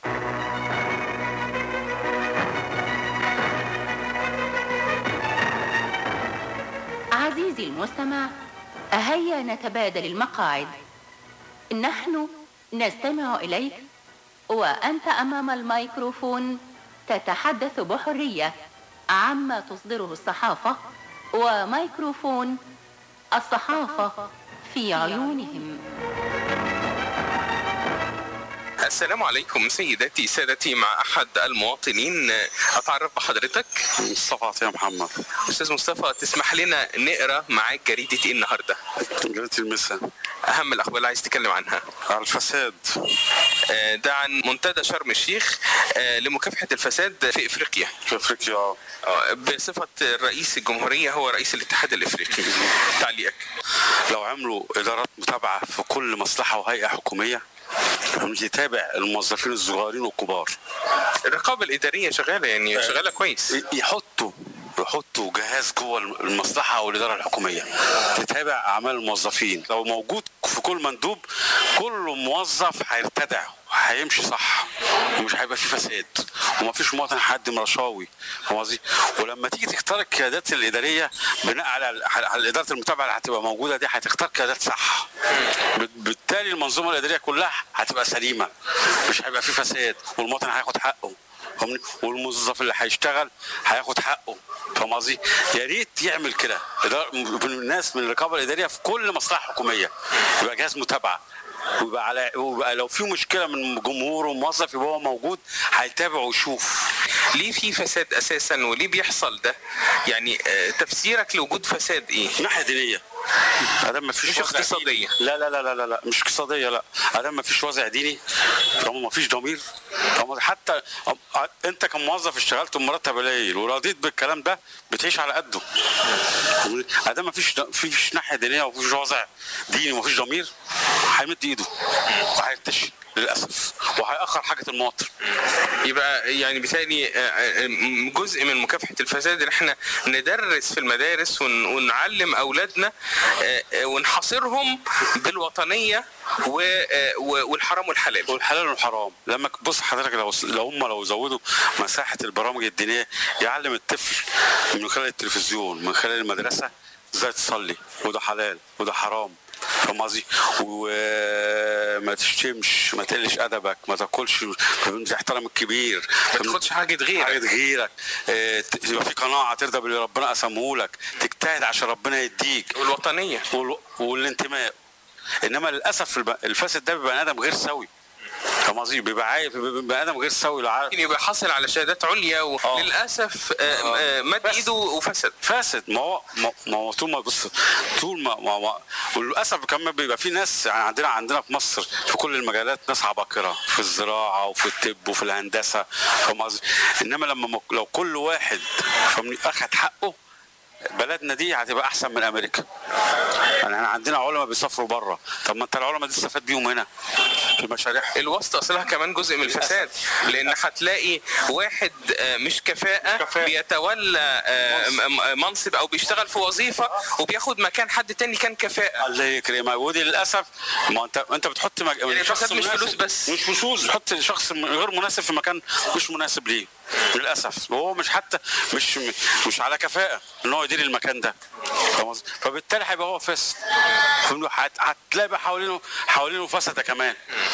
عزيزي المستمع، هيا نتبادل المقاعد. نحن نستمع إليك وأنت أمام الميكروفون تتحدث بحرية عما تصدره الصحافة، وميكروفون الصحافة في عيونهم. السلام عليكم سيداتي سادتي، مع أحد المواطنين. أتعرف بحضرتك؟ مصطفى يا محمد. أستاذ مصطفى، تسمح لنا نقرأ معاك جريدة إيه النهاردة؟ جريدة المساء. أهم الأخبار اللي عايز تتكلم عنها؟ الفساد. ده عن منتدى شرم الشيخ لمكافحة الفساد في إفريقيا. في إفريقيا. بصفة رئيس الجمهورية هو رئيس الاتحاد الإفريقي. تعليقك؟ لو عملوا إدارات متابعة في كل مصلحة وهيئة حكومية يتابع الموظفين الصغيرين والكبار. الرقابة الإدارية شغالة، يعني شغالة كويس. يحطوا يحطوا جهاز جوه المصلحة أو الإدارة الحكومية تتابع أعمال الموظفين. لو موجود في كل مندوب كل موظف هيرتدع، هيمشي صح ومش هيبقى فيه فساد ومفيش مواطن هيقدم رشاوي. فاهم قصدي؟ ولما تيجي تختار القيادات الاداريه بناء على على اداره المتابعه اللي هتبقى موجوده دي، هتختار قيادات صح. بالتالي المنظومه الاداريه كلها هتبقى سليمه، مش هيبقى فيه فساد والمواطن هياخد حقه، والموظف اللي هيشتغل هياخد حقه. فاهم قصدي؟ يا ريت يعمل كده الناس من الرقابه الاداريه في كل مصلحه حكوميه، يبقى جهاز متابعه، ويبقى على ويبقى لو في مشكله من جمهور وموظف يبقى هو موجود هيتابع ويشوف. ليه في فساد اساسا وليه بيحصل ده؟ يعني تفسيرك لوجود فساد ايه؟ ناحيه دينيه. ادام ما فيش مش اقتصاديه. لا لا لا لا لا, لا. مش اقتصاديه. لا، ادام ما فيش وازع ديني طالما ما فيش ضمير. حتى انت كموظف اشتغلت بمرتب قليل ورضيت بالكلام ده بتعيش على قده. ادام ما فيش فيش ناحيه دينيه ومفيش وازع ديني ومفيش ضمير هيمد ايده وهيرتشي للاسف وهيأخر حاجه المواطن. يبقى يعني بالتالي جزء من مكافحه الفساد ان احنا ندرس في المدارس ونعلم اولادنا ونحاصرهم بالوطنيه والحرام والحلال والحلال والحرام. لما بص حضرتك لو لو هم لو زودوا مساحه البرامج الدينيه يعلم الطفل من خلال التلفزيون من خلال المدرسه ازاي تصلي وده حلال وده حرام. فاهم قصدي؟ وما تشتمش، ما تقلش ادبك، ما تاكلش، تحترم الكبير، ما تاخدش حاجه غيرك حاجه غيرك، يبقى في قناعه ترضى باللي ربنا قسمه لك، تجتهد عشان ربنا يديك، والوطنيه والانتماء. انما للاسف الفاسد ده بيبقى ادم غير سوي. فاهم قصدي؟ بيبقى عايب بيبقى ادم غير سوي ممكن يبقى حاصل على شهادات عليا وللاسف مد ايده وفسد فاسد. ما هو ما هو طول ما بص طول ما, ما, ما وللاسف كمان بيبقى في ناس يعني عندنا عندنا في مصر في كل المجالات ناس عباقره في الزراعه وفي الطب وفي الهندسه. فاهم قصدي؟ انما لما لو كل واحد فاهمني اخد حقه بلدنا دي هتبقى احسن من امريكا. يعني احنا عندنا علماء بيسافروا بره، طب ما انت العلماء دي استفاد بيهم هنا في مشاريع. الواسطه اصلها كمان جزء من الفساد، لان هتلاقي واحد مش كفاءه, كفاءة. بيتولى منصب او بيشتغل في وظيفه وبياخد مكان حد تاني كان كفاءه. الله يكرمك. ودي للاسف ما انت انت بتحط مج... يعني الفساد مش فلوس بس، مش فلوس، بتحط شخص غير مناسب في مكان مش مناسب ليه للاسف، وهو مش حتى مش مش على كفاءه ان هو يدير المكان ده. فبالتالي هيبقى هو فاسد. هتلاقي بقى حوالينه حوالينه فسده كمان.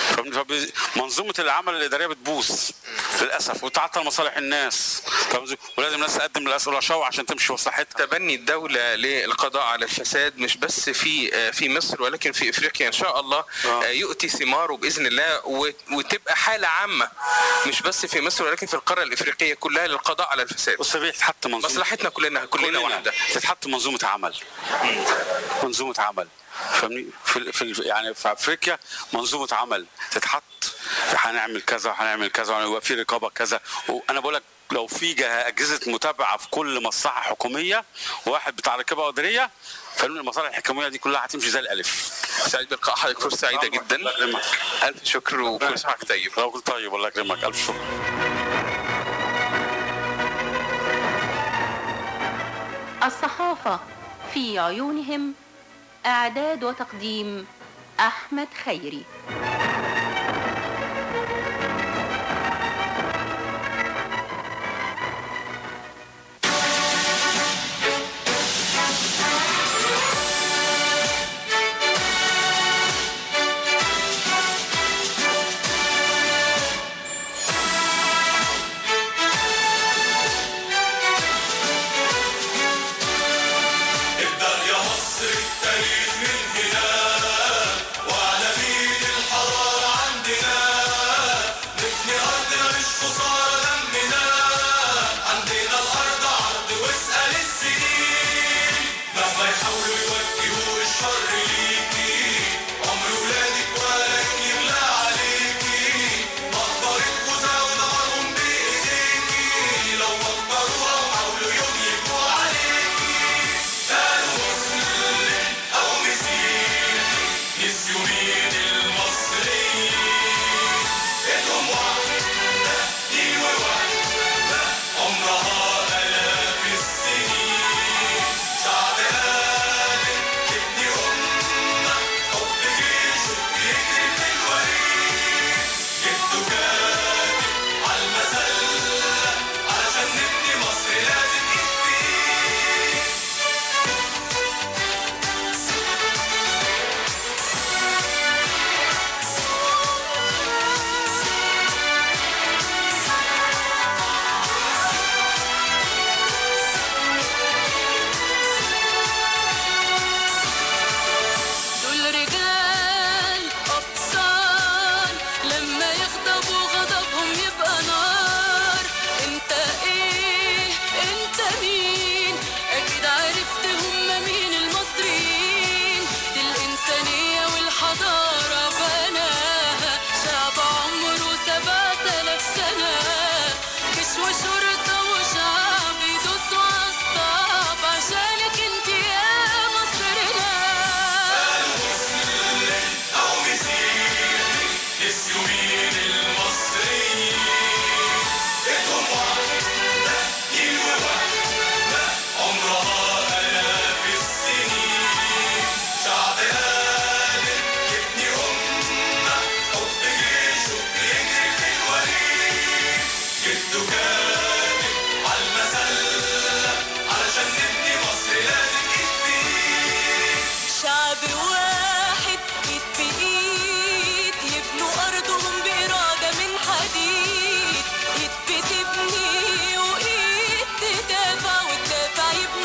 منظومه العمل الاداريه بتبوظ للاسف وتعطل مصالح الناس. ولازم الناس تقدم رشاوى عشان تمشي مصلحتها. تبني الدوله للقضاء على الفساد مش بس في في مصر ولكن في افريقيا ان شاء الله آه. يؤتي ثماره باذن الله وتبقى حاله عامه مش بس في مصر ولكن في القاره الافريقيه كلها للقضاء على الفساد. بص بيتحط منظومه مصلحتنا كلنا كلنا, كلنا واحده. تتحط منظومه عمل منظومه عمل فاهمني في, في يعني في افريقيا منظومه عمل تتحط هنعمل كذا هنعمل كذا ويبقى في رقابه كذا. وانا بقول لك لو في اجهزه متابعه في كل مصلحه حكوميه واحد بتاع رقابه اداريه فاهمني المصالح الحكوميه دي كلها هتمشي زي الالف. سعيد بلقاء حضرتك، فرصه سعيده جدا. الف شكر وكل سنه وانت طيب. لو كنت طيب الله يكرمك. الف شكر. الصحافة في عيونهم، إعداد وتقديم أحمد خيري. التاريخ من هنا وعلى مين الحق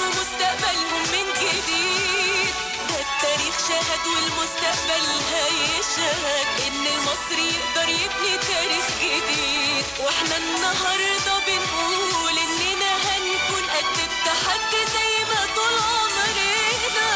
يبنوا مستقبلهم من جديد. ده التاريخ شهد والمستقبل هيشهد إن المصري يقدر يبني تاريخ جديد. واحنا النهارده بنقول إننا هنكون قد التحدي زي ما طول عمرنا.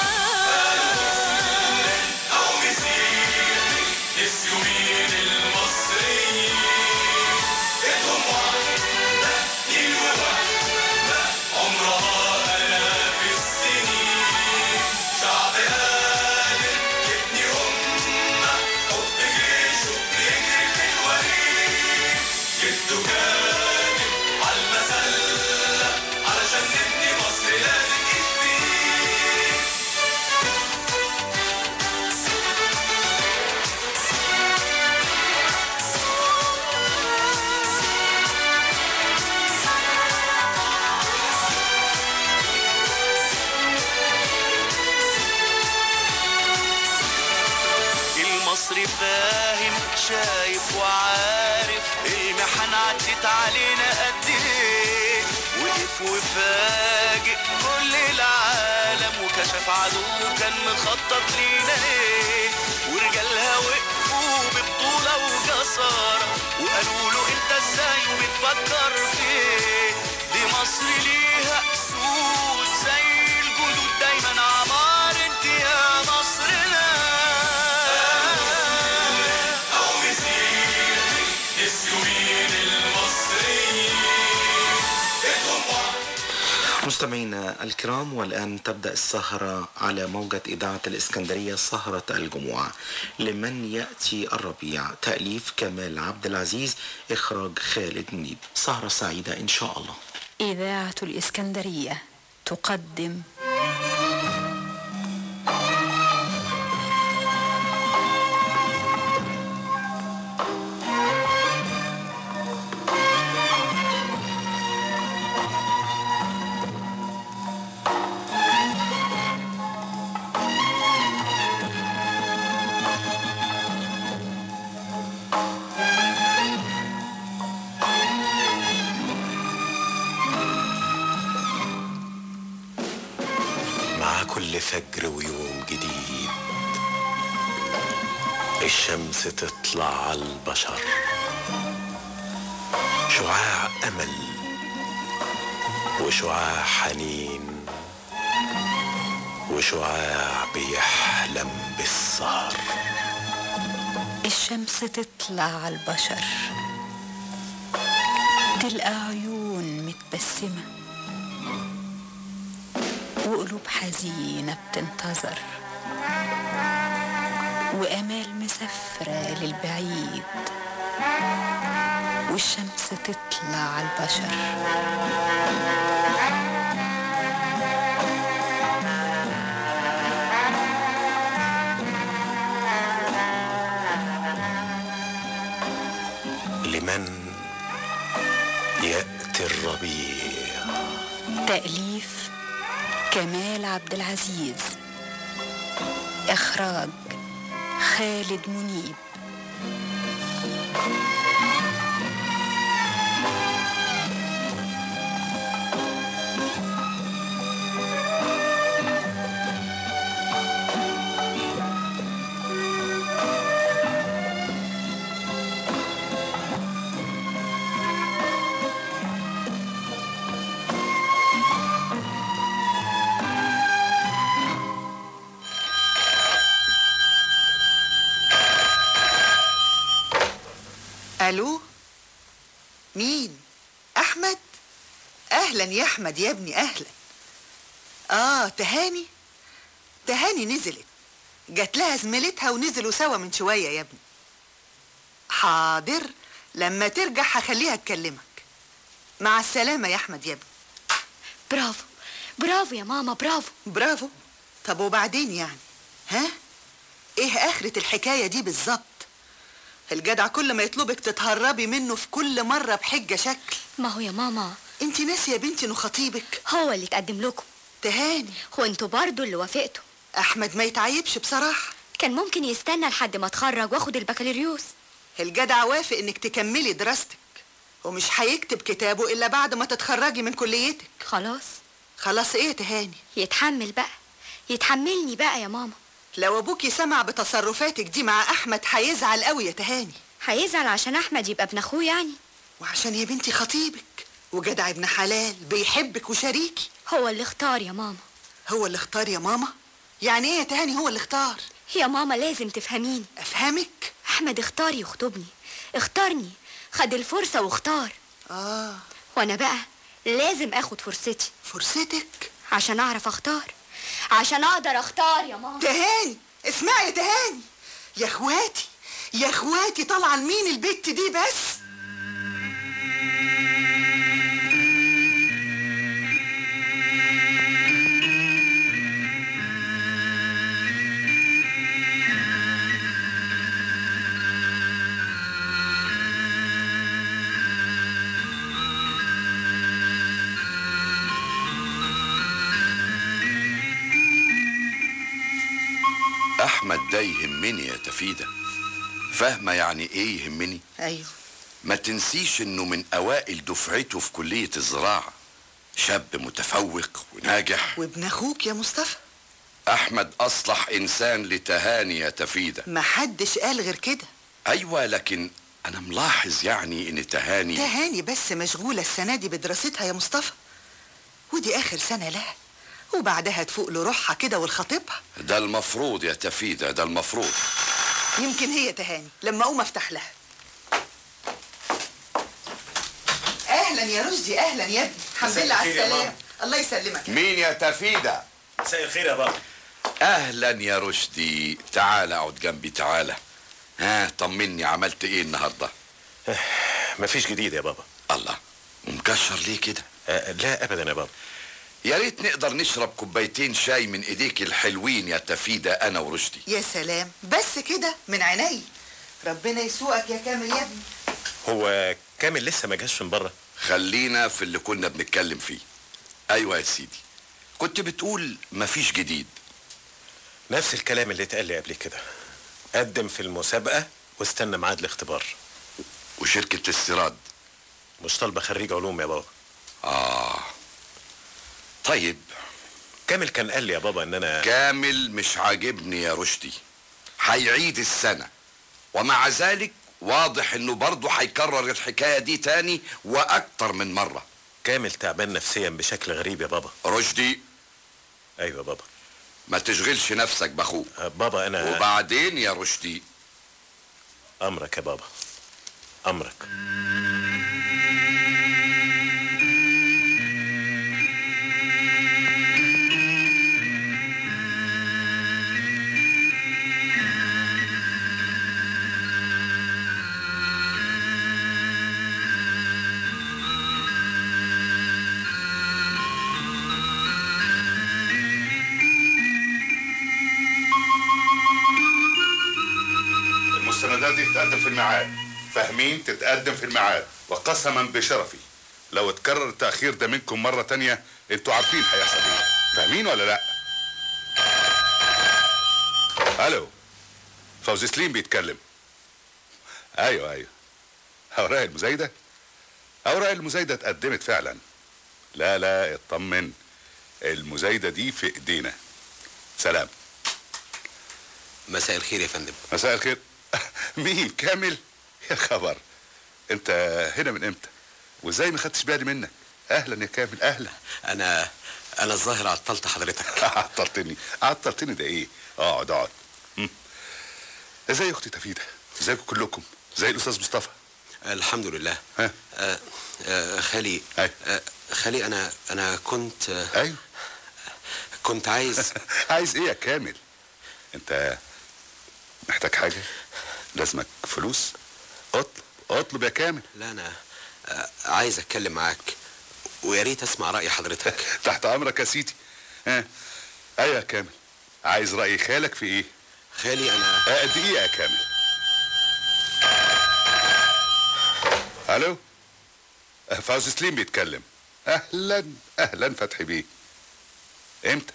أو مسيحي نسيوا مين المصريين، إيدهم واحدة دين ووحدة عمرها آلاف السنين. شعب قادر يبني أمة، حب جيشه بيجري في الوريد. جده كاتب عالمسلة علشان نبني مصر لازم إيد في إيد. المصري فاهم شايف وعارف المحن عدت علينا قد ايه. وقف وفاجئ كل العالم وكشف عدو كان مخطط لينا ايه. ورجالها وقفوا ببطولة وجسارة وقالوا له انت ازاي وبتفكر في ايه. دي مصر ليها اسود زي الجدود دايما عمار انت يا مصرنا. أو مسيحي نسيوا مين المصريين، إيدهم واحدة. مستمعينا الكرام، والآن تبدأ السهرة على موجة إذاعة الإسكندرية، سهرة الجمعة لمن يأتي الربيع، تأليف كمال عبد العزيز، إخراج خالد منيب. سهرة سعيدة إن شاء الله. إذاعة الإسكندرية تقدم مع كل فجر ويوم جديد الشمس تطلع على البشر، شعاع أمل وشعاع حنين وشعاع بيحلم بالسهر. الشمس تطلع على البشر، تلقى عيون متبسمة وقلوب حزينة بتنتظر وآمال مسافرة للبعيد. والشمس تطلع على البشر، لمن يأتي الربيع. تأليف كمال عبد العزيز، إخراج خالد منيب. الو، مين؟ احمد؟ اهلا يا احمد يا ابني، اهلا. اه تهاني تهاني نزلت، جات لها زميلتها ونزلوا سوا من شويه يا ابني. حاضر، لما ترجع هخليها تكلمك. مع السلامه يا احمد يا ابني. برافو برافو يا ماما، برافو برافو. طب وبعدين يعني؟ ها؟ ايه اخرة الحكايه دي بالظبط؟ الجدع كل ما يطلبك تتهربي منه في كل مرة بحجة شكل. ما هو يا ماما انت ناسية يا بنتي انه خطيبك؟ هو اللي تقدم لكم. تهاني وانتوا برضو اللي وافقتوا. احمد ما يتعيبش بصراحة، كان ممكن يستنى لحد ما اتخرج واخد البكالوريوس. الجدع وافق انك تكملي دراستك ومش هيكتب كتابه الا بعد ما تتخرجي من كليتك. خلاص خلاص ايه تهاني؟ يتحمل بقى، يتحملني بقى يا ماما. لو ابوكي سمع بتصرفاتك دي مع احمد هيزعل قوي يا تهاني. هيزعل عشان احمد يبقى ابن اخوه يعني؟ وعشان يا بنتي خطيبك وجدع ابن حلال بيحبك وشريكي. هو اللي اختار يا ماما. هو اللي اختار يا ماما؟ يعني ايه يا تهاني هو اللي اختار؟ يا ماما لازم تفهميني. افهمك؟ احمد اختار يخطبني، اختارني، خد الفرصة واختار. اه وانا بقى لازم اخد فرصتي. فرصتك؟ عشان اعرف اختار، عشان اقدر اختار يا ماما. تهاني اسمعي يا تهاني، يا اخواتي يا اخواتي طالعه لمين البت دي بس؟ احمد ده يهمني يا تفيدة، فاهمة يعني ايه يهمني؟ ايوه. ما تنسيش انه من اوائل دفعته في كلية الزراعة، شاب متفوق وناجح. وابن اخوك يا مصطفى. احمد اصلح انسان لتهاني يا تفيدة. ما حدش قال غير كده. ايوه لكن انا ملاحظ يعني ان تهاني تهاني بس مشغولة السنة دي بدراستها يا مصطفى، ودي اخر سنة لها، وبعدها تفوق لروحها كده والخطيبها. ده المفروض يا تفيدة، ده المفروض. يمكن هي تهاني لما اقوم افتح لها. اهلا يا رشدي، اهلا يا ابني، الحمد لله على السلامة. الله يسلمك. مين يا تفيدة؟ مساء الخير يا بابا. اهلا يا رشدي، تعال اقعد جنبي تعال. ها طمني، عملت ايه النهارده؟ مفيش جديد يا بابا. الله، ومكشر ليه كده؟ أه لا ابدا يا بابا. يا ريت نقدر نشرب كوبايتين شاي من ايديك الحلوين يا تفيدة انا ورشدي. يا سلام، بس كده من عيني. ربنا يسوقك يا كامل يا ابني. هو كامل لسه ما جاش من بره؟ خلينا في اللي كنا بنتكلم فيه. ايوه يا سيدي، كنت بتقول مفيش جديد. نفس الكلام اللي اتقال لي قبل كده، قدم في المسابقة واستنى ميعاد الاختبار. وشركة الاستيراد مش طالبة خريج علوم يا بابا. اه طيب. كامل كان قال لي يا بابا ان انا كامل مش عاجبني يا رشدي، هيعيد السنة، ومع ذلك واضح انه برضه هيكرر الحكاية دي تاني واكتر من مرة. كامل تعبان نفسيا بشكل غريب يا بابا. رشدي. ايوه يا بابا. ما تشغلش نفسك باخوك. أه بابا انا وبعدين يا رشدي. امرك يا بابا، امرك. المستندات دي تتقدم في الميعاد، فاهمين؟ تتقدم في الميعاد، وقسما بشرفي لو اتكرر التأخير ده منكم مرة تانية انتوا عارفين هيحصل ايه، فاهمين ولا لا؟ الو، فوزي سليم بيتكلم. ايوه ايوه، اوراق المزايدة؟ اوراق المزايدة اتقدمت فعلا. لا لا اطمن، المزايدة دي في ايدينا. سلام. مساء الخير يا فندم. مساء الخير. مين؟ كامل؟ يا خبر، انت هنا من امتى؟ وازاي ما خدتش بالي منك؟ اهلا يا كامل، اهلا. انا انا الظاهر عطلت حضرتك. عطلتني؟ عطلتني ده ايه؟ اقعد اقعد. ازاي اختي تفيدة؟ ازيكم كلكم؟ زي الاستاذ مصطفى؟ الحمد لله. ها؟ آه آه خالي. أيوه. آه خالي انا انا كنت آه ايوه كنت عايز عايز ايه يا كامل؟ انت محتاج حاجة؟ لازمك فلوس؟ اطلب اطلب يا كامل. لا انا آه عايز اتكلم معاك، ويا ريت اسمع رأي حضرتك. تحت امرك يا سيدي. ها؟ ايوه يا كامل، عايز رأي خالك في ايه؟ خالي انا آه دقيقة يا كامل. الو، فوزي سليم بيتكلم. اهلا اهلا فتحي بيه. امتى؟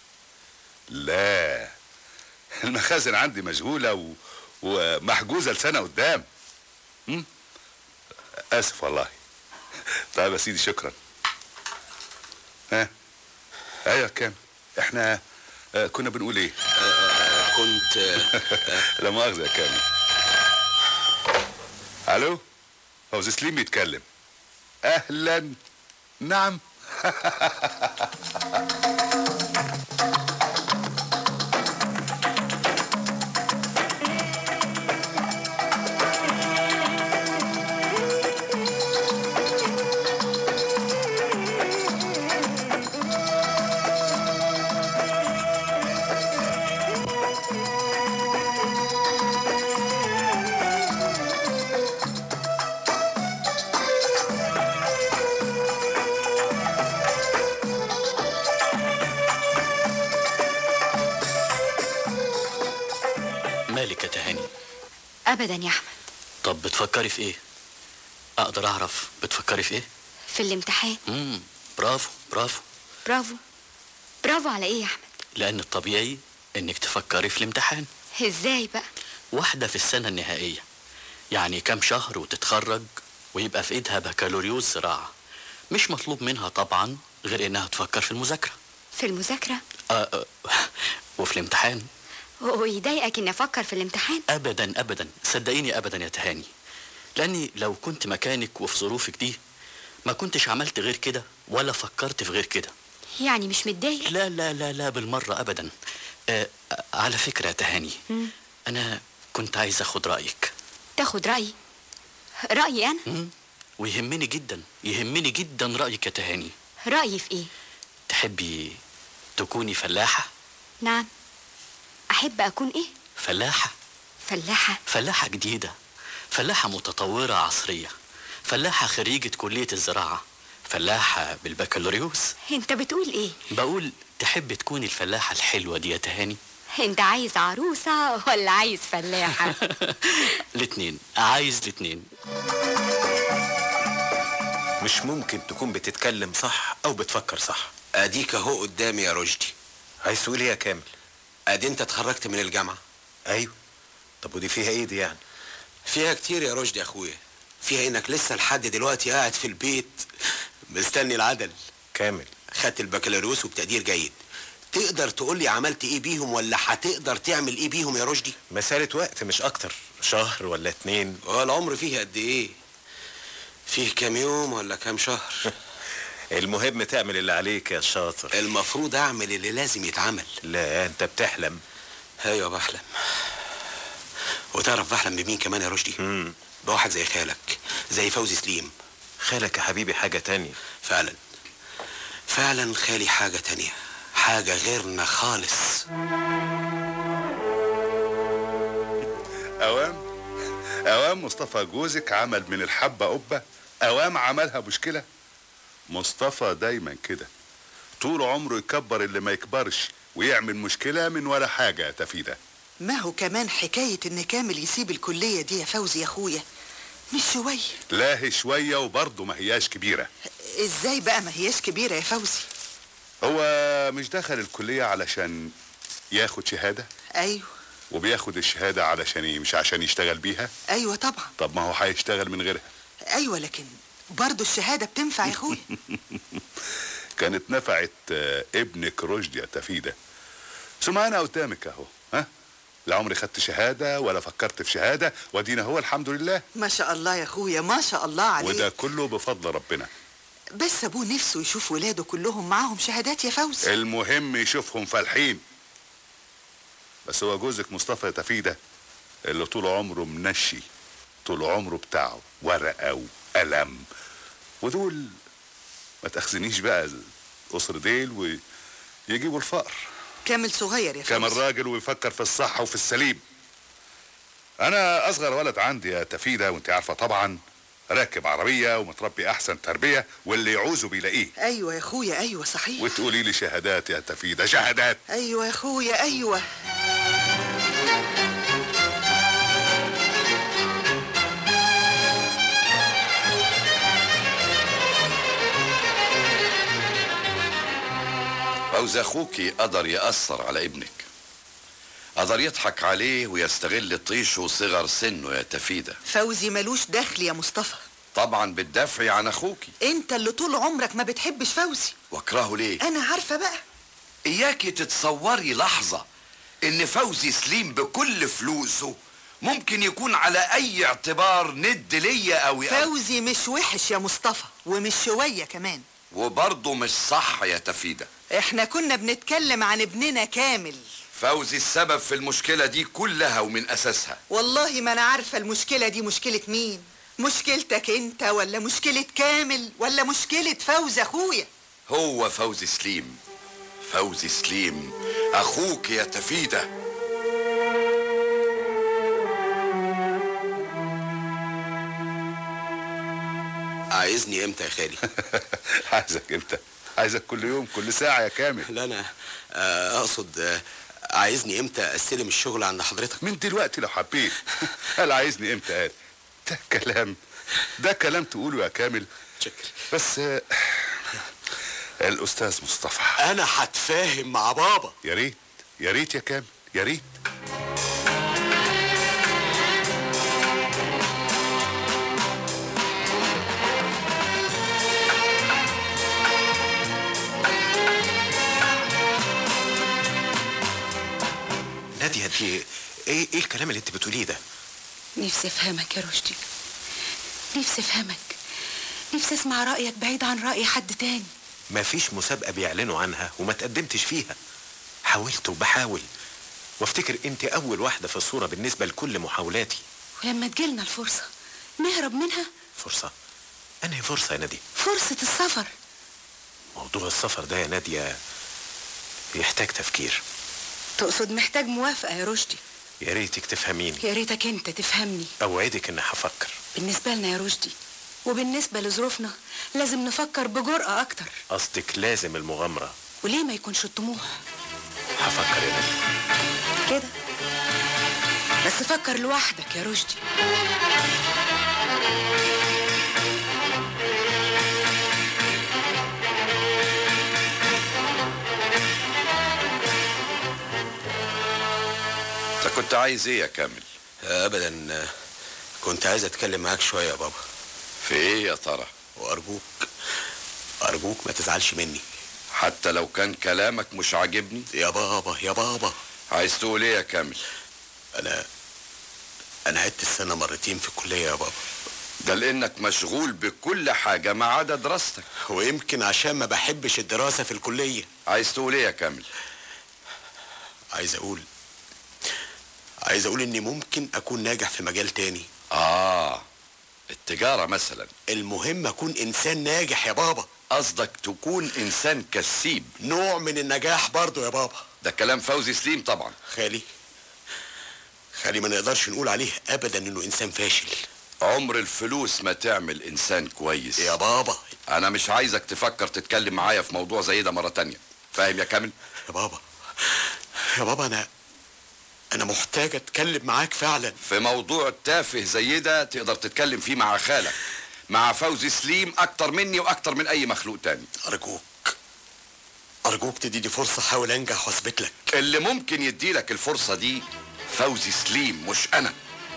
لا، المخازن عندي مشغولة و... ومحجوزة لسنة قدام. م? اسف والله. طيب يا سيدي، شكرا. ها ايوه كام احنا آه كنا بنقول ايه؟ آه كنت آه لا مؤاخذة يا كامل. الو فوزي سليم بيتكلم. اهلا. نعم. مالك يا تهاني؟ ابدا يا احمد. طب بتفكري في ايه؟ اقدر اعرف بتفكري في ايه؟ في الامتحان. امم برافو برافو. برافو برافو على ايه يا احمد؟ لان الطبيعي انك تفكري في الامتحان. ازاي بقى؟ واحدة في السنة النهائية، يعني كام شهر وتتخرج ويبقى في ايدها بكالوريوس زراعة. مش مطلوب منها طبعا غير انها تفكر في المذاكرة. في المذاكرة؟ آه آه وفي الامتحان. ويضايقك اني افكر في الامتحان؟ ابدا ابدا، صدقيني ابدا يا تهاني. لاني لو كنت مكانك وفي ظروفك دي ما كنتش عملت غير كده ولا فكرت في غير كده. يعني مش متضايق؟ لا لا لا لا بالمرة ابدا. آه على فكرة يا تهاني، مم. انا كنت عايز اخد رأيك. تاخد رأيي؟ رأيي انا؟ مم. ويهمني جدا يهمني جدا رأيك يا تهاني. رأيي في ايه؟ تحبي تكوني فلاحة؟ نعم. احب اكون ايه؟ فلاحة. فلاحة؟ فلاحة جديدة، فلاحة متطورة عصرية، فلاحة خريجة كلية الزراعة، فلاحة بالبكالوريوس. انت بتقول ايه؟ بقول تحب تكوني الفلاحة الحلوة دي يا تهاني. انت عايز عروسة ولا عايز فلاحة؟ الاتنين، عايز الاتنين. مش ممكن تكون بتتكلم صح او بتفكر صح. اديك اهو قدامي يا رشدي. عايز تقول ايه يا كامل؟ ادي انت اتخرجت من الجامعة. ايوه. طب ودي فيها ايه دي يعني؟ فيها كتير يا رشدي يا اخويا. فيها انك لسه لحد دلوقتي قاعد في البيت مستني العدل. كامل، خدت البكالوريوس وبتقدير جيد. تقدر تقول لي عملت ايه بيهم ولا هتقدر تعمل ايه بيهم يا رشدي؟ مسألة وقت مش اكتر، شهر ولا اتنين. هو العمر فيه قد ايه؟ فيه كام يوم ولا كام شهر؟ المهم تعمل اللي عليك يا شاطر. المفروض اعمل اللي لازم يتعمل. لا انت بتحلم. ايوه بحلم. وتعرف بحلم بمين كمان يا رشدي؟ امم بواحد زي خالك، زي فوزي سليم. خالك يا حبيبي حاجة تانية. فعلا فعلا خالي حاجة تانية، حاجة غيرنا خالص. اوام اوام مصطفى جوزك عمل من الحبة قبة، اوام عملها مشكلة. مصطفى دايما كده، طول عمره يكبر اللي ما يكبرش ويعمل مشكلة من ولا حاجة يا تفيدة. ما هو كمان حكاية ان كامل يسيب الكلية دي يا فوزي يا اخويا مش شوية. لا هي شوية وبرضه ما هياش كبيرة. ازاي بقى ما هياش كبيرة يا فوزي؟ هو مش دخل الكلية علشان ياخد شهادة؟ ايوه. وبياخد الشهادة علشان ايه؟ مش عشان يشتغل بيها؟ ايوه طبعا. طب ما هو هيشتغل من غيرها. ايوه لكن برضه الشهادة بتنفع يا اخويا. كانت نفعت ابنك رشدي يا تفيدة. ثم انا قدامك اهو، ها؟ لا عمري خدت شهادة ولا فكرت في شهادة، ودينا هو الحمد لله. ما شاء الله يا اخويا ما شاء الله عليك. وده كله بفضل ربنا. بس ابوه نفسه يشوف ولاده كلهم معاهم شهادات يا فوزي. المهم يشوفهم فالحين. بس هو جوزك مصطفى يا تفيدة اللي طول عمره منشي، طول عمره بتاعه ورقة وقلم، ودول ما تأخذنيش بقى الأسر ديل ويجيبوا الفقر. كامل صغير يا فوزي. كامل راجل ويفكر في الصح وفي السليم. أنا أصغر ولد عندي يا تفيدة وأنت عارفة طبعا، راكب عربية ومتربي أحسن تربية واللي يعوزه بيلاقيه. أيوة يا أخويا أيوة صحيح. وتقولي لي شهادات يا تفيدة، شهادات. أيوة يا أخويا أيوة. فوز أخوكي قدر يأثر على ابنك، قدر يضحك عليه ويستغل طيشه وصغر سنه يا تفيدة. فوزي ملوش دخل يا مصطفى. طبعا بتدافعي عن أخوكي. أنت اللي طول عمرك ما بتحبش فوزي. واكرهه ليه؟ أنا عارفة بقى. اياكي تتصوري لحظة ان فوزي سليم بكل فلوسه ممكن يكون على اي اعتبار ند ليا اوي. فوزي مش وحش يا مصطفى، ومش شوية كمان. وبرضه مش صح يا تفيدة. احنا كنا بنتكلم عن ابننا كامل. فوزي السبب في المشكلة دي كلها ومن اساسها. والله ما انا عارفة المشكلة دي مشكلة مين، مشكلتك انت ولا مشكلة كامل ولا مشكلة فوزي اخويا؟ هو فوزي سليم، فوزي سليم اخوك يا تفيدة. عايزني امتى يا خالي؟ عايزك امتى؟ عايزك كل يوم كل ساعة يا كامل. لا انا آه، اقصد آه، عايزني امتى استلم الشغل عند حضرتك؟ من دلوقتي لو حبيت. قال عايزني امتى؟ قال ده كلام، ده كلام تقوله يا كامل. شكرا. بس آه، الاستاذ مصطفى انا هتفاهم مع بابا. يا ريت يا ريت يا كامل يا ريت. نادية انت ايه ايه الكلام اللي انت بتقوليه ده؟ نفسي افهمك يا رشدي، نفسي افهمك، نفسي اسمع رأيك بعيد عن رأي حد تاني. مفيش مسابقة بيعلنوا عنها وما تقدمتش فيها. حاولت وبحاول، وافتكر انت اول واحدة في الصورة بالنسبة لكل محاولاتي. ولما تجيلنا الفرصة نهرب منها. فرصة؟ انهي فرصة يا نادية؟ فرصة السفر. موضوع السفر ده يا نادية يحتاج تفكير. تقصد محتاج موافقة يا رشدي؟ يا ريتك تفهميني. يا ريتك انت تفهمني. اوعدك اني هفكر. بالنسبة لنا يا رشدي وبالنسبة لظروفنا لازم نفكر بجرأة اكتر. قصدك لازم المغامرة. وليه ما يكونش الطموح؟ هفكر يا نادية. كده بس فكر لوحدك يا رشدي. انت كنت عايز ايه يا كامل؟ ابدا، كنت عايز اتكلم معاك شويه يا بابا. في ايه يا ترى؟ وارجوك ارجوك ما تزعلش مني. حتى لو كان كلامك مش عاجبني؟ يا بابا يا بابا. عايز تقول ايه يا كامل؟ انا انا عدت السنه مرتين في الكليه يا بابا. ده لانك مشغول بكل حاجه ما عدا دراستك. ويمكن عشان ما بحبش الدراسه في الكليه. عايز تقول ايه يا كامل؟ عايز اقول عايز اقول اني ممكن اكون ناجح في مجال تاني. اه التجارة مثلا. المهم اكون انسان ناجح يا بابا. قصدك تكون انسان كسيب. نوع من النجاح برضو يا بابا. ده كلام فوزي سليم طبعا. خالي خالي ما نقدرش نقول عليه ابدا انه انسان فاشل. عمر الفلوس ما تعمل انسان كويس يا بابا. انا مش عايزك تفكر تتكلم معايا في موضوع زي ده مرة تانية. فاهم يا كامل؟ يا بابا يا بابا انا انا محتاج اتكلم معاك فعلا. في موضوع تافه زي ده تقدر تتكلم فيه مع خالك، مع فوزي سليم اكتر مني واكتر من اي مخلوق تاني. ارجوك ارجوك تديني فرصة احاول انجح واثبت لك. اللي ممكن يديلك الفرصة دي فوزي سليم مش انا.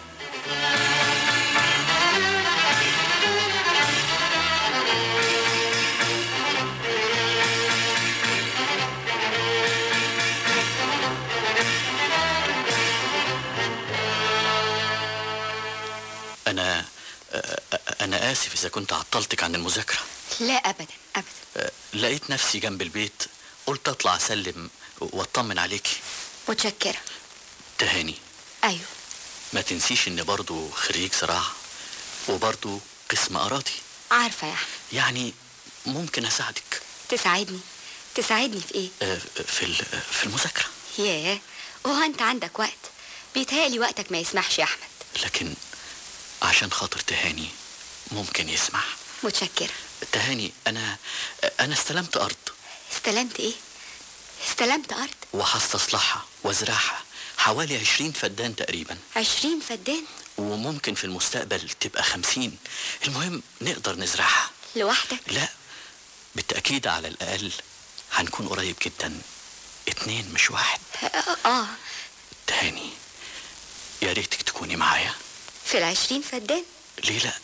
أنا أنا آسف إذا كنت عطلتك عن المذاكرة. لا أبدا أبدا. لقيت نفسي جنب البيت قلت أطلع أسلم وأطمن عليكي. متشكرة. تهاني. أيوه. ما تنسيش إني برضو خريج زراعة وبرضو قسم أراضي. عارفة يا أحمد. يعني ممكن أساعدك. تساعدني؟ تساعدني في إيه؟ في في المذاكرة. ياه، وهو أنت عندك وقت؟ بيتهيألي وقتك ما يسمحش يا أحمد. لكن عشان خاطر تهاني ممكن يسمح. متشكرة. تهاني أنا أنا استلمت أرض. استلمت إيه؟ استلمت أرض؟ وهستصلحها وازرعها حوالي عشرين فدان تقريبا. عشرين فدان؟ وممكن في المستقبل تبقى خمسين. المهم نقدر نزرعها. لوحدك؟ لا بالتأكيد على الأقل هنكون قريب جدا. اتنين مش واحد. آه. تهاني يا ريتك تكوني معايا. في العشرين فدان؟ ليه لا؟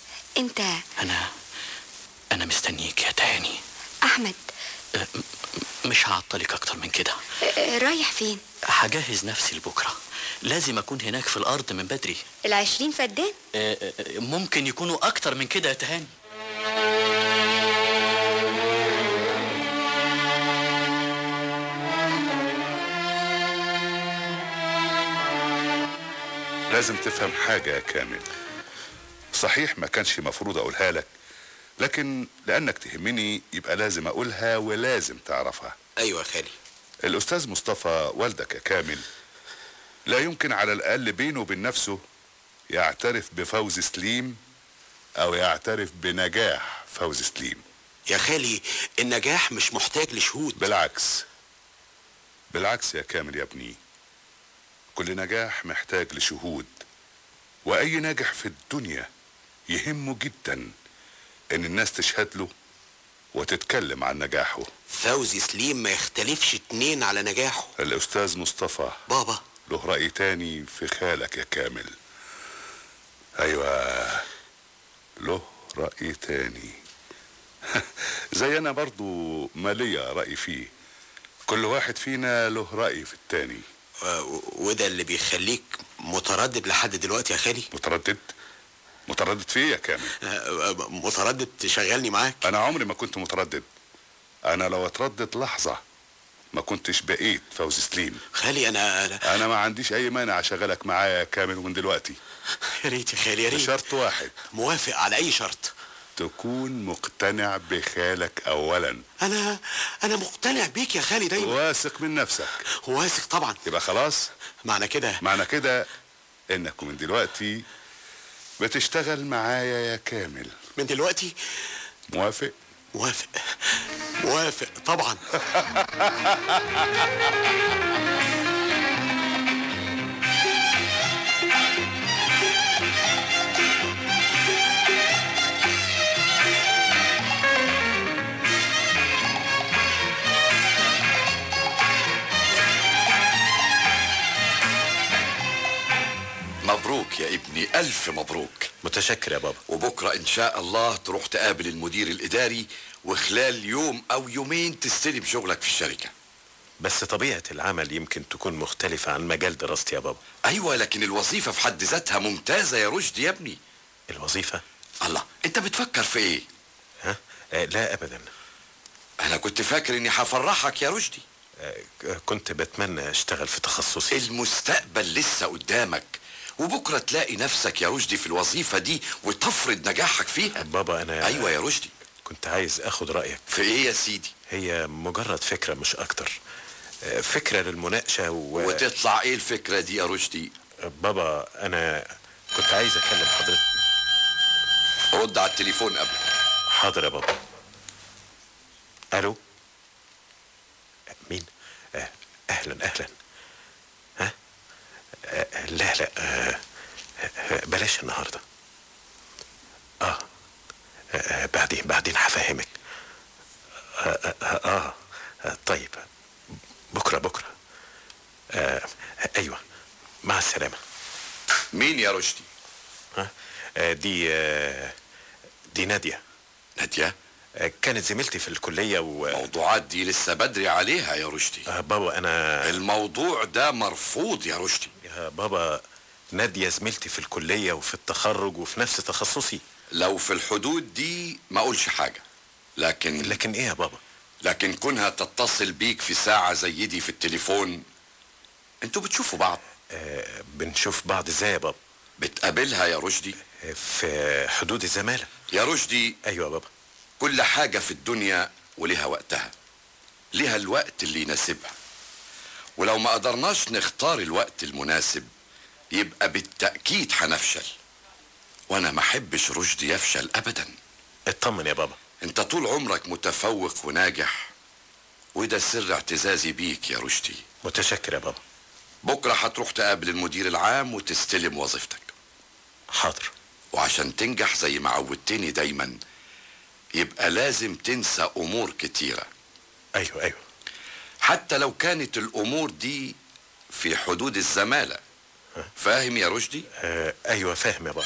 انت انا انا مستنيك يا تهاني. احمد. أه مش هعطلك اكتر من كده. آه، رايح فين؟ هجهز نفسي لبكره، لازم اكون هناك في الارض من بدري. العشرين فدان؟ آه، آه، ممكن يكونوا اكتر من كده يا تهاني. لازم تفهم حاجة يا كامل. صحيح ما كانش مفروض اقولها لك، لكن لانك تهمني يبقى لازم اقولها ولازم تعرفها. ايوه يا خالي. الاستاذ مصطفى والدك يا كامل لا يمكن على الاقل بينه وبين نفسه يعترف بفوز سليم او يعترف بنجاح فوز سليم. يا خالي النجاح مش محتاج لشهود. بالعكس بالعكس يا كامل يا ابني، كل نجاح محتاج لشهود، واي ناجح في الدنيا يهمه جدا ان الناس تشهد له وتتكلم عن نجاحه. فوزي سليم ما يختلفش اتنين على نجاحه. الاستاذ مصطفى بابا له رأي تاني في خالك يا كامل. ايوه له رأي تاني زي انا برضو ما ليا رأي فيه. كل واحد فينا له رأي في التاني. وده اللي بيخليك متردد لحد دلوقتي يا خالي؟ متردد؟ متردد في ايه يا كامل؟ متردد تشغلني معاك؟ انا عمري ما كنت متردد. انا لو اتردد لحظة ما كنتش بقيت فوزي سليم. خالي انا انا, أنا ما عنديش اي مانع اشغلك معايا يا كامل من دلوقتي. يا ريت يا خالي يا ريت. بشرط واحد. موافق على اي شرط. تكون مقتنع بخالك اولا. انا انا مقتنع بيك يا خالي دايما. واثق من نفسك. واثق طبعا. يبقى خلاص معنى كده معنى كده انك من دلوقتي بتشتغل معايا يا كامل. من دلوقتي؟ موافق؟ موافق موافق طبعا. مبروك يا ابني، ألف مبروك. متشكر يا بابا. وبكرة إن شاء الله تروح تقابل المدير الإداري، وخلال يوم أو يومين تستلم شغلك في الشركة. بس طبيعة العمل يمكن تكون مختلفة عن مجال دراستي يا بابا. أيوة، لكن الوظيفة في حد ذاتها ممتازة يا رشدي يا ابني. الوظيفة؟ الله، أنت بتفكر في إيه؟ ها؟ آه لا أبدا. أنا كنت فاكر إني هفرحك يا رشدي. آه كنت بتمنى أشتغل في تخصصي. المستقبل لسه قدامك، وبكرة تلاقي نفسك يا رشدي في الوظيفة دي وتفرض نجاحك فيها. بابا أنا أيوة يا رشدي. كنت عايز أخد رأيك. في إيه يا سيدي؟ هي مجرد فكرة مش أكتر، فكرة للمناقشة و... وتطلع إيه الفكرة دي يا رشدي؟ بابا أنا كنت عايز أكلم حضرتك. رد على التليفون قبل. حاضر يا بابا. ألو، مين؟ أهلا أهلا. ها؟ لا لا بلاش النهارده. آه. آه بعدين بعدين هفهمك. آه, آه, آه طيب بكرة بكرة. آه أيوة مع السلامة. مين يا رشدي؟ ها؟ آه دي آه دي نادية. نادية؟ آه كانت زميلتي في الكلية و... الموضوعات دي لسه بدري عليها يا رشدي. آه بابا أنا الموضوع ده مرفوض يا رشدي. يا بابا نادية زميلتي في الكلية وفي التخرج وفي نفس تخصصي. لو في الحدود دي ما اقولش حاجة، لكن لكن ايه يا بابا؟ لكن كونها تتصل بيك في ساعة زي دي في التليفون. انتوا بتشوفوا بعض؟ آه بنشوف بعض ازاي يا بابا؟ بتقابلها يا رشدي؟ آه في حدود الزمالة. يا رشدي. ايوه يا بابا. كل حاجة في الدنيا ولها وقتها، لها الوقت اللي يناسبها، ولو ما قدرناش نختار الوقت المناسب يبقى بالتأكيد هنفشل، وانا ما احبش رشدي يفشل ابدا. اطمن يا بابا، انت طول عمرك متفوق وناجح، وده سر اعتزازي بيك يا رشدي. متشكر يا بابا. بكرة هتروح تقابل المدير العام وتستلم وظيفتك. حاضر. وعشان تنجح زي ما عودتني دايما يبقى لازم تنسى امور كتيرة. ايوه ايوه. حتى لو كانت الامور دي في حدود الزمالة. فاهم يا رشدي؟ آه ايوه فاهم يا بابا.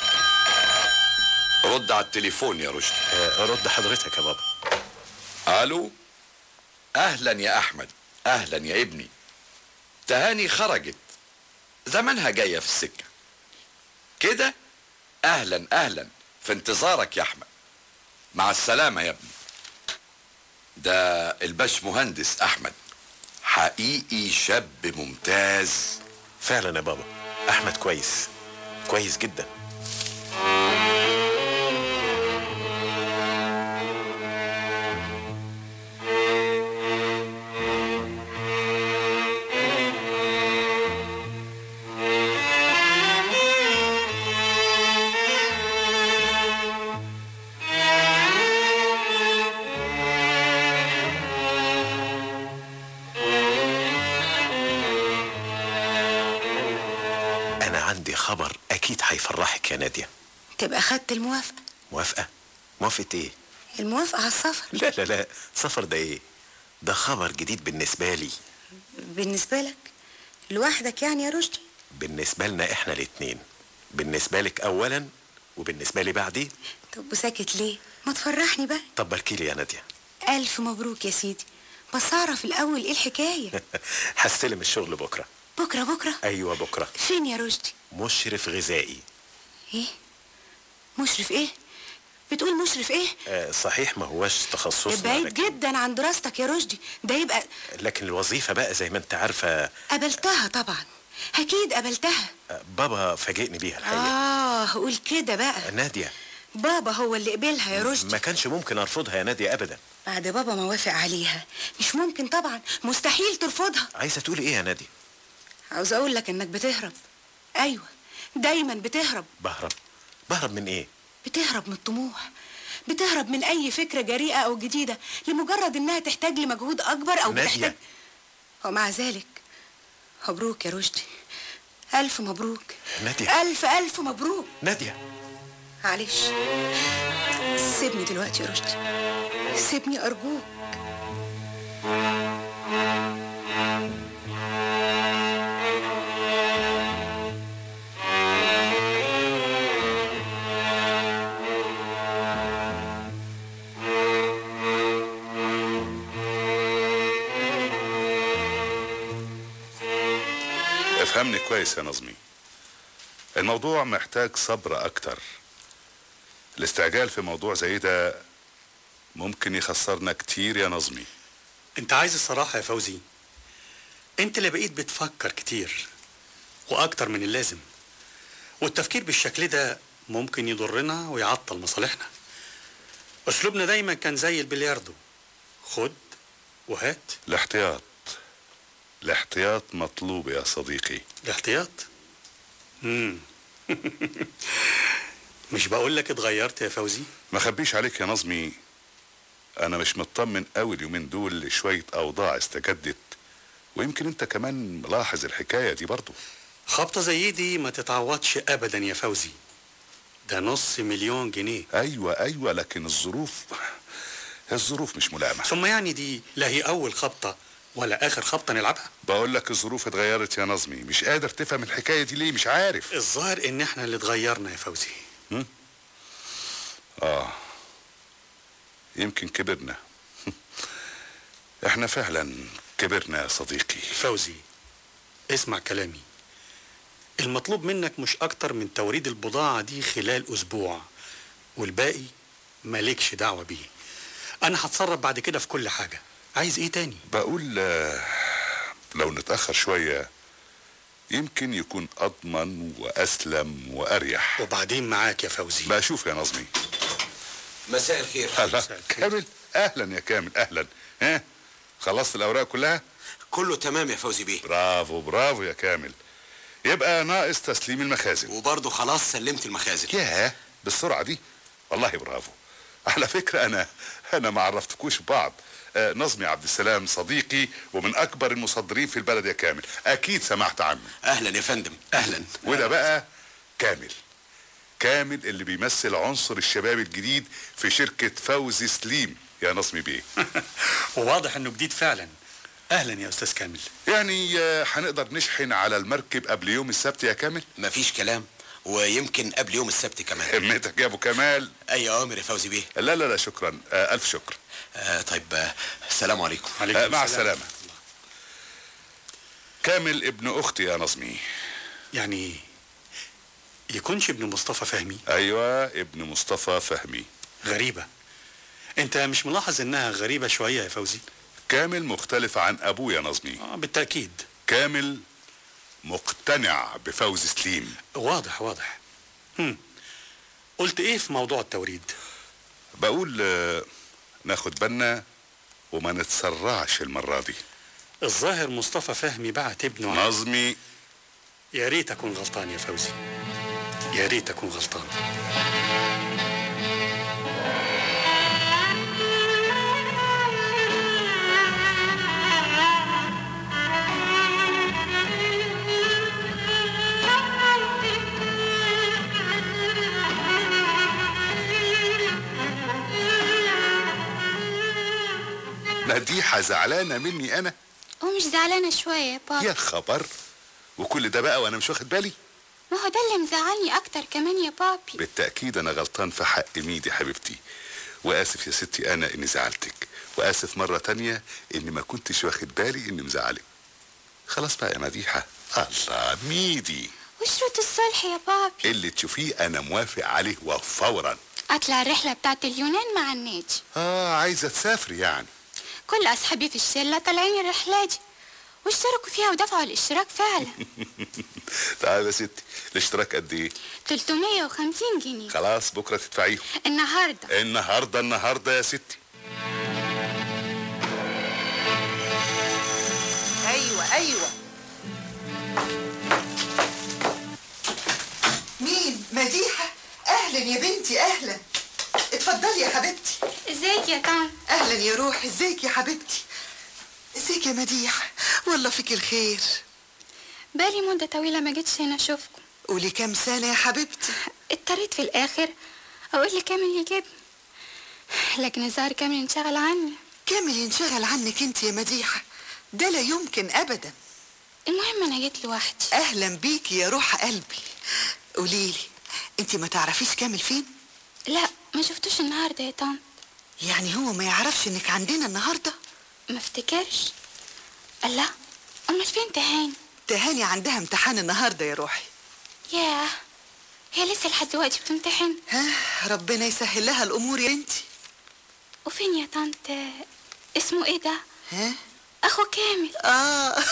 رد على التليفون يا رشدي. آه رد حضرتك يا بابا. الو. اهلا يا احمد، اهلا يا ابني. تهاني خرجت، زمانها جايه في السكه كده. اهلا اهلا، في انتظارك يا احمد. مع السلامه يا ابني. ده الباش مهندس احمد، حقيقي شاب ممتاز. فعلا يا بابا، احمد كويس كويس جدا. خبر اكيد هيفرحك يا نادية. تبقى خدت الموافقة. موافقة؟ موافقة ايه؟ الموافقة على السفر. لا لا لا، سفر ده ايه؟ ده خبر جديد بالنسبة لي. بالنسبة لك لوحدك يعني يا رشدي؟ بالنسبة لنا احنا الاتنين، بالنسبة لك اولا وبالنسبة لي بعدين. طب وساكت ليه؟ ما تفرحني بقى. طب باركي لي يا نادية. الف مبروك يا سيدي، بس اعرف الاول ايه الحكاية. هستلم الشغل بكرة. بكرة بكرة؟ ايوه بكرة. فين يا رشدي؟ مشرف غذائي. ايه؟ مشرف ايه؟ بتقول مشرف ايه؟ آه صحيح ما هوش تخصصنا، بعيد لكن... جدا عن دراستك يا رشدي، ده يبقى. لكن الوظيفة بقى زي ما انت عارفة. قبلتها طبعا، اكيد قبلتها. آه بابا فاجئني بيها الحقيقة. اه قول كده بقى. آه نادية، بابا هو اللي قبلها يا رشدي. ما كانش ممكن ارفضها يا نادية ابدا. بعد بابا ما وافق عليها مش ممكن طبعا، مستحيل ترفضها. عايزة تقولي ايه يا نادية؟ عاوز اقول لك انك بتهرب. ايوه دايما بتهرب. بهرب؟ بهرب من ايه؟ بتهرب من الطموح، بتهرب من اي فكرة جريئة او جديدة لمجرد انها تحتاج لمجهود اكبر او نادية. بتحتاج. ومع ذلك مبروك يا رشدي، الف مبروك. نادية. الف الف مبروك نادية. معلش سيبني دلوقتي يا رشدي، سيبني ارجوك. افهمني كويس يا نظمي، الموضوع محتاج صبر اكتر. الاستعجال في موضوع زي ده ممكن يخسرنا كتير يا نظمي. انت عايز الصراحة يا فوزي، انت اللي بقيت بتفكر كتير واكتر من اللازم، والتفكير بالشكل ده ممكن يضرنا ويعطل مصالحنا. اسلوبنا دايما كان زي البلياردو، خد وهات. الاحتياط الاحتياط مطلوب يا صديقي. الاحتياط؟ امم مش بقول لك اتغيرت يا فوزي؟ ما خبيش عليك يا نظمي، انا مش مطمن قوي اليومين دول لشوية اوضاع استجدت، ويمكن انت كمان ملاحظ الحكاية دي برضو. خبطة زي دي ما تتعوضش ابدا يا فوزي، ده نص مليون جنيه. ايوه ايوه، لكن الظروف الظروف مش ملائمة. ثم يعني دي لا هي اول خبطة ولا اخر خبطة نلعبها. بقول لك الظروف اتغيرت يا نظمي، مش قادر تفهم الحكاية دي ليه، مش عارف. الظاهر ان احنا اللي اتغيرنا يا فوزي. هم؟ اه يمكن كبرنا. احنا فعلا كبرنا يا صديقي. فوزي اسمع كلامي، المطلوب منك مش اكتر من توريد البضاعة دي خلال اسبوع، والباقي مالكش دعوة بيه. انا هتصرف بعد كده في كل حاجة. عايز ايه تاني؟ بقول لو نتأخر شوية يمكن يكون اضمن واسلم واريح. وبعدين معاك يا فوزي. بقى شوف يا نظمي. مساء الخير. هلا كامل، اهلا يا كامل اهلا. ها خلصت الاوراق كلها؟ كله تمام يا فوزي بيه. برافو برافو يا كامل، يبقى ناقص تسليم المخازن. وبرضه خلاص سلمت المخازن. ياه بالسرعة دي، والله برافو. على فكرة انا انا ما عرفتكوش ببعض، آه نظمي عبد السلام صديقي ومن اكبر المصدرين في البلد يا كامل، اكيد سمعت عنه. اهلا يا فندم اهلا. وده بقى كامل كامل اللي بيمثل عنصر الشباب الجديد في شركة فوزي سليم يا نظمي بيه. وواضح انه جديد فعلا. اهلا يا استاذ كامل. يعني آه هنقدر نشحن على المركب قبل يوم السبت يا كامل؟ مفيش كلام، ويمكن قبل يوم السبت كمان. همتك يا ابو كمال. اي اوامر يا فوزي بيه. لا لا لا شكرا، آه الف شكر. آه طيب آه السلام عليكم. آه مع السلامة. كامل ابن أختي يا نظمي. يعني يكونش ابن مصطفى فهمي؟ أيوة ابن مصطفى فهمي. غريبة. أنت مش ملاحظ إنها غريبة شوية يا فوزي؟ كامل مختلف عن أبوه يا نظمي. آه بالتأكيد. كامل مقتنع بفوز سليم. واضح واضح. هم. قلت إيه في موضوع التوريد؟ بقول آه ناخد بالنا وما نتسرعش المرة دي. الظاهر مصطفى فهمي بعت ابنه نظمي. يا ريت أكون غلطان يا فوزي، يا ريت أكون غلطان. مديحة زعلانة مني أنا؟ ومش زعلانة شوية يا بابا. يا خبر، وكل ده بقى وأنا مش واخد بالي؟ ما هو ده اللي مزعلني أكتر كمان يا بابي. بالتأكيد أنا غلطان في حق ميدي حبيبتي، وآسف يا ستي أنا إني زعلتك، وآسف مرة تانية إني ما كنتش واخد بالي إني مزعلك. خلاص بقى يا مديحة. الله ميدي. وشروط الصلح يا بابي؟ اللي تشوفيه أنا موافق عليه وفورا. أطلع الرحلة بتاعت اليونان مع النادي. آه عايزة تسافري يعني؟ كل أصحابي في الشلة طالعين الرحلة دي واشتركوا فيها ودفعوا الاشتراك فعلا. تعالى يا ستي، الاشتراك قد ايه؟ ثلاثمية وخمسين جنيه. خلاص بكرة تدفعيهم. النهاردة النهاردة النهاردة يا ستي. ايوه ايوه. مين؟ مديحة؟ اهلا يا بنتي اهلا. اتفضلي يا حبيبتي. ازيك يا طن؟ اهلا يا روح. ازيك يا حبيبتي؟ ازيك يا مديحة؟ والله فيك الخير. بالي مدة طويلة ما جيتش هنا اشوفكم. قولي كام سنة يا حبيبتي؟ اضطريت في الاخر اقول لكامل يجيبني، لكن الظاهر كامل انشغل عني. كامل ينشغل عنك انت يا مديحة؟ ده لا يمكن ابدا. المهم انا جيت لوحدي. اهلا بيكي يا روح قلبي. قوليلي انت ما تعرفيش كامل فين؟ لا ما شفتوش النهارده يا طنط. يعني هو ما يعرفش انك عندنا النهارده؟ ما افتكرش. الله، امال فين تهاني؟ تهاني عندها امتحان النهارده يا روحي. ياه، هي لسه لحد دلوقتي بتمتحن؟ ها ربنا يسهل لها الامور يا بنتي. وفين يا طنط اسمه ايه ده؟ ها اخو كامل. اه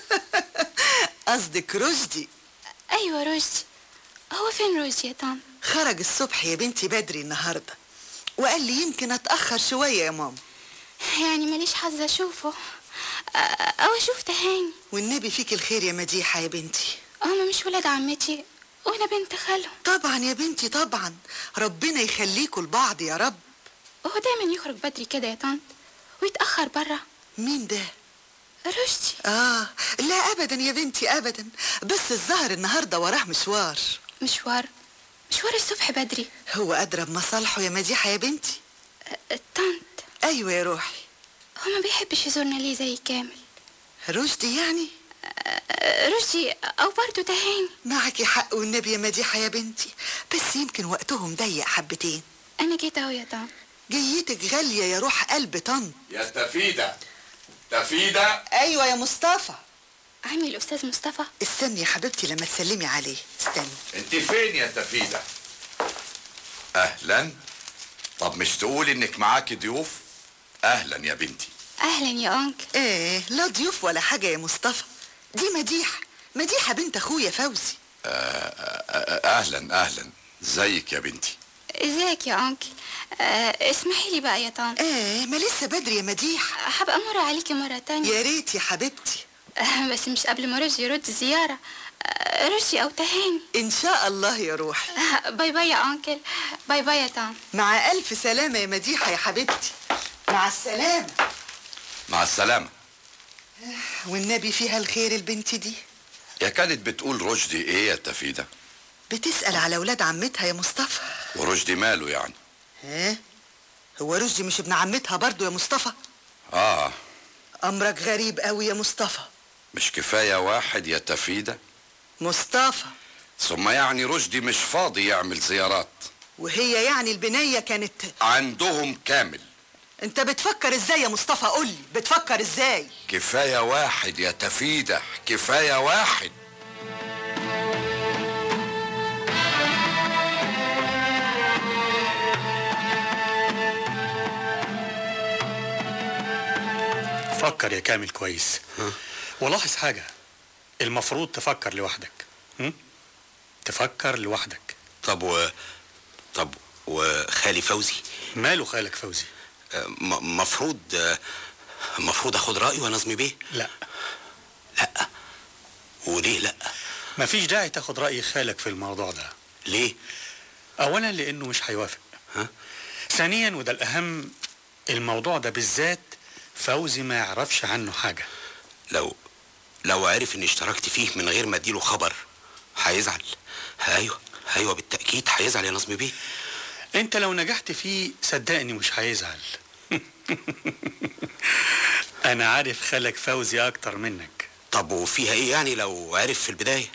قصدك رشدي. ايوه رشدي. هو فين رشدي يا طنط؟ خرج الصبح يا بنتي بدري النهارده وقال لي يمكن اتاخر شويه يا ماما. يعني ماليش حظ اشوفه او اشوف تهاني. والنبي فيك الخير يا مديحه يا بنتي. هما مش ولاد عمتي وانا بنت خالهم. طبعا يا بنتي طبعا، ربنا يخليكوا لبعض يا رب. وهو دايما يخرج بدري كده يا طنط ويتاخر بره. مين ده؟ رشدي. اه لا ابدا يا بنتي ابدا، بس الظهر النهارده وراه مشوار. مشوار؟ مشوار الصبح بدري؟ هو أدرى بمصالحه يا مديحة يا بنتي. طنط. أيوة يا روحي. هو ما بيحبش يزورنا ليه زي كامل؟ رشدي يعني؟ رشدي أو برضو تهاني. معك حق والنبي يا مديحة يا بنتي، بس يمكن وقتهم ضيق حبتين. أنا جيت أهو يا طنط. جيتك غالية يا روح قلب طنط. يا تفيدة تفيدة. أيوة يا مصطفى. عمي الأستاذ مصطفى. استني يا حبيبتي لما تسلمي عليه. استني. انت فين يا تفيدة؟ اهلا. طب مش تقولي انك معاكي ضيوف؟ اهلا يا بنتي. اهلا يا انكل. ايه لا ضيوف ولا حاجة يا مصطفى، دي مديحة. مديحة بنت اخويا فوزي. آه آه اهلا اهلا. ازيك يا بنتي؟ ازيك يا انكل. آه اسمحي لي بقى يا طنط. ايه ما لسه بدري يا مديحة. هبقى امر عليكي مرة تانية. يا ريت يا حبيبتي. آه بس مش قبل ما رشدي يرد زيارة. آه رشدي او تهاني. ان شاء الله يا روحي. آه باي باي يا انكل. باي باي يا طنط. مع الف سلامة يا مديحة يا حبيبتي. مع السلامة. مع السلامة. والنبي فيها الخير البنت دي. يا كانت بتقول رشدي ايه يا تفيدة؟ بتسأل على ولاد عمتها يا مصطفى. ورشدي ماله يعني؟ ها هو رشدي مش ابن عمتها برضو يا مصطفى؟ اه. امرك غريب قوي يا مصطفى. مش كفاية واحد يا تفيدة؟ مصطفى. ثم يعني رشدي مش فاضي يعمل زيارات. وهي يعني البنية كانت عندهم كامل. انت بتفكر ازاي يا مصطفى؟ قولي بتفكر ازاي؟ كفاية واحد يا تفيدة، كفاية واحد. فكر يا كامل كويس ولاحظ حاجة، المفروض تفكر لوحدك. م? تفكر لوحدك. طب و طب وخالي فوزي؟ ماله خالك فوزي؟ م... مفروض مفروض اخد رأيه يا نظمي بيه؟ لا. لا. وليه لا؟ مفيش داعي تاخد رأي خالك في الموضوع ده. ليه؟ اولا لانه مش هيوافق. ها؟ ثانيا وده الاهم، الموضوع ده بالذات فوزي ما يعرفش عنه حاجة. لو لو عرف اني اشتركت فيه من غير ما اديله خبر هيزعل. ايوه ايوه بالتأكيد هيزعل يا نظمي بيه. انت لو نجحت فيه صدقني مش هيزعل. انا عارف خالك فوزي اكتر منك. طب وفيها ايه يعني لو عرف في البداية؟